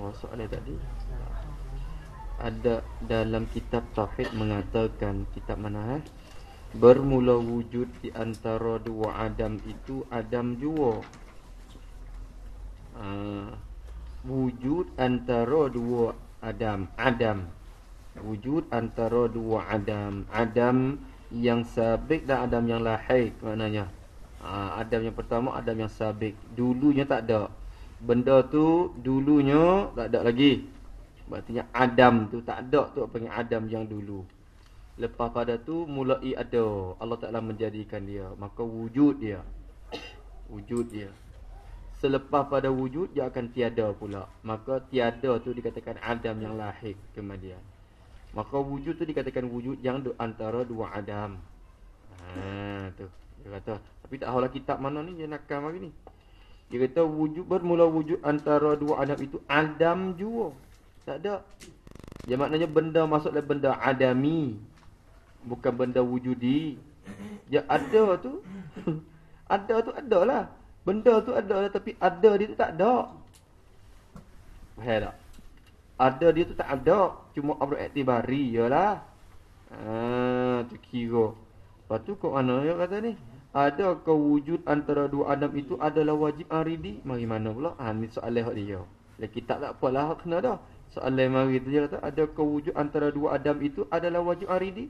Oh, soalan tadi ada dalam kitab tauhid mengatakan, kitab mana eh? Bermula wujud di antara dua Adam itu Adam jua. Uh, wujud antara dua Adam, Adam. Wujud antara dua Adam, Adam yang sabik dan Adam yang lahir. Maknanya uh, Adam yang pertama, Adam yang sabik. Dulunya tak ada. Benda tu dulunya tak ada lagi. Berartinya Adam tu tak ada tu, apa panggil Adam yang dulu. Lepas pada tu mulai ada, Allah Ta'ala menjadikan dia, maka wujud dia. Wujud dia. Selepas pada wujud dia akan tiada pula. Maka tiada tu dikatakan Adam yang lahir kemudian. Maka wujud tu dikatakan wujud yang antara dua Adam. Ha tu. Dia kata, tapi tak tahulah kitab mana ni dia nakal mari ni. Dia kata wujud bermula wujud antara dua Adam itu Adam jua. Tak ada. Yang maknanya benda masuk dalam benda adami, bukan benda wujudi. Dia ada tu ada tu ada lah. Benda tu ada lah, tapi ada dia tu tak ada. Faham tak? Ada dia tu tak ada. Cuma amr i'tibari je lah. Haa, tu kira. Lepas tu kok mana dia kata ni? Adakah wujud antara dua Adam itu adalah wajib aridi? Mari mana pula? Ha, ni soalan hak dia. Lah kitab tak apalah hak kena dah. Soalan mari tu dia kata, adakah wujud antara dua Adam itu adalah wajib aridi?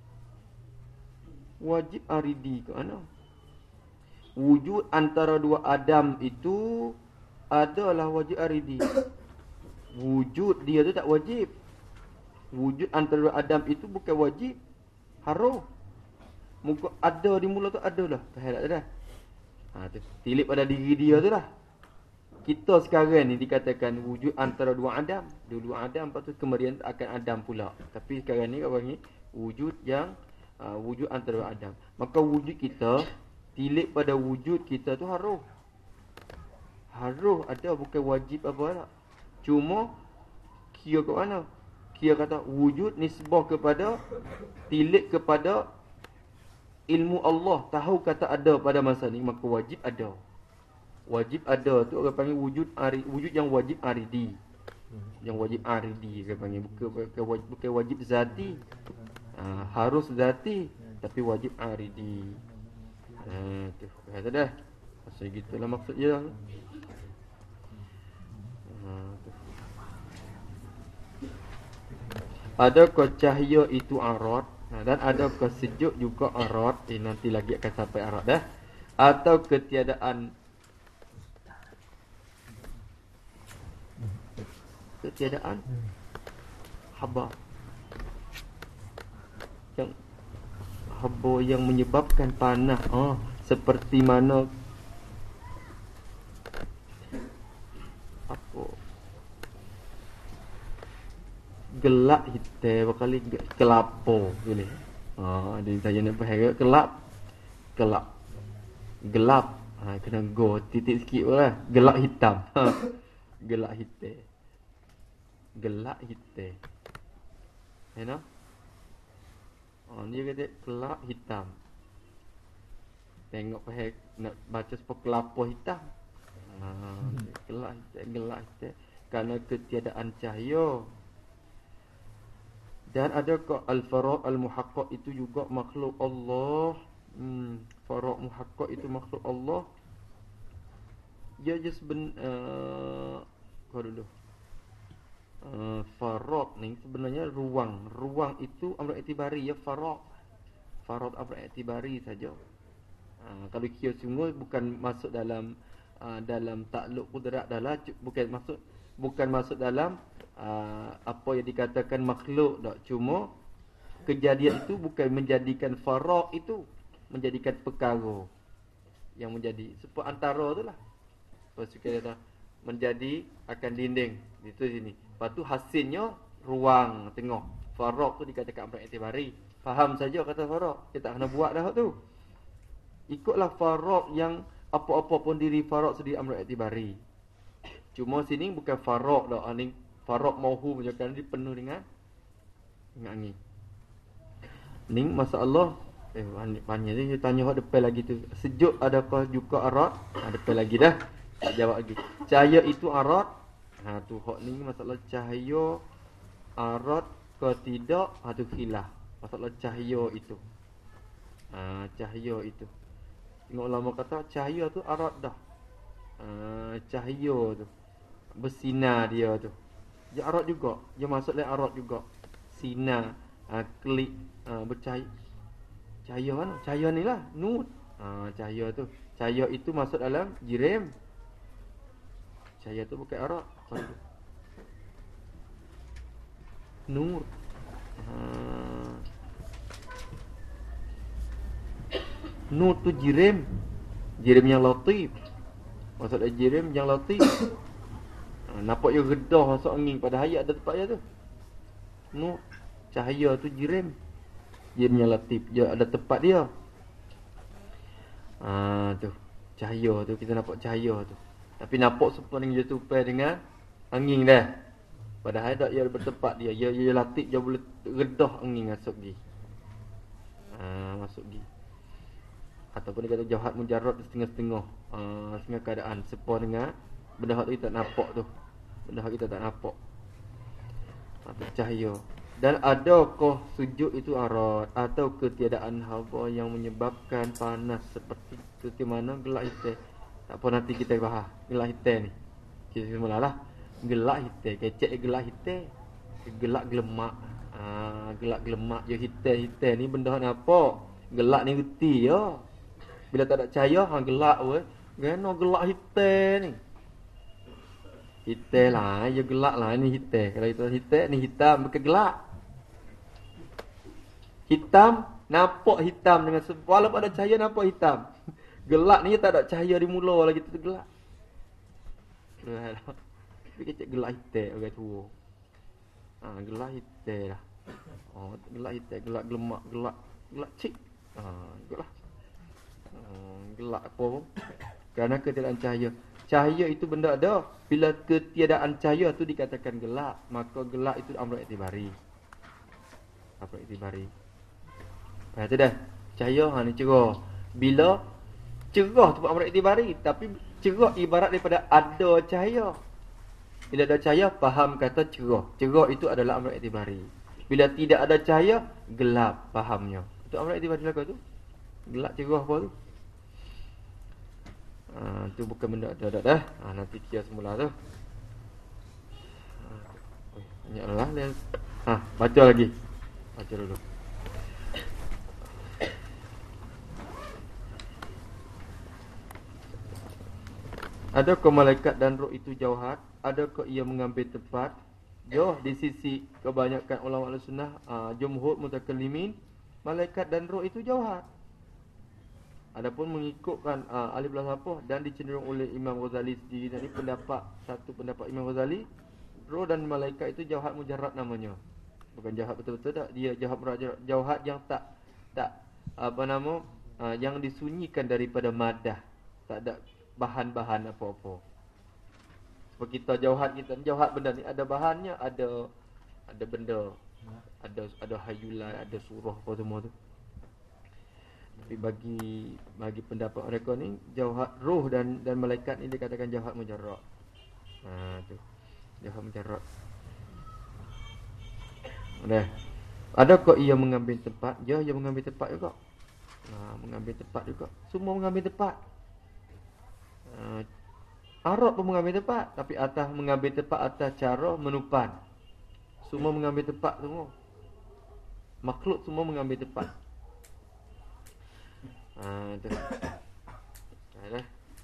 Wajib aridi ke mana? Wujud antara dua Adam itu adalah wajib aridi. Wujud dia tu tak wajib. Wujud antara dua Adam itu bukan wajib, haram. Muka ada di mula tu ada lah. Faham tak dah? Ha, tu tilip pada diri dia tu lah. Kita sekarang ni dikatakan wujud antara dua Adam. Dulu Adam, lepas tu kemudian akan Adam pula. Tapi sekarang ni apa ni? Wujud yang uh, wujud antara dua Adam. Maka wujud kita, tilip pada wujud kita tu haruh. Haruh ada, bukan wajib apa tak. Cuma kira ke mana? Kira kata wujud nisbah kepada, tilip kepada ilmu Allah. Tahu kata ada pada masa ni, maka wajib ada. Wajib ada tu orang panggil wujud ari, wujud yang wajib aridi. Yang wajib aridi orang panggil, bukan bukan wajib, bukan wajib zati. Ha, harus zati tapi wajib aridi. Ha tu kata dah. Pasal gitulah maksud dia. Ha tu. Adakah cahaya itu arad? Ha, dan adakah sejuk juga arad? Eh, nanti lagi akan sampai arad dah. Atau ketiadaan ketiadaan haba yang haba yang menyebabkan panas, oh, seperti mana apa gelap hitam berkali kelapo boleh. Ha, dia saya nak faham kelap kelap gelap, ha, kena go titik sikit lah. Gelap hitam. Ha. Gelap hitam. Gelap hitam. You know? Oh, dia kata gelap hitam. Tengok faham nak baca sepuluh kelapa hitam. Ha, gelap hitam, gelap hitam kerana ketiadaan cahaya. Dan adakah al-faraq al-muhaqqaq itu juga makhluk Allah? Hmm, faraq muhaqqaq itu makhluk Allah. Dia je seben uh, kau dulu. Uh, faraq ni sebenarnya ruang. Ruang itu amr i'tibari ya, faraq. Faraq amr i'tibari saja. Uh, kalau kira semua bukan masuk dalam uh, dalam takluk qudrat dalam, bukan masuk bukan masuk dalam Uh, apa yang dikatakan makhluk tak. Cuma kejadian itu bukan menjadikan faraq itu, menjadikan perkara yang menjadi seperti antara tu lah. Lepas tu kita kata menjadi akan dinding itu sini. Lepas tu hasilnya ruang tengah. Faraq tu dikatakan amr i'tibari. Faham saja kata faraq, kita tak kena buat dah tu. Ikutlah faraq yang apa-apa pun diri faraq sendiri amr i'tibari. Cuma sini bukan faraq dah, ni faraq mauhu menunjukkan dia penuh dengan dengan angin. Ni masalah eh banyak dia tanya hak depan lagi tu. Sejuk adakah juga arad? Ha, depan lagi dah. Tak jawab lagi. Cahaya itu arad? Ha tu hak ni masalah cahaya arad ke tidak, ha tu khilaf. Masalah cahaya itu. Ha cahaya itu. Tengok ulama kata cahaya tu arad dah. Ha cahaya tu bersinar dia tu. Dia arad juga. Dia masuk dalam arad juga. Sinar, ha, klik, ha, bercahaya. Cahaya mana? Cahaya ni lah, nur. Ha cahaya tu. Cahaya itu masuk dalam jirim. Cahaya tu bukan arad. Nur. Ha. Nur tu jirim. Jirim yang latif. Maksudnya jirim yang latif. Ha, nampak je redah masuk angin pada hayat ada tempat dia tu. Nur. Cahaya tu jirim. Jirim yang latif. Dia ada tempat dia. Ha tu. Cahaya tu kita nampak cahaya tu. Tapi nampak sepenuhnya dia tupai dengan angin dah. Padahal tak dia bertempat dia. Dia dia latif dia boleh redah angin masuk gi. Ha masuk gi. Ataupun dia kata jauhat mujarrad setengah-setengah. Uh, setengah keadaan sepa dengan benda hak kita tak nampak tu. Benda hak kita tak nampak. Atau cahaya. Dan adakah sujud itu arad atau ketiadaan hawa yang menyebabkan panas seperti seperti mana gelak hitam. Tak apa nanti kita bahas gelak hitam ni. Kita semulalah gelak hitam, kecek gelak hitam. Gelak gelemak. Ah, gelak gelemak je hitam-hitam ni benda hak nampak. Gelak ni reti ya. Bila tak ada cahaya, hang gelak weh. Gano gelak hitam ni. Hitam lah, ya gelak lah ni hitam. Kalau itu hitam, ni hitam bukan gelak. Hitam, nampak hitam dengan sebab walaupun ada cahaya nampak hitam. Gelak ni tak ada cahaya di mula lagi tu gelak. Tapi kecek gelak hitam orang tua. Ha, gelak hitam lah. Oh, gelak hitam, gelak gelemak, gelak gelak cik. Ha, gelak. Hmm, gelak apa pun kerana ketiadaan cahaya. Cahaya itu benda ada. Bila ketiadaan cahaya tu dikatakan gelap, maka gelap itu amr i'tibari. Amr i'tibari. Faham tu dah? Cahaya ha ni cerah. Bila cerah tu amr i'tibari, tapi cerah ibarat daripada ada cahaya. Bila ada cahaya faham kata cerah. Cerah itu adalah amr i'tibari. Bila tidak ada cahaya gelap fahamnya. Itu amr i'tibari lah tu. Gelap cerah apa tu? Ha, tu bukan benda ada dah dah. Ha, nanti kia semula tu. Ha, banyaklah dia. Ha, baca lagi. Baca dulu. Adakah malaikat dan roh itu jauhat? Adakah ia mengambil tempat? Jauh di sisi kebanyakan ulama al-sunnah, uh, jumhur mutakallimin, malaikat dan roh itu jauhat. Adapun mengikutkan uh, ahli falsafah dan dicenderung oleh Imam Ghazali sendiri tadi, pendapat satu pendapat Imam Ghazali, roh dan malaikat itu jauhat mujarrad namanya. Bukan jauhat betul-betul tak, dia jauhat mujarrad, jauhat yang tak tak apa nama uh, yang disunyikan daripada madah, tak ada bahan-bahan apa-apa. Sebab kita jauhat, kita jauhat benda ni ada bahannya, ada ada benda, ada ada hayulan, ada surah apa semua tu. Tapi bagi bagi pendapat mereka ni, jauhat roh dan dan malaikat ni dikatakan jauhat mujarrad. Ha tu. Jauhat mujarrad. Dah. Adakah ia mengambil tempat? Ya, ia mengambil tempat juga. Ha, mengambil tempat juga. Semua mengambil tempat. Ha, Arab pun mengambil tempat, tapi atas mengambil tempat atas cara menupan. Semua mengambil tempat semua. Makhluk semua mengambil tempat. Ha, tu. Dah.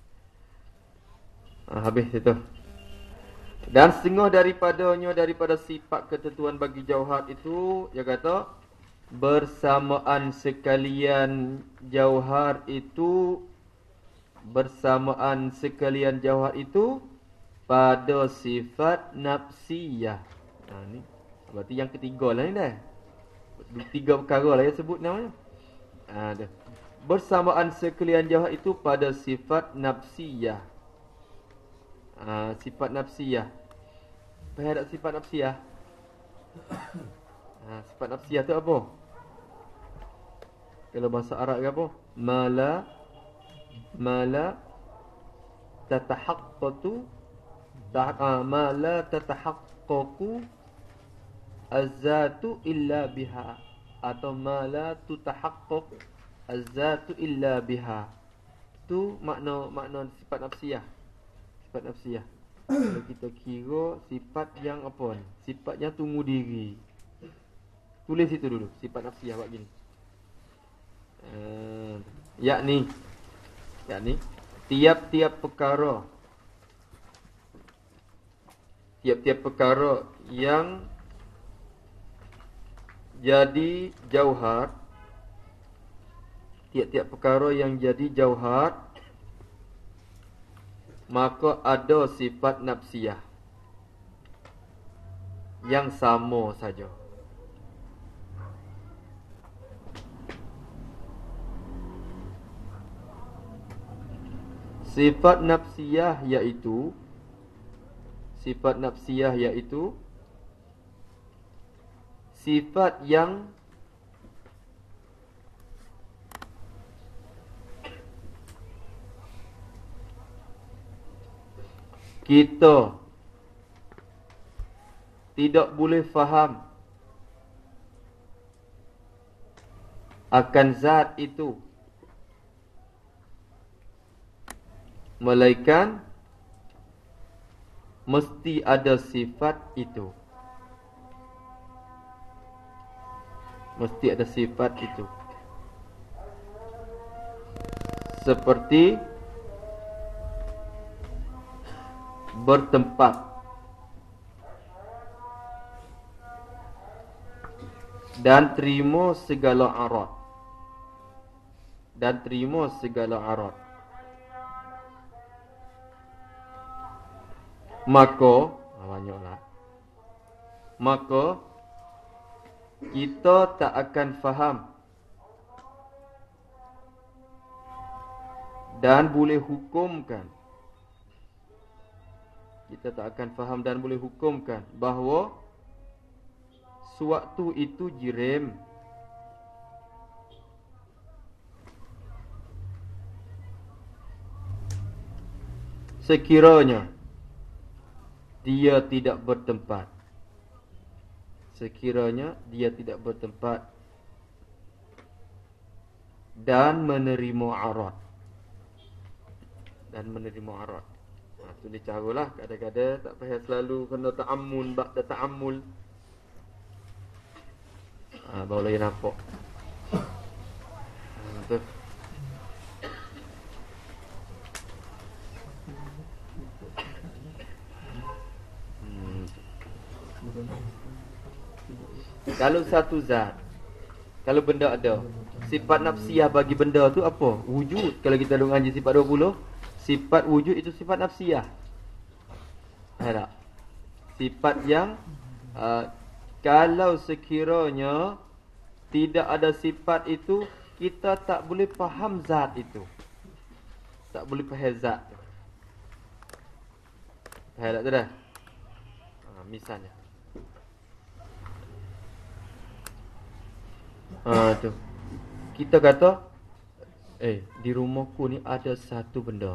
Ha, habis itu. Dan setengah daripadanya daripada sifat ketentuan bagi jauhat itu, dia kata bersamaan sekalian jauhar itu bersamaan sekalian jauhar itu pada sifat nafsiyah. Ha ni berarti yang ketiga lah ni dah. Tiga perkara lah yang sebut namanya. Ha dah. Bersamaan sekalian jauhar itu pada sifat nafsiyah. Ha, sifat nafsiyah. Apa ada sifat nafsiyah? Ha, sifat nafsiyah tu apa? Kalau bahasa Arab ke apa? Mala mala tatahaqqatu ta ma la tatahaqqaqu az-zatu illa biha, atau ma la tutahaqqaq az-zatu illa biha. Tu makna makna sifat nafsiyah. Sifat nafsiyah. Kalau kita kira sifat yang apa ni? Sifat yang tunggu diri. Tulis itu dulu, sifat nafsiyah buat gini. Uh, yakni yakni tiap-tiap perkara tiap-tiap perkara yang jadi jauhar, tiap-tiap perkara yang jadi jauhar, maka ada sifat nafsiyah yang sama saja. Sifat nafsiyah iaitu Sifat nafsiyah iaitu sifat yang kita tidak boleh faham akan zat itu, melainkan mesti ada sifat itu. Mesti ada sifat itu. Seperti bertempat dan terima segala arat. Dan terima segala arat. Maka banyaklah Maka kita tak akan faham dan boleh hukumkan Kita tak akan faham dan boleh hukumkan bahawa suatu itu jirim, sekiranya dia tidak bertempat. Sekiranya dia tidak bertempat dan menerima arat. Dan menerima arat. Ha, tu dia caralah. Kadang-kadang tak payah selalu kena ta'ammul, ba'da ta'ammul. Ha, baru lagi nampak. Ha, tu. Kalau satu zat, kalau benda ada, sifat nafsiyah bagi benda tu apa? Wujud. Kalau kita duk ngaji sifat dua puluh, sifat wujud itu sifat nafsiyah. Ada sifat yang uh, kalau sekiranya tidak ada sifat itu, kita tak boleh faham zat itu. Tak boleh faham zat tu. Faham tak tu dah? Ha, misalnya Ha tu. Kita kata eh di rumahku ni ada satu benda.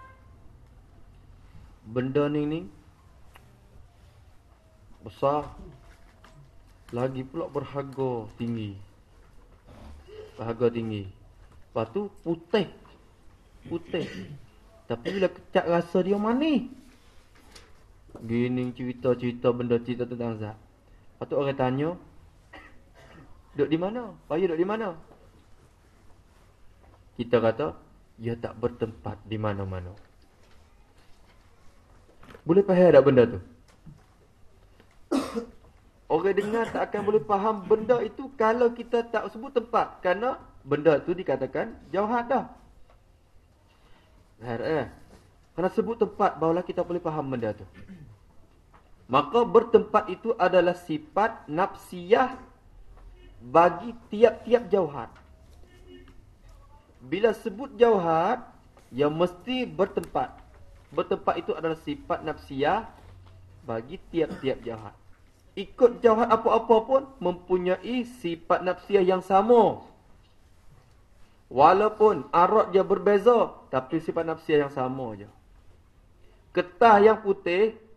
Benda ni ni besar. Lagi pula berharga tinggi. Berharga tinggi. Lepas tu putih. Putih. Tapi bila kecak rasa dia manis. Gini cerita-cerita benda cerita tentang zat. Lepas tu orang tanya, duduk di mana? Payah duduk di mana? Kita kata, dia tak bertempat di mana-mana. Boleh faham tak benda tu? Orang dengar tak akan boleh faham benda itu kalau kita tak sebut tempat. Kerana benda tu dikatakan jauhat dah. Faham eh? Kerana sebut tempat, barulah kita boleh faham benda tu. Maka bertempat itu adalah sifat nafsiyah bagi tiap-tiap jauhat. Bila sebut jauhat, yang mesti bertempat. Bertempat itu adalah sifat nafsiyah bagi tiap-tiap jauhat. Ikut jauhat apa-apa pun mempunyai sifat nafsiyah yang sama. Walaupun arat dia berbeza, tapi sifat nafsiyah yang sama je. Ketah yang putih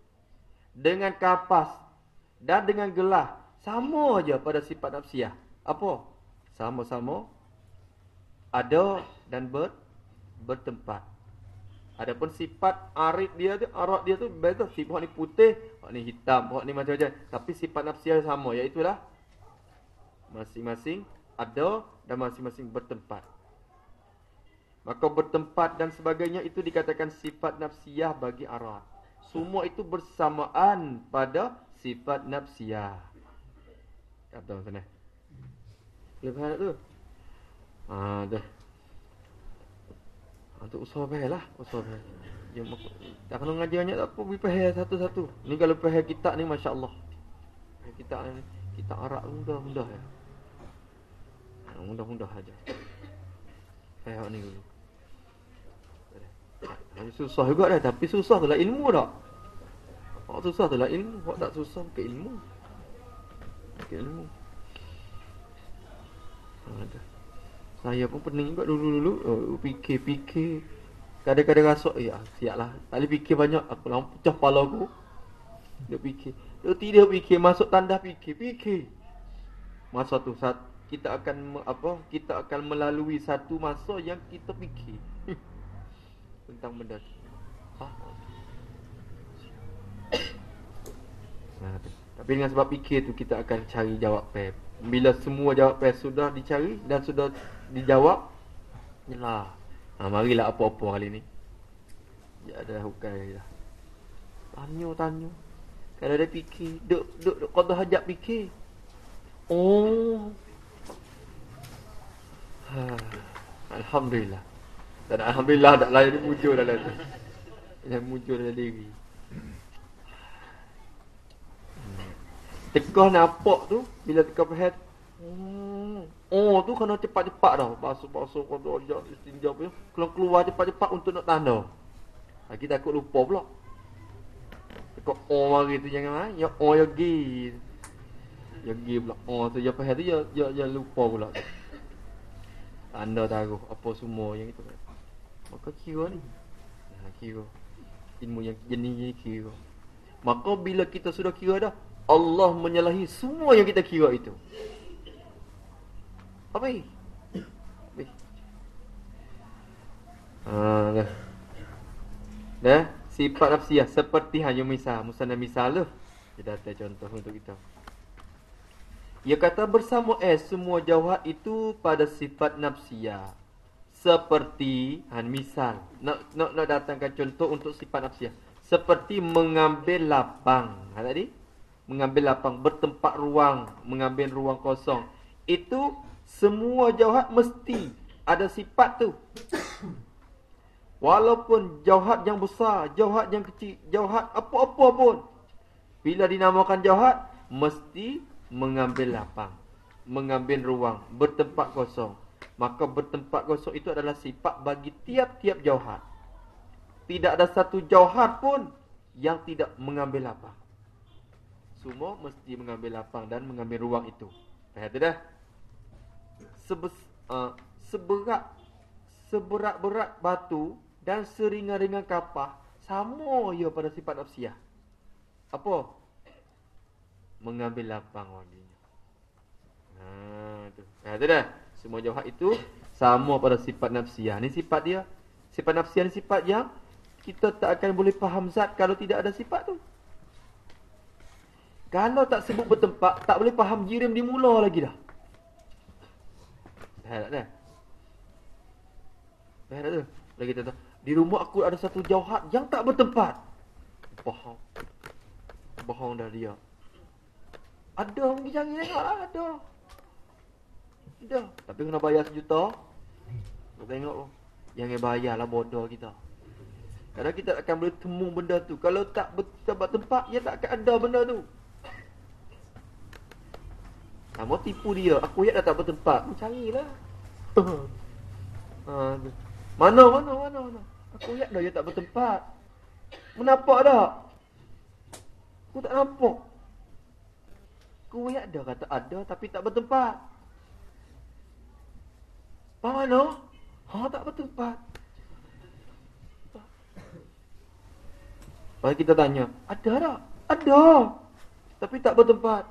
dengan kapas dan dengan gelas, sama aja pada sifat nafsiyah. Apa? Sama-sama ada dan ber, bertempat. Adapun sifat arid dia tu, arak dia tu beza. Sifat ni putih, hak ni hitam, hak ni macam-macam. Tapi sifat nafsiyah sama, iaitu lah masing-masing ada dan masing-masing bertempat. Maka bertempat dan sebagainya itu dikatakan sifat nafsiyah bagi arak. Semua itu bersamaan pada sifat nafsiyah. Kata sana. Boleh faham tu? Ah, dah. Untuk usaha bahaya lah, usaha bahaya. Dia tak kena ngajar-ngajar tak apa, pergi bahaya satu-satu. Ni kalau bahaya kitab ni masya-Allah. Bahaya kitab ni, kitab Arab mudah-mudah ya. Mudah-mudah aja. Bahaya ni dulu. Ini susah juga dah, tapi susah tu lah ilmu tak? Hak susah tu lah ilmu, hak tak susah ke ilmu. Ke ilmu. Ada. Saya pun pening juga dulu-dulu oh, fikir-fikir. Kadang-kadang rasuk ya siaplah. Tak boleh fikir banyak, aku lama pecah kepala aku. Dia fikir. Dia tidak fikir, masuk tanda fikir, fikir. Masa tu saat kita akan apa? Kita akan melalui satu masa yang kita fikir tentang benda tu. Ha. Nah, tapi dengan sebab fikir tu kita akan cari jawab pep. Bila semua jawab pep sudah dicari dan sudah dijawab, yalah. Ha, marilah apa-apa kali ni. Ya ada hukai dah. Tanya-tanya. Kalau ada fikir, duk duk duk qada hajat fikir. Oh. Ha. Alhamdulillah. Dan alhamdulillah tak lain dia muncul dalam tu. Dia muncul dalam diri. Tekah nampak tu bila tekah perhati. Hmm. Oh tu kena cepat-cepat dah. Basuh-basuh qada hajat istinja punya. Keluar-keluar cepat-cepat untuk nak tanda. Lagi takut lupa pula. Tekah oh mari tu jangan mai. Ya oh ya gi. Ya gi pula. Oh tu ya perhati ya ya ya lupa pula. Tanda taruh apa semua yang itu. Maka kira ni. Ha kira. Ilmu yang jenis ni kira. Maka bila kita sudah kira dah, Allah menyalahi semua yang kita kira itu. Apa ni? Apa? Ah, dah. Dah, sifat nafsiyah seperti hanya misal, musana misal lah. Dia datang contoh untuk kita. Ia kata bersama es semua jawhar itu pada sifat nafsiyah. Seperti han misal. Nak nak nak datangkan contoh untuk sifat nafsiyah. Seperti mengambil lapang. Ha tadi? Mengambil lapang, bertempat ruang, mengambil ruang kosong. Itu semua jawhar mesti ada sifat tu. Walaupun jawhar yang besar, jawhar yang kecil, jawhar apa-apa pun, bila dinamakan jawhar mesti mengambil lapang, mengambil ruang, bertempat kosong. Maka bertempat kosong itu adalah sifat bagi tiap-tiap jawhar. Tidak ada satu jawhar pun yang tidak mengambil lapang. Semua mesti mengambil lapang dan mengambil ruang itu. Faham tu dah? Sebes, uh, seberat seberat-berat batu dan seringan-ringan kapah sama ya pada sifat nafsiyah. Apa? Mengambil lapang waginya. Ha tu. Ha tu dah. Semua jawhar itu sama pada sifat nafsiyah. Ni sifat dia. Sifat nafsiyah ni sifat yang kita tak akan boleh faham zat kalau tidak ada sifat tu. Kalau tak sebut bertempat, tak boleh faham jirim di mula lagi dah. Faham tak dah? Faham tak tu? Lagi kita tahu, di rumah aku ada satu jawhar yang tak bertempat. Bohong. Bohong dah dia. Ada, pergi cari tengok lah, ada. Ada. Tapi kena bayar sejuta. Kita tengok pun. Jangan bayarlah bodoh kita. Kadang kita akan boleh temu benda tu. Kalau tak bertempat, ya tak akan ada benda tu. Kamu tipu dia. Aku ingat dah tak bertempat. Carilah. Ha, mana, mana, mana, mana. Aku ingat dah dia tak bertempat. Menampak tak? Aku tak nampak. Aku ingat dah kata ada tapi tak bertempat. Mana? Ha, tak bertempat. Lepas kita tanya, ada tak? Ada. Tapi tak bertempat.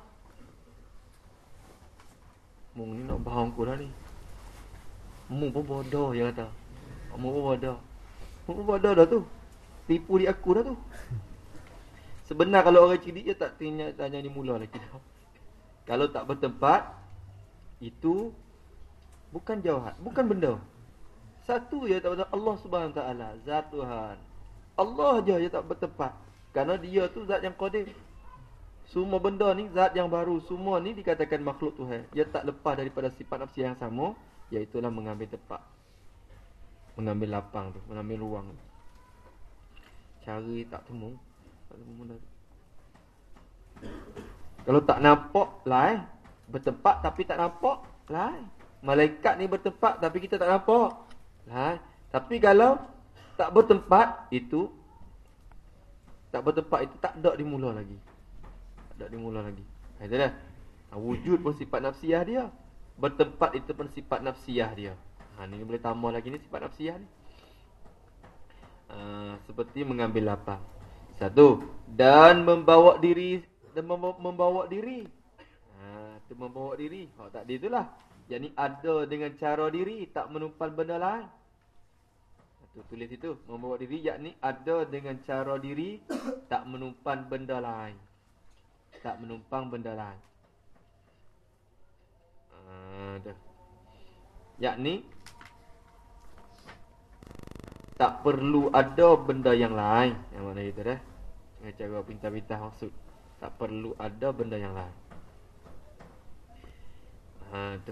Mung ni nak bahang aku dah ni. Mung pun bodoh dia kata. Mung pun bodoh. Mung pun bodoh dah tu. Tipu di aku dah tu. Sebenar kalau orang cerdik dia tak tanya, tanya ni mula lagi. Kalau tak bertempat, itu bukan jauhat, bukan benda. Satu je tak bertempat, Allah Subhanahu Wa Taala, zat Tuhan. Allah je yang tak bertempat. Kerana dia tu zat yang qadir. Semua benda ni zat yang baru. Semua ni dikatakan makhluk Tuhan. Dia tak lepas daripada sifat nafsi yang sama, iaitulah mengambil tempat. Mengambil lapang tu, mengambil ruang tu. Cari tak temu. Tak temu dah. Kalau tak nampak lah eh. Bertempat tapi tak nampak lah eh. Malaikat ni bertempat tapi kita tak nampak lah eh. Tapi kalau tak bertempat, itu tak bertempat itu tak ada dimula lagi. Tak ada dimula lagi. Itu dah. Wujud pun sifat nafsiyah dia. Bertempat itu pun sifat nafsiyah dia. Ha, ni boleh tambah lagi ni sifat nafsiyah ni. Ha, seperti mengambil lapang. Satu, dan membawa diri dan mem- membawa diri. Ha, tu membawa diri. Oh, tak dia itulah. Yang ni ada dengan cara diri, tak menumpan benda lain. Tu tulis itu, membawa diri yakni ada dengan cara diri, tak menumpan benda lain. Tak menumpang benda lain. Ha, tu. Yakni tak perlu ada benda yang lain. Yang mana itu dah? Dengan cara pintar-pintar maksud. Tak perlu ada benda yang lain. Ha, tu.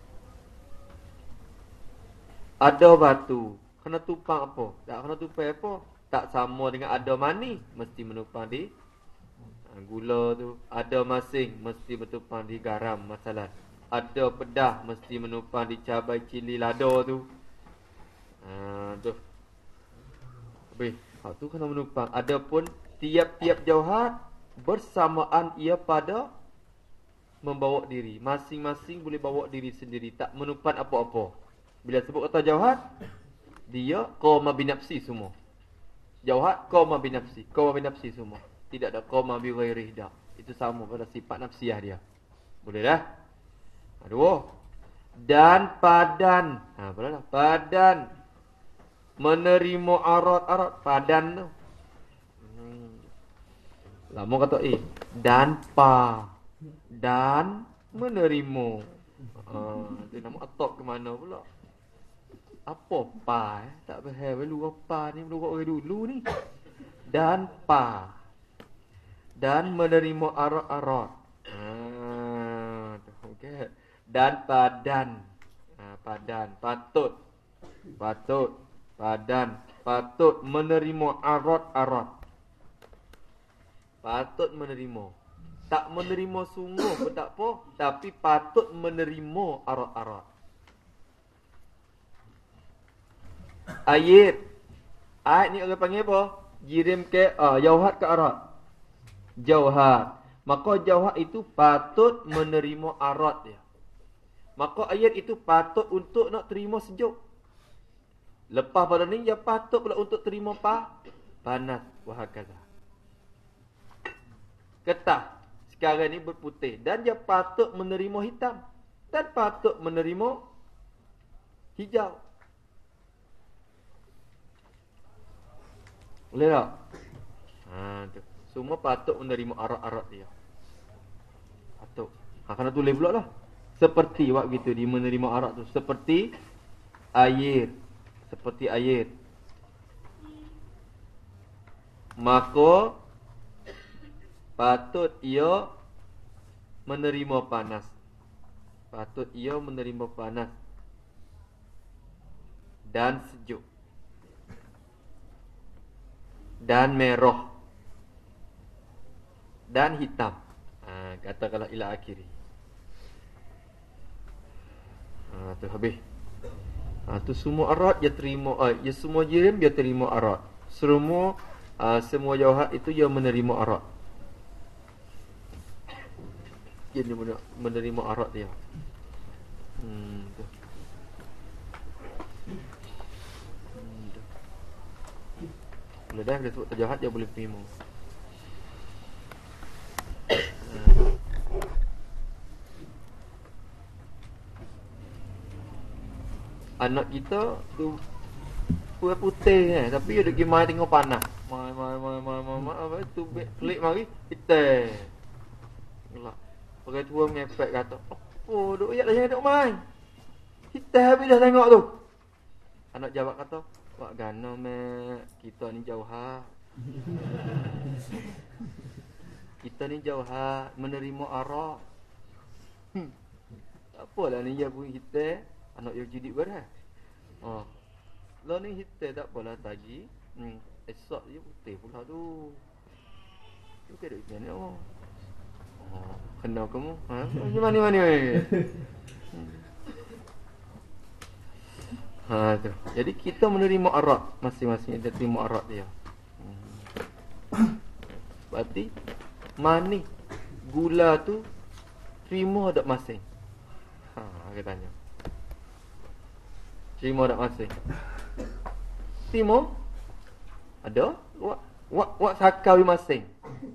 Ada batu, kena tumpang apa? Tak kena tumpang apa? Tak sama dengan ada mani, mesti menumpang di ha, gula tu. Ada masing, mesti bertumpang di garam masalah. Ada pedah, mesti menumpang di cabai cili lada tu. Ha, tu. Habis, hak tu kena menumpang. Adapun tiap-tiap jauhat bersamaan ia pada membawa diri. Masing-masing boleh bawa diri sendiri, tak menumpan apa-apa. Bila sebut kata jauhat, dia qawma binafsi semua. Jauhat qawma binafsi, qawma binafsi semua. Tidak ada qawma bi ghairih dah. Itu sama pada sifat nafsiyah dia. Boleh dah? Dua. Dan padan. Ha, boleh dah. Padan menerima arat-arat padan tu. Hmm. Lama kata eh dan pa. Dan menerima. Ah, uh, tu nama atok ke mana pula? Apa pa eh? Tak faham dulu apa ni menurut orang dulu ni. Dan pa. Dan menerima arat-arat. Ah, okey. Dan padan. Ah, padan, patut. Patut, padan, patut menerima arat-arat. Patut menerima. Tak menerima sungguh pun tak apa, tapi patut menerima arat-arat. Ayat. Ayat ni orang panggil apa? Jirim ke uh, jauhat ke arat. Jauhat. Maka jauhat itu patut menerima arat dia. Maka ayat itu patut untuk nak terima sejuk. Lepas pada ni dia patut pula untuk terima pa panas wahakaza. Ketah sekarang ni berputih dan dia patut menerima hitam dan patut menerima hijau. Boleh tak? Ha, tu. Semua patut menerima arat-arat dia. Patut. Ha, kena tulis pula lah. Seperti waktu gitu dia menerima arat tu. Seperti air. Seperti air. Maka patut ia menerima panas. Patut ia menerima panas dan sejuk dan merah dan hitam. Ha, katakanlah ila akhiri. Ha, tu habis. Ha, tu semua arat dia terima. Uh, ya semua jirim dia terima arat. Semua uh, semua jauhat itu dia menerima arat. Dia menerima arat dia. Hmm, tu. Hmm, tu. Boleh dah, dia sebut terjahat dia boleh terima. Anak kita tu putih putih eh, tapi dia pergi mai tengok panas. Mai mai mai mai mai, mai apa tu klik mari hitam. Gelak. Pakai tua ngepek kata, "Apa duk ayat dah duk mai?" Hitam habis dah tengok tu. Anak jawab kata, "Wak gana mek, kita ni jauh ha." Kita ni jauh ha menerima arak. Hmm. Apalah ni dia pun hitam, anak dia jidik berat. Oh. Lah ni hitam tak apalah tadi. Hmm. Esok dia putih pula tu. Tu kira macam mana? Oh, kena kamu. Ha? Macam mana mana? Ha tu. Jadi kita menerima arak masing-masing dia terima arak dia. Hmm. Berarti manis gula tu terima tak masing? Ha, aku tanya. Terima tak masing? Terima? Ada? Wak wak wak sakau masing.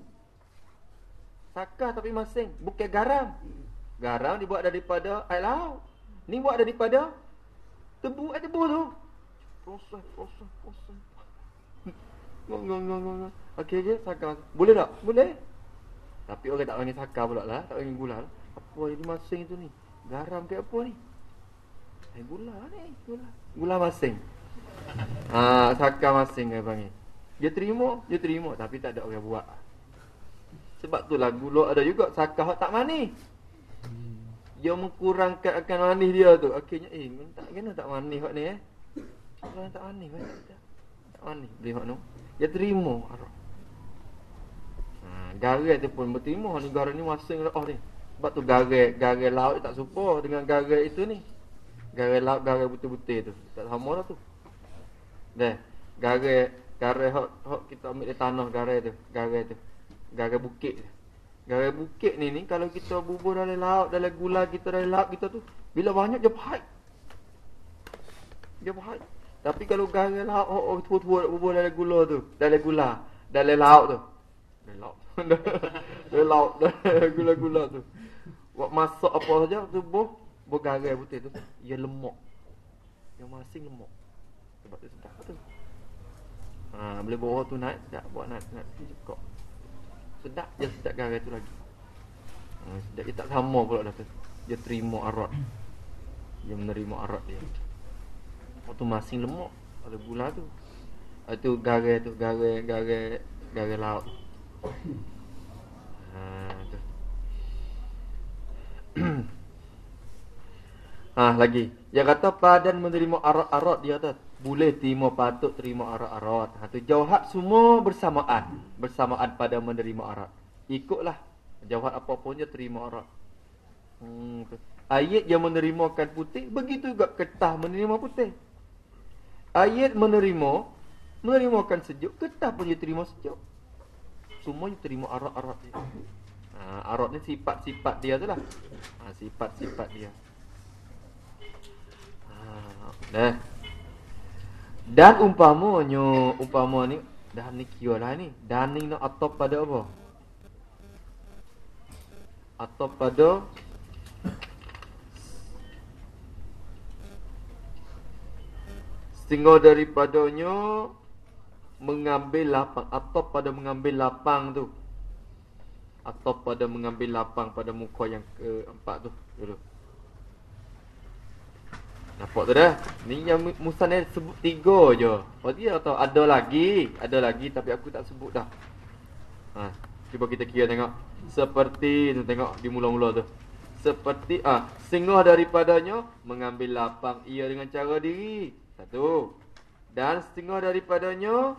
Sakar tapi masing, bukan garam. Garam dibuat daripada air laut. Ni buat daripada tebu, air tebu tu. Proses, proses, proses. Ngong ngong ngong ngong. Okey je sakar. Boleh tak? Boleh. Tapi orang tak panggil sakar pula lah, tak panggil gula lah. Apa jadi masing tu ni? Garam ke apa ni? Eh gula ni, gula. Gula masing. Ha, sakar masing dia panggil. Dia terima, dia terima tapi tak ada orang buat. Sebab tu lah gula ada juga sakar tak manis. Dia mengkurangkan akan manis dia tu. Akhirnya eh tak kena tak manis hak ni eh. Kalau tak manis kan tak. Tak manis beli hak tu. Dia terima arak. Ha, garai tu pun berterima ni garai ni masing dah ni. Sebab tu garai garai laut tak serupa dengan garai itu ni. Garai laut garai betul-betul tu. Tak sama dah tu. Dah. Garai garai hak hak kita ambil dari tanah garai tu, garai tu. Garai bukit. Garai bukit ni ni kalau kita bubur dalam laut, dalam gula kita dalam laut kita tu, bila banyak dia pahit. Dia pahit. Tapi kalau garai laut oh, oh tua-tua bubur dalam gula tu, dalam gula, dalam laut tu. Dalam laut. Dalam laut, dalam gula-gula tu. Buat masak apa saja tu buh, buh garai putih tu, ia lemak. Yang masing lemak. Sebab tu sedap tu. Ha, boleh bawa tu naik, tak buat naik naik cukup. Sedap je sedap garai tu lagi. Ha, sedap dia tak sama pula dah tu. Dia terima arak. Dia menerima arak dia. Waktu masing lemak ada gula tu. Itu garai tu, garai garai garai laut. Ha tu. Ha lagi. Dia kata padan menerima arak-arak dia kata boleh terima patut terima arak-arak. Ha tu jauhat semua bersamaan, bersamaan pada menerima arak. Ikutlah jauhat apa-apa je terima arak. Hmm tu. Ayat yang menerimakan putih begitu juga ketah menerima putih. Ayat menerima menerimakan sejuk, ketah pun dia terima sejuk. Semuanya terima arak-arak dia. Ha arak ni sifat-sifat dia tu lah. Ha sifat-sifat dia. Dah. Dan umpamanya, umpama ni dah ni kira-lah ni. Dan ni nak atop pada apa? Atop pada setengah daripadanya mengambil lapang. Atop pada mengambil lapang tu. Atop pada mengambil lapang pada muka yang keempat tu. Dulu. Nampak tu dah. Ni yang Musanna sebut tiga je. Oh dia tahu ada lagi, ada lagi tapi aku tak sebut dah. Ha, cuba kita kira tengok. Seperti tu tengok di mula-mula tu. Seperti ah, setengah daripadanya mengambil lapang ia dengan cara diri. Satu. Dan setengah daripadanya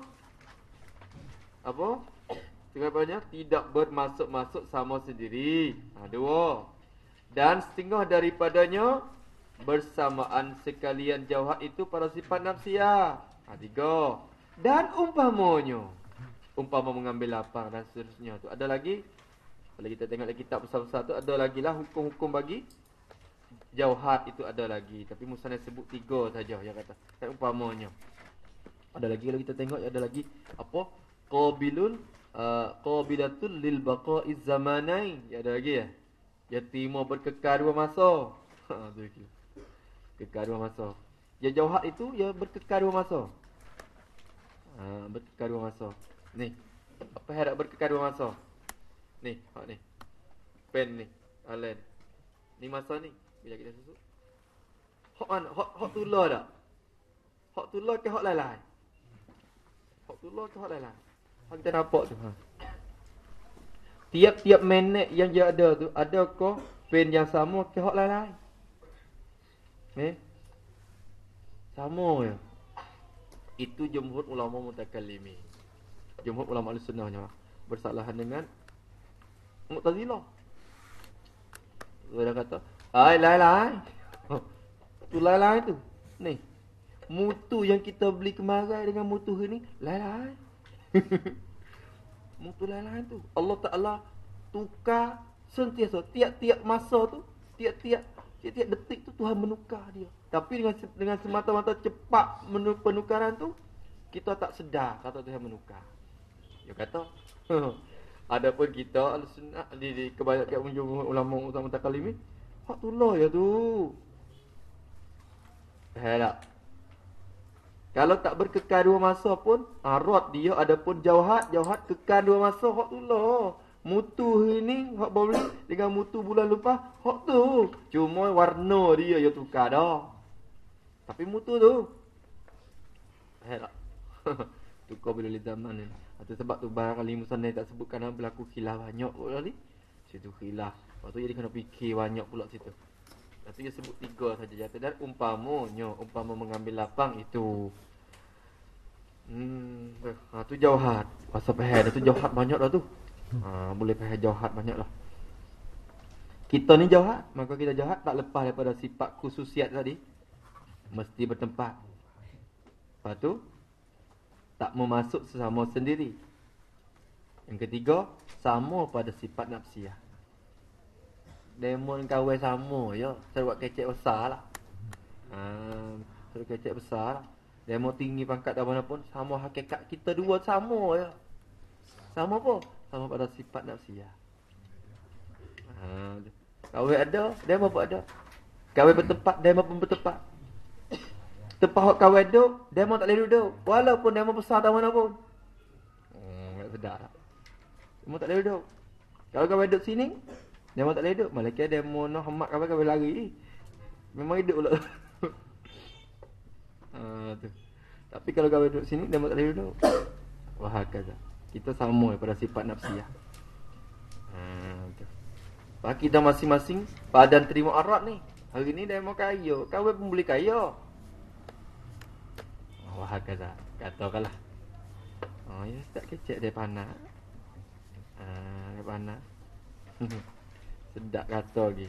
apa? Setengah daripadanya tidak bermasuk-masuk sama sendiri. Ha, dua. Dan setengah daripadanya bersamaan sekalian jauhat itu pada sifat nafsiyah. Ha, tiga. Dan umpamanya umpama mengambil lapang dan seterusnya tu. Ada lagi? Kalau kita tengok lagi kitab besar-besar tu ada lagi lah hukum-hukum bagi jauhat itu ada lagi. Tapi Musanna sebut tiga saja yang kata. Dan umpamanya. Ada lagi kalau kita tengok ada lagi apa? Qabilun uh, qabilatul lil baqa'iz zamanain. Ya ada lagi ya. Dia terima berkekal dua masa. Ha tu lagi. Kekal dua masa. Ya jauhat itu ya berkekal dua masa. Ha, berkekal dua masa. Ni. Apa harap berkekal dua masa? Ni, hak ni. Pen ni, Alan. Ni masa ni bila kita susun. Hak mana? Hak hak tular tak? Hak tular ke hak lain-lain? Hak tular ke hak lain-lain? Hak kita nampak tu. Ha. Tiap-tiap minit yang dia ada tu, adakah pen yang sama ke hak lain-lain? Eh? Sama ya. Itu jumhur ulama mutakallimin. Jumhur ulama al-sunnahnya bersalahan dengan Mu'tazilah. Dia kata, "Ai lain-lain." Tu lain-lain tu. Ni. Mutu yang kita beli kemarin dengan mutu ni lain-lain. Mutu lain-lain tu. Allah Taala tukar sentiasa tiap-tiap masa tu, tiap-tiap tiap-tiap detik tu Tuhan menukar dia. Tapi dengan dengan semata-mata cepat penukaran tu, kita tak sedar kata Tuhan menukar. Dia kata, adapun kita al-sunnah di, di kebanyakan ulama ulama mutakallimin, hak tulah ya tu. Faham. Kalau tak berkekal dua masa pun, arad dia adapun jauhat, jauhat kekal dua masa, hak tulah. Mutu ini hak boleh dengan mutu bulan lepas, hak tu. Cuma warna dia yang tukar dah. Tapi mutu tu. Faham tak? Tukar bila zaman ni. Atau sebab tu barangkali musannaf tak sebutkan berlaku khilaf banyak pula ni. Situ khilaf. Lepas tu jadi kena fikir banyak pula situ. Lepas tu dia sebut tiga saja jatuh dan umpamanya, umpama mengambil lapang itu. Hmm, ha tu jauhat. Pasal faham dah tu jauhat banyak dah tu. Ha boleh faham jauhat banyak lah. Kita ni jauhat, maka kita jauhat tak lepas daripada sifat khususiat tadi. Mesti bertempat. Lepas tu tak memasuk sesama sendiri. Yang ketiga, sama pada sifat nafsiyah. Demon kawan sama ya, seruak kecek besar lah. Ha, seruak kecek besar lah. Demon tinggi pangkat dah mana pun, sama hakikat kita dua sama ya. Sama apa? Sama pada sifat nafsiyah. Ha, kawan ada, demon pun ada. Kawan bertempat, demon pun bertempat. Tempat hak kawan duduk, demo tak boleh duduk. Walaupun demo besar tak mana pun. Hmm, tak sedar tak? Demo tak boleh duduk. Kalau kawan duduk sini, demo tak boleh duduk. Malaikat demo nak hemat kawan kawan lari. Memang hidup pula. Ha, tu. Tapi kalau kawan duduk sini, demo tak boleh duduk. Wah, kata. Kita sama pada sifat nafsiyah. Ha, tu. Pak kita masing-masing badan terima arat ni. Hari ni demo kaya, kawan pun boleh kaya. Wah, kata, katakanlah. Oh, ya, tak kecek dia panah. Ah, dia panah. Sedap kata lagi.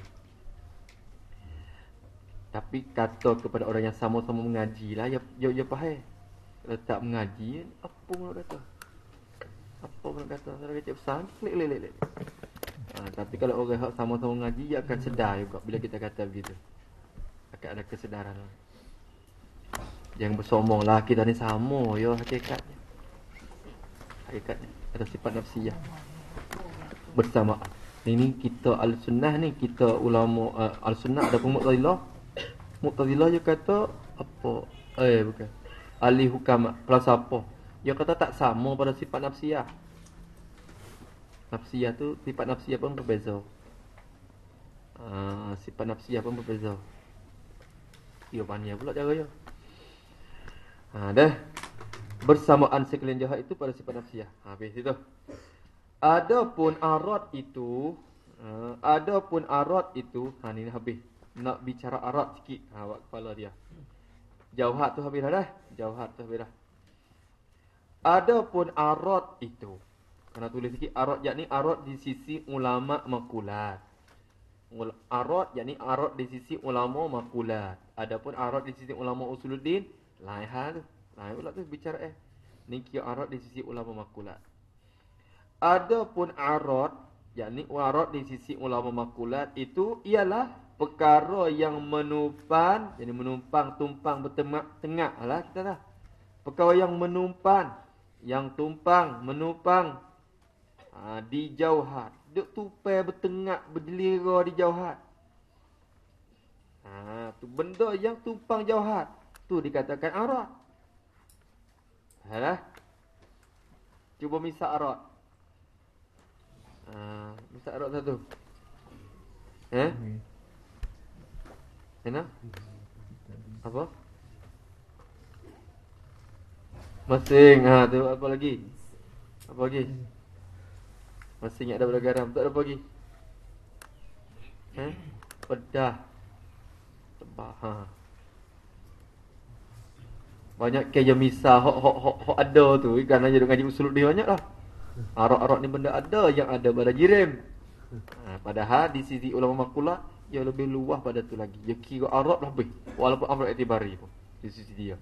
Tapi kata kepada orang yang sama-sama mengaji lah, ya, ya, ya faham. Kalau tak mengaji, apa pun nak kata? Apa pun nak kata? Kalau kecek besar, klik, klik, klik. Ah, tapi kalau orang yang sama-sama mengaji, dia akan sedar juga bila kita kata begitu. Akan ada kesedaran. Jangan bersombong lah, kita ni sama ya hakikatnya. Hakikatnya ada sifat nafsiyah bersamaan. Ini kita al-sunnah ni, kita ulama uh, al-sunnah ada pun Mu'tazilah. Mu'tazilah dia kata apa? Eh bukan. Ahli hukam falsafah. Dia kata tak sama pada sifat nafsiyah. Nafsiyah tu sifat nafsiyah pun berbeza. Uh, sifat nafsiyah pun berbeza. Dia banyak pula cara dia. Ha, dah. Bersamaan sekalian jahat itu pada sifat nafsiyah. Ha, habis itu. Adapun arad itu, uh, adapun arad itu, ha ni habis. Nak bicara arad sikit. Ha, awak kepala dia. Jauhat tu habis dah dah. Jauhat tu habis dah. Adapun arad itu. Kena tulis sikit arad, yakni arad di sisi ulama makulat. Arad yakni arad di sisi ulama makulat. Adapun arad di sisi ulama usuluddin lain hal tu. Lain pula tu bicara eh. Ni kira arad di sisi ulama makulat. Adapun arad, yakni arad di sisi ulama makulat itu ialah perkara yang menumpang, jadi menumpang, tumpang, bertengah lah kita dah. Perkara yang menumpang, yang tumpang, menumpang ha, di jauhat. Duk tupai bertengah, berdelira di jauhat. Ha, tu benda yang tumpang jauhat. tu dikatakan arad. Halah. Cuba misal arad. Ah, misal arad satu. Eh? Enak? Apa? Masing. Ha, tu apa lagi? Apa lagi? Masing ada pada garam. Tak ada apa lagi? Eh? Pedah. Tebah. Ha. Banyak ke yang misal hok hok hok hok ada tu ikan aja duk ngaji usul dia banyaklah. Arak-arak ni benda ada yang ada pada jirim. Ha, padahal di sisi ulama makulah dia lebih luas pada tu lagi. Dia kira arak lebih walaupun amr i'tibari pun di sisi dia.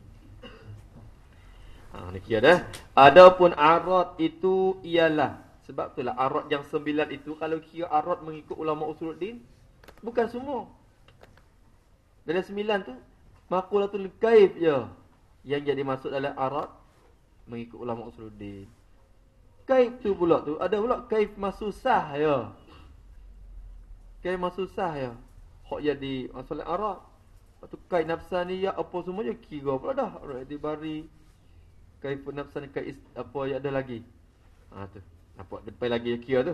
Ha, ni kira dah. Adapun arak itu ialah sebab itulah arak yang sembilan itu kalau kira arak mengikut ulama usuluddin bukan semua. Dari sembilan tu makulatul kaif je yang jadi masuk dalam arak mengikut ulama usuluddin. Kaif tu pula tu ada pula kaif masusah ya. Kaif masusah ya. Hak jadi masalah arak. Lepas tu kaif nafsaniyah apa semuanya kira pula dah. I'tibari kaif nafsan kaif apa yang ada lagi. Ha tu. Nampak depan lagi kira tu.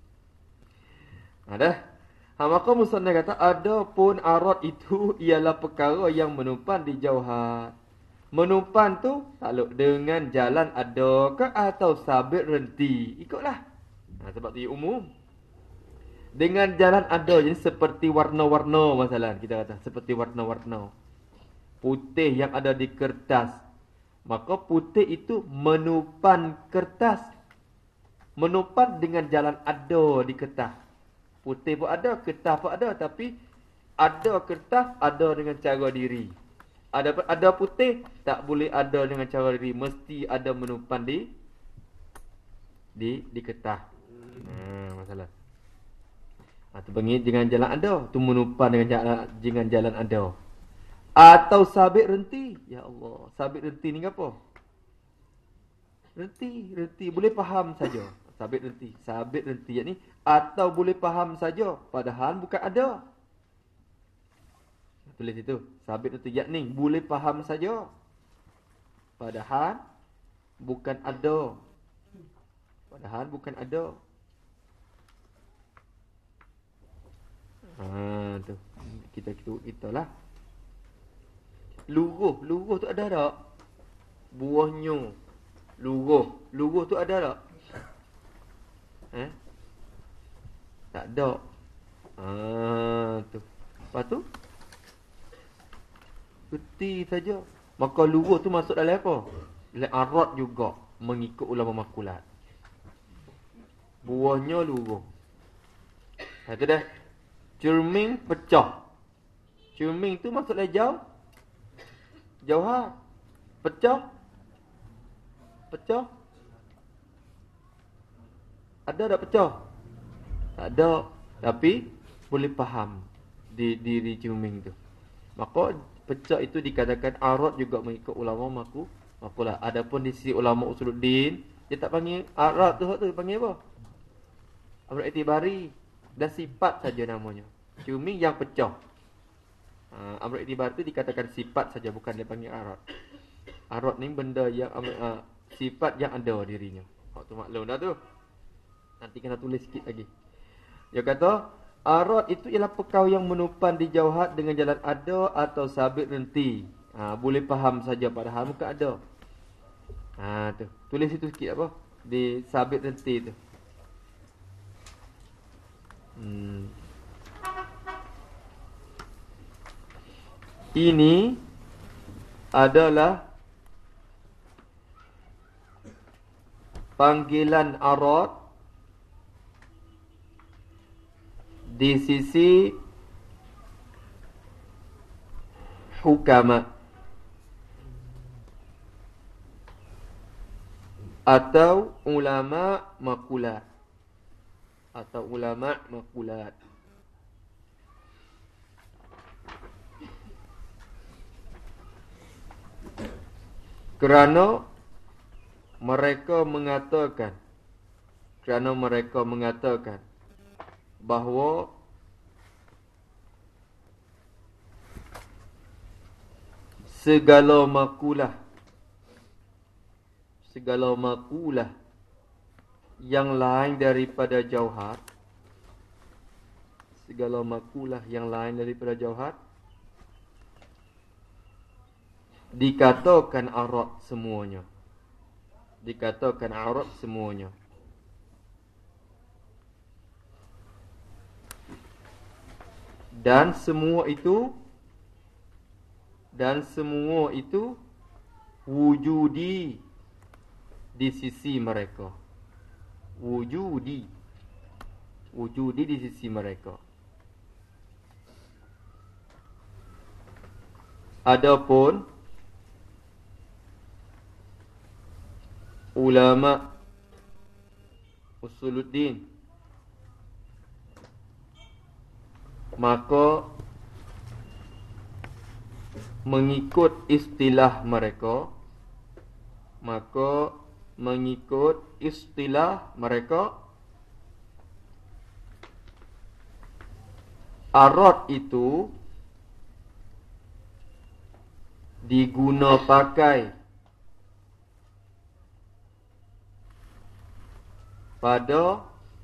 Ada. Ha, maka musannaf kata adapun arad itu ialah perkara yang menumpan di jauhat. Menumpan tu takluk dengan jalan ada ke atau sabit renti. Ikutlah. Ha, sebab tu ia umum. Dengan jalan ada jadi seperti warna-warna masalah kita kata seperti warna-warna. Putih yang ada di kertas. Maka putih itu menumpan kertas. Menumpan dengan jalan ada di kertas. Putih pun ada, kertas pun ada, tapi ada kertas ada dengan cara diri. Ada ada putih tak boleh ada dengan cara diri, mesti ada menumpan di di di kertas. Ha, masalah. Ha, tu panggil dengan jalan ada, tu menumpan dengan jalan dengan jalan ada. Atau sabit renti. Ya Allah, sabit renti ni apa? Renti, renti boleh faham saja. Sabit renti, sabit renti yakni atau boleh faham saja padahal bukan ada. Tulis itu, sabit renti yakni boleh faham saja padahal bukan ada. Padahal bukan ada. Ha tu. Kita kita itulah. Luruh, luruh tu ada tak? Buahnya. Luruh, luruh tu ada tak? Eh? Tak ada. Ah tu. Lepas tu peti saja. Maka luruh tu masuk dalam apa? Dalam arad juga mengikut ulama makulat. Buahnya luruh. Ha tu dah. Cermin pecah. Cermin tu masuk dalam jauh. Jauhar. Pecah. Pecah. Ada tak pecah? Tak ada. Tapi boleh faham di diri cermin tu. Maka pecah itu dikatakan arad juga mengikut ulama maku. Makulah. Adapun di sisi ulama usuluddin, dia tak panggil arad tu, tu panggil apa? Amr i'tibari. Dan sifat saja namanya. Cermin yang pecah. Ha, amr i'tibari tu dikatakan sifat saja, bukan dia panggil arad. Arad ni benda yang uh, sifat yang ada dirinya. Hak tu maklum dah tu. Nanti kena tulis sikit lagi. Dia kata, arad itu ialah perkara yang menumpan di jauhat dengan jalan ada atau sabit renti. Ha, boleh faham saja padahal bukan ada. Ha tu. Tulis itu sikit apa? Di sabit renti tu. Hmm. Ini adalah panggilan arad di sisi hukama atau ulama makulat atau ulama makulat. Kerana mereka mengatakan kerana mereka mengatakan bahawa segala makulah. Segala makulah yang lain daripada jauhar. Segala makulah yang lain daripada jauhar dikatakan arad semuanya. Dikatakan arad semuanya. Dan semua itu dan semua itu wujudi di sisi mereka. Wujudi. Wujudi di sisi mereka. Adapun ulama usuluddin, maka mengikut istilah mereka, maka mengikut istilah mereka, arad itu diguna pakai pada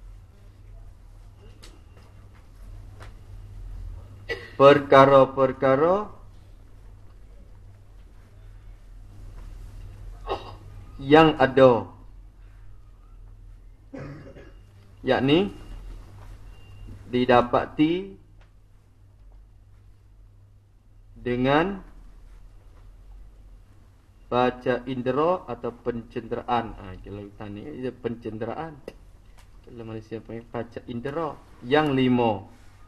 perkara-perkara yang ada, yakni didapati dengan baca indera atau pencenderaan. Ah, kalau tani itu pencenderaan. Kalau Malaysia panggil baca indera yang lima.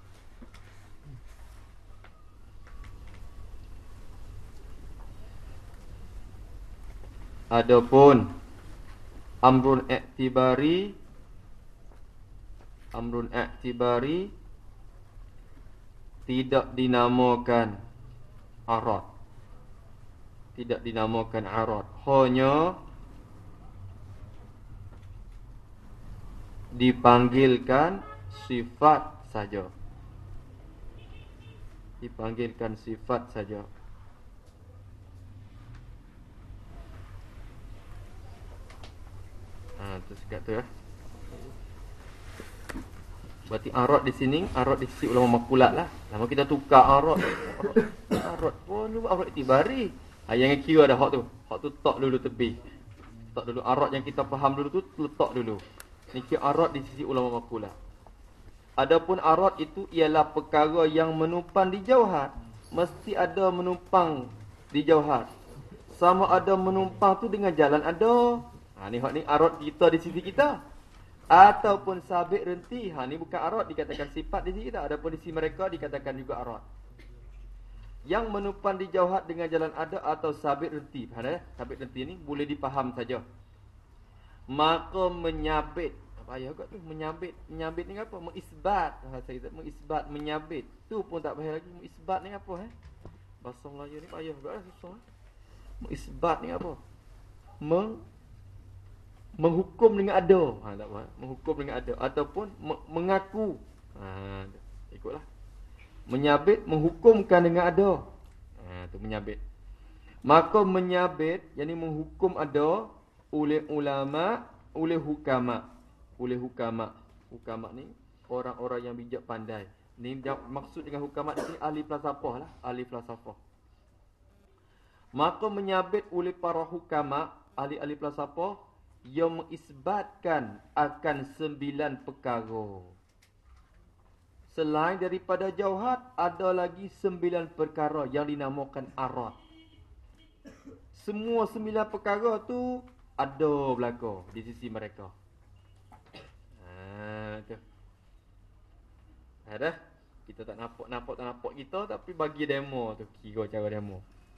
Adapun amrun i'tibari, amrun i'tibari tidak dinamakan arad. Tidak dinamakan arad. Hanya dipanggilkan sifat saja. Dipanggilkan sifat saja. Ha, tu sekat tu ya. Berarti arad di sini, arad di sisi ulama makulat lah. Lama kita tukar arad. Arad pun oh, arad itibari. Ha, yang kira ada hak tu. Hak tu tak dulu tepi. Tak dulu arad yang kita faham dulu tu letak dulu. Ni kira arad di sisi ulama makulat. Adapun arad itu ialah perkara yang menumpang di jauhar. Mesti ada menumpang di jauhar. Sama ada menumpang tu dengan jalan ada. Ha, ni hak ni arad kita di sisi kita. Ataupun sabit renti. Ha, ni bukan arad, dikatakan sifat di sisi kita. Adapun di sisi mereka dikatakan juga arad. Yang menumpang di jauhat dengan jalan ada atau sabit renti. Ha, sabit renti ni boleh dipaham saja. Maka menyabit. Apa ayah kat tu? Menyabit. Menyabit ni apa? Mengisbat. Ha, saya kata mengisbat, menyabit. Tu pun tak payah lagi. Mengisbat ni apa? Eh? Bahasa Melayu ni payah juga lah, susah. Eh? Mengisbat ni apa? Meng menghukum dengan ada. Ha, tak apa. Menghukum dengan ada ataupun me- mengaku. Ha, ikutlah. Menyabit menghukumkan dengan ada. Ha, tu menyabit. Maka menyabit yakni menghukum ada oleh ulama, oleh hukama. Oleh hukama. Hukama ni orang-orang yang bijak pandai. Ni maksud dengan hukama di sini ahli falsafah lah, ahli falsafah. Maka menyabit oleh para hukama, ahli-ahli falsafah yang mengisbatkan akan sembilan perkara. Selain daripada jauhat, ada lagi sembilan perkara yang dinamakan arad. Semua sembilan perkara tu ada belaka di sisi mereka. Ha, tu. Ada? Kita tak nampak-nampak tak nampak kita, tapi bagi demo tu, kira cara demo.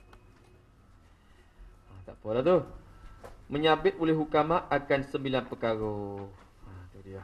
Ha, tak apalah tu. Menyabit oleh hukama akan sembilan perkara. Ha, tu dia.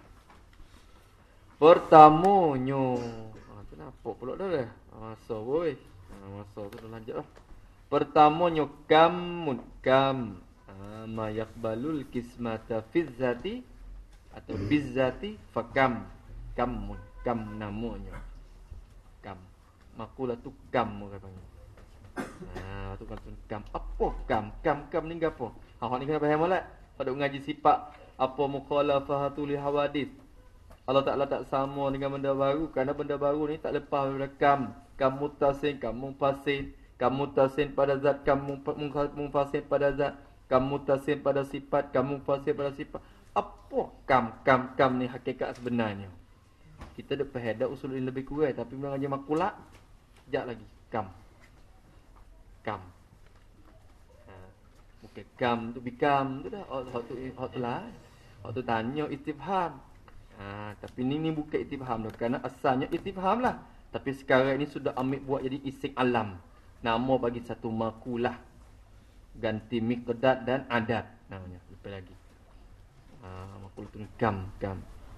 Pertamanya, ha, tu nampak pula dah dah. Masa boy. Ha, masa tu dah lanjut lah. Pertamanya kamun kam. Ha, ma yaqbalul kismata fizzati atau bizzati fakam. Kamun, kam namanya. Kam. Makulah tu kam orang panggil. Ha, tu kan kam. Apa kam? Kam kam ni gapo? Ha, hak ni kena faham molek. Hak duk ngaji sifat apa mukhalafatul hawadis. Allah Taala tak sama dengan benda baru kerana benda baru ni tak lepas daripada kam. Kam mutasin, kam munfasil, kam mutasin pada zat, kam munfasil pada zat, kam mutasin pada sifat, kam munfasil pada sifat. Apa kam kam kam ni hakikat sebenarnya? Kita dah faham dah usul ini lebih kurang tapi bila ngaji makulat sekejap lagi kam. Kam. Ha, bukan kam tu bikam tu dah. Hak tu hak tu lah. Hak tu tanya istifham. Ha, tapi ni ni bukan istifham dah kerana asalnya istifham lah. Tapi sekarang ni sudah ambil buat jadi isim alam. Nama bagi satu makulah. Ganti miqdad dan adat namanya. Lepas lagi. Ha, makulah tu kam kam.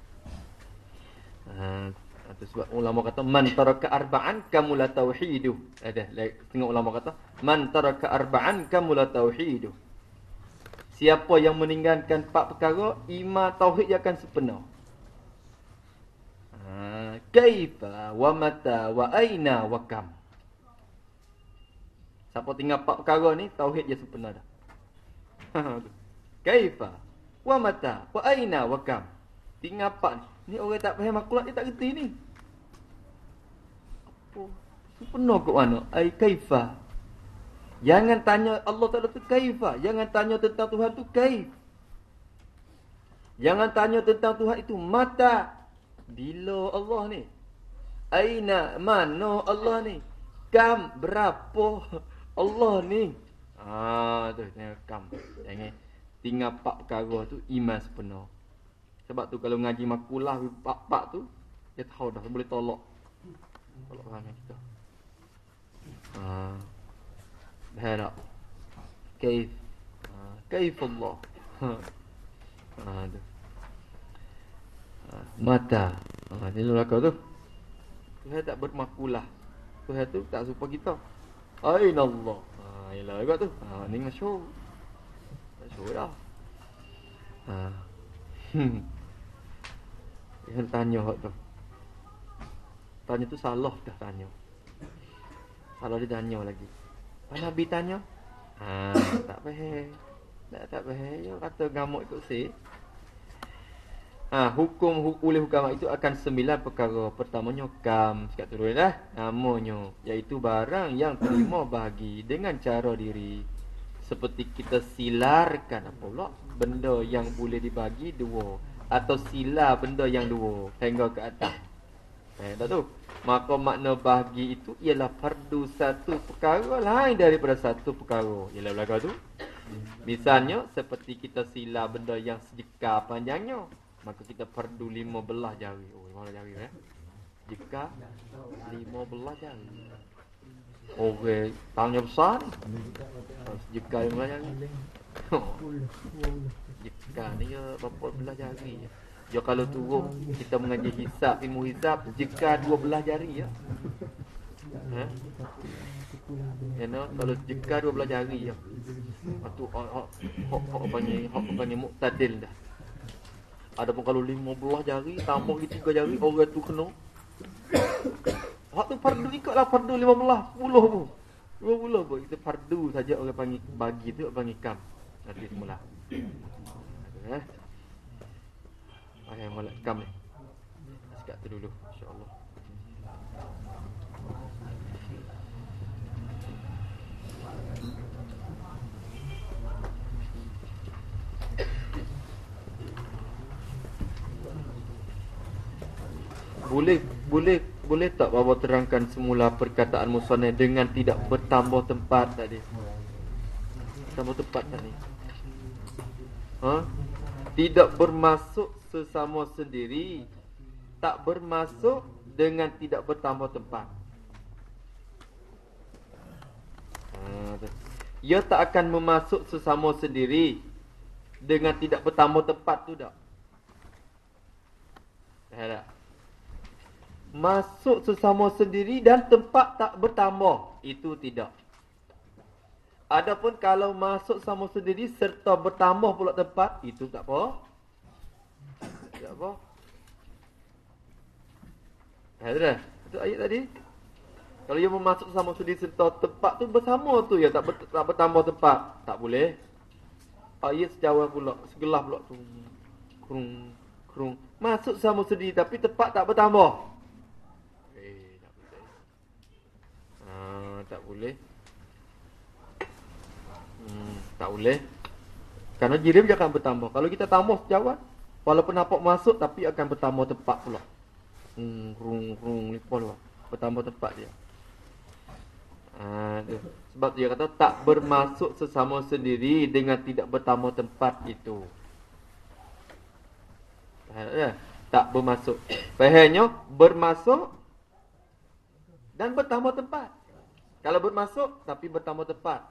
Ha, itu sebab ulama kata man taraka arba'an kamula tauhidu. Ada tengok ulama kata man taraka arba'an kamula tauhidu. Siapa yang meninggalkan empat perkara, iman tauhid dia akan sempurna. Ha, kaifa wa mata wa aina wa kam. Siapa tinggal empat perkara ni, tauhid dia sempurna dah. Kaifa wa mata wa aina wa kam. Tinggal empat ni. Ni orang tak faham makulat dia tak reti ni. Apa? Sempurna kat mana? Ai kaifa. Jangan tanya Allah Taala tu kaifa. Jangan tanya tentang Tuhan tu kaif. Jangan tanya tentang Tuhan itu mata. Bila Allah ni? Aina, mana Allah ni? Kam, berapa Allah ni? Ah, tu tengok kam. Jangan tinggal empat perkara tu iman sepenuh. Sebab tu kalau ngaji makulah pak-pak tu dia tahu dah boleh tolak. Tolak faham kita. Ah. Dah tak? Kaif. Ah, kaif Allah. Ah, tu. Ah, mata. Ah, ni neraka tu. Tuhan tak bermakulah. Tuhan tu tak serupa kita. Aina Allah. Ah, ialah juga tu. Ah, ni masyhur. Masyhur dah. Ah. Hmm. Yang tanya hak tu. Tanya tu salah dah tanya. Salah dia tanya lagi. Pak Nabi tanya. Ha, tak faham. Tak tak faham. Dia kata gamuk ikut si. Ha, hukum hu, oleh hukum itu akan sembilan perkara. Pertamanya kam, cakap turun dah. Namanya iaitu barang yang terima bahagi dengan cara diri. Seperti kita silarkan apa pula? Benda yang boleh dibagi dua atau sila benda yang dua hingga ke atas. Eh tak tu. Maka makna bahagi itu ialah fardu satu perkara lain daripada satu perkara. Ialah belaka tu. Misalnya seperti kita sila benda yang sejeka panjangnya, maka kita fardu lima belas jari. Oh, lima belas jari eh. Jika lima belas jari. Okey, tangannya besar ni. Sejeka lima belas jari. Jika ni ya berapa belah jari je. Ya kalau turun kita mengaji hisab, ilmu hisab, jika dua belah jari ya. Ha? Ya no, kalau jika dua belah jari ya. Itu hak hak hak panggil hak panggil muktadil dah. Adapun kalau lima belah jari tambah lagi tiga jari orang tu kena. Hak tu fardu ikutlah fardu lima belas, sepuluh pun. dua puluh pun itu fardu saja orang panggil bagi tu panggil kam. Nanti semula. Eh. Ayah molek kam ni. Sekat tu dulu insya-Allah. Boleh boleh boleh tak Bapa terangkan semula perkataan musannaf dengan tidak bertambah tempat tadi? Tambah tempat tadi. Ha? Tidak bermasuk sesama sendiri, tak bermasuk dengan tidak bertambah tempat. Ha, ia tak akan memasuk sesama sendiri dengan tidak bertambah tempat tu tak? Tak. Masuk sesama sendiri dan tempat tak bertambah, itu tidak. Adapun kalau masuk sama sendiri serta bertambah pula tempat, itu tak apa. Tak apa. Ada dah. Itu ayat tadi. Kalau ia memasuk sama sendiri serta tempat tu bersama tu ya, tak, ber, tak bertambah tempat, tak boleh. Ah, ia sejawan pula, segelah pula tu. Krung, krung. Masuk sama sendiri tapi tempat tak bertambah. Eh, tak boleh. Ah, tak boleh. Hmm, tak boleh. Kerana jirim dia akan bertambah. Kalau kita tambah sejawan, walaupun nampak masuk tapi akan bertambah tempat pula. Hmm, krung, krung, lipat pula. Bertambah tempat dia. Ha, sebab dia kata tak bermasuk sesama sendiri dengan tidak bertambah tempat itu. Ha, tak bermasuk. Fahamnya bermasuk dan bertambah tempat. Kalau bermasuk tapi bertambah tempat.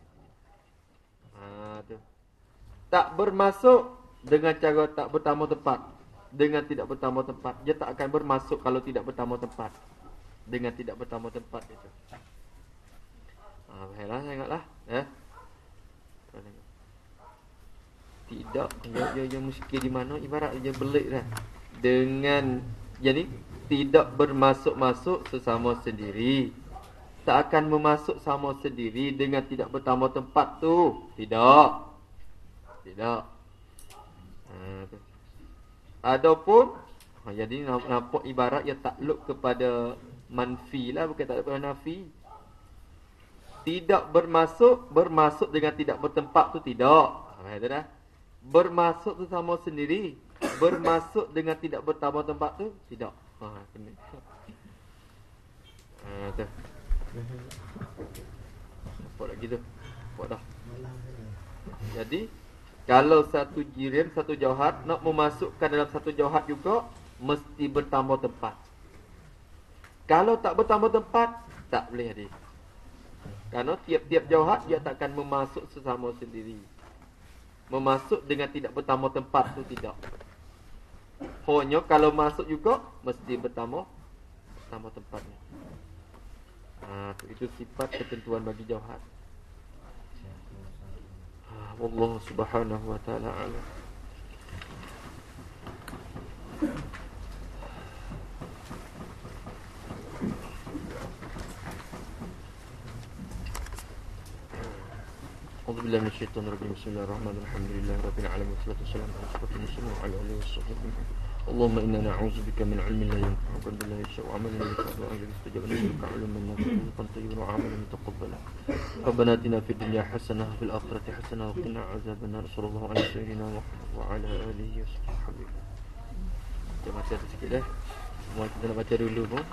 Ha, tu. Tak bermasuk dengan cara tak bertambah tempat. Dengan tidak bertambah tempat. Dia tak akan bermasuk kalau tidak bertambah tempat. Dengan tidak bertambah tempat itu. Ah, baiklah, tengoklah, eh. Tidak, dia dia, dia muskil di mana ibarat dia belik dah. Dengan jadi tidak bermasuk-masuk sesama sendiri. Tak akan memasuk sama sendiri dengan tidak bertambah tempat tu. Tidak. Tidak. Ha, tu. Adapun ha, jadi nampak ibarat ia takluk kepada manfi lah, bukan tak kepada nafi. Tidak bermasuk, bermasuk dengan tidak bertempat tu tidak. Ha, itu dah. Bermasuk tu sama sendiri. Bermasuk dengan tidak bertambah tempat tu tidak. Ha, kena. Ha, tu. Nampak lagi tu. Nampak dah. Jadi, kalau satu jirim, satu jauhat nak memasukkan dalam satu jauhat juga, mesti bertambah tempat. Kalau tak bertambah tempat, tak boleh hadir. Kerana tiap-tiap jauhat dia takkan memasuk sesama sendiri. Memasuk dengan tidak bertambah tempat tu tidak. Hanya kalau masuk juga mesti bertambah bertambah tempatnya. Ha, itu sifat ketentuan bagi jauhat. Ha, wallahu subhanahu wa ta'ala a'lam. أعوذ بالله من الشيطان الرجيم بسم الله الرحمن الرحيم الحمد لله رب العالمين والصلاة والسلام على أشرف المرسلين وعلى آله وصحبه أجمعين اللهم إنا نعوذ بك من علم لا ينفع وقلب لا يخشع وعمل لا ينفع وأجل استجاب نسألك علما نافعا ورزقا طيبا وعملا متقبلا ربنا آتنا في الدنيا حسنة وفي الآخرة حسنة وقنا عذاب النار صلى الله على سيدنا محمد وعلى آله وصحبه. Kita baca sikit dah. Semua kita nak baca dulu pun.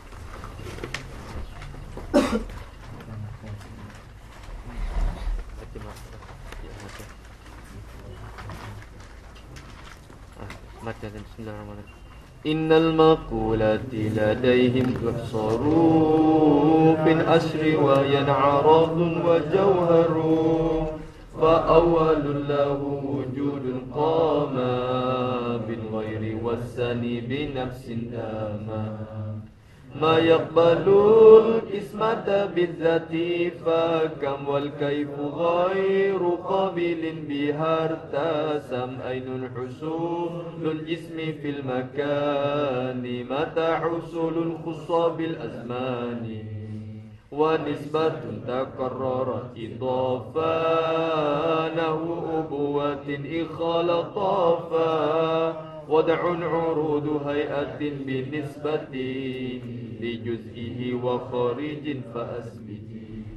Baca bismillahirrahmanirrahim. Innal maqulati ladaihim tuhsaru fil asri wa yan'aradun wa jawharu fa awwalul lahu wujudul qama bil ghairi wasani bi nafsin dama ما يقبل القسمة بالذات فكم والكيف غير قابل بها ارتسم أين الحصول الجسم في المكان متى حصول الخص بالأزمان ونسبة تكررت إضافة له أبوة إخالطافا وضع عروض هيئة بالنسبة لجزئه وخارج فأثبت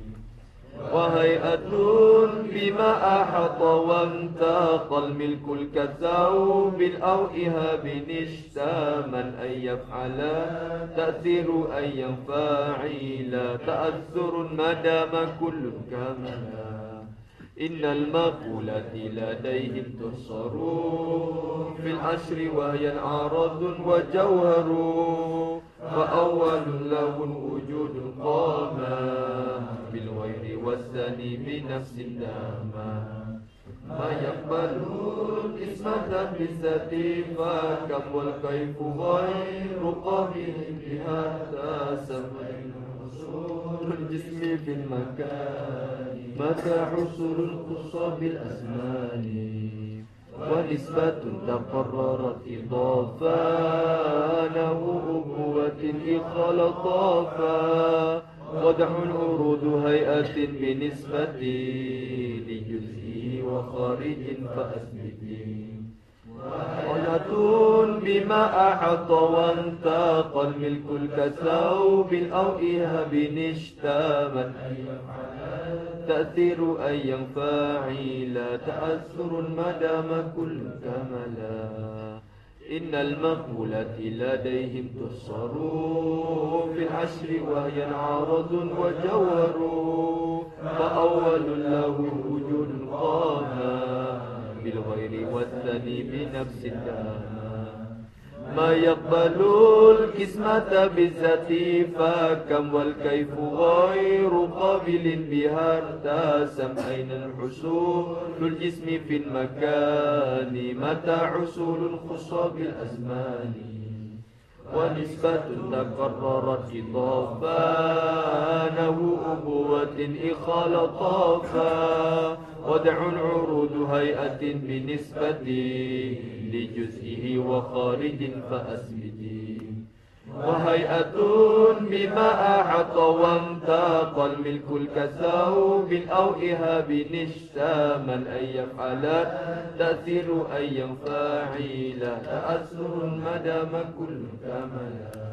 وهيئة بما أحط وانتقى الملك الكثوب أو إهاب اشتمل أن يفعل تأثير أن ينفعل تأثر ما دام كل كاملا إن المقولات لديهم تحصر في العشر وهي عرض وجوهر فأول له وجود قاما بالغير والثاني بنفس داما ما يقبل القسمة بالذات فكم والكيف غير قابل بها تسمى الجسم في المكان متى حصول الخص بالأزمان ونسبة تقررت إضافة له أبوة إخلطافا وضع العروض هيئة بنسبة لجزء وخارج فأثبت وجهة بما أحط وانتقى الملك الكثوب أو إيهاب اشتمل تأثير أي فاعل تأثر ما دام كل كملا إن المقبولات لديهم تحصر في العشر وهي عرض وجوهر فأول له وجود قاما بالغير والثاني بنفس الداما ما يقبل القسمة بالذات فكم والكيف غير قابل بها ارتسم أين الحصول الجسم في المكان متى حصول الخصوص بالأزمان ونسبة تقررت إضافة له أبوة إخلطافا وضع العروض هيئة بنسبة لجزئه وخارج فأثبت وهيئة بما أحط وانتقى الملك الكثوب أو إيهاب اشتمل أن يفعل تأثير أي فاعل تأثر ما دام كل كملا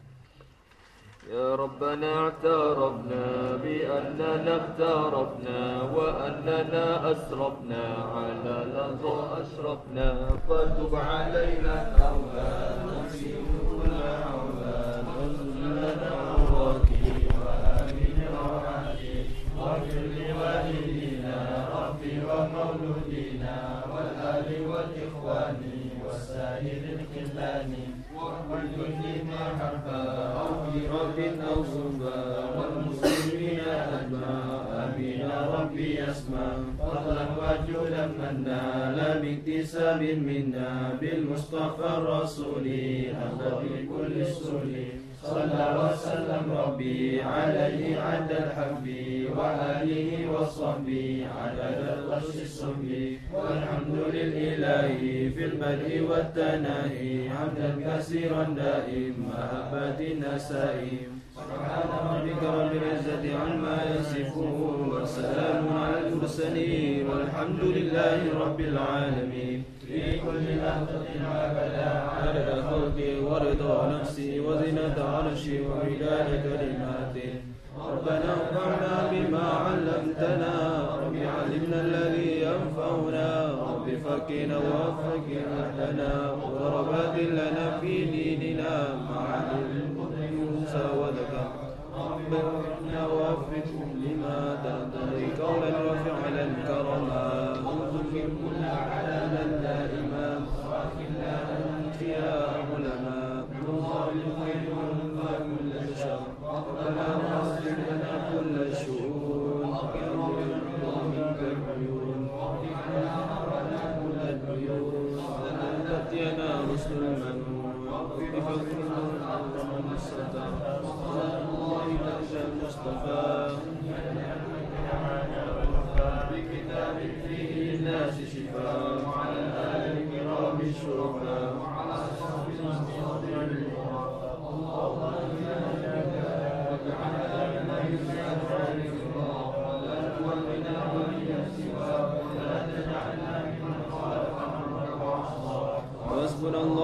يا ربنا اعترفنا بأننا اقترفنا وأننا أسرفنا على لظى أشرفنا فتب علينا توبة نسير كل عوان وانزلنا عراكي وآمن روحاتي واغفر لوالدينا ربي ومولودينا والآل والإخوان والسائر الخلان والجند ما حرفا أو في رب أو صنبا والمسلمين أجمع آمين ربي يسمع فضلا وجودا منا لا باكتساب منا بالمصطفى الرسول أفضل كل السل صلى وسلم ربي عليه عد الحب وآله وصحبه عدد الغش الصحب والحمد للإله في البدء والتناهي حمدا كثيرا دائم محبة النسائم سبحان ربك رب العزة عما يصفون وسلام على المرسلين والحمد لله رب العالمين في كل لحظة أبدا عدد خلقي ورضا نفسي وزنة عرشي ومداد كلماتي ربنا انفعنا بما علمتنا رب علمنا الذي ينفعنا رب فكنا وفك أهلنا وضربات لنا في ديننا مع علم موسى وذكر رب وفقنا ووفقهم لما ترضي قولا وفعلا كرما وارزق كل علاما دائما وأخلا أنت يا علماء الله الخير وانفع كل شر ربنا واصلح لنا كل الشؤون منك العيون واغفر لنا كل العيون لنا تأتينا رسل المنون بفضل الله من الستر صلى الله على المصطفى بكتاب فيه للناس شفاء وعلى آل الكرام الشرفاء وعلى أصحاب المصطفى اللهم حسبنا الله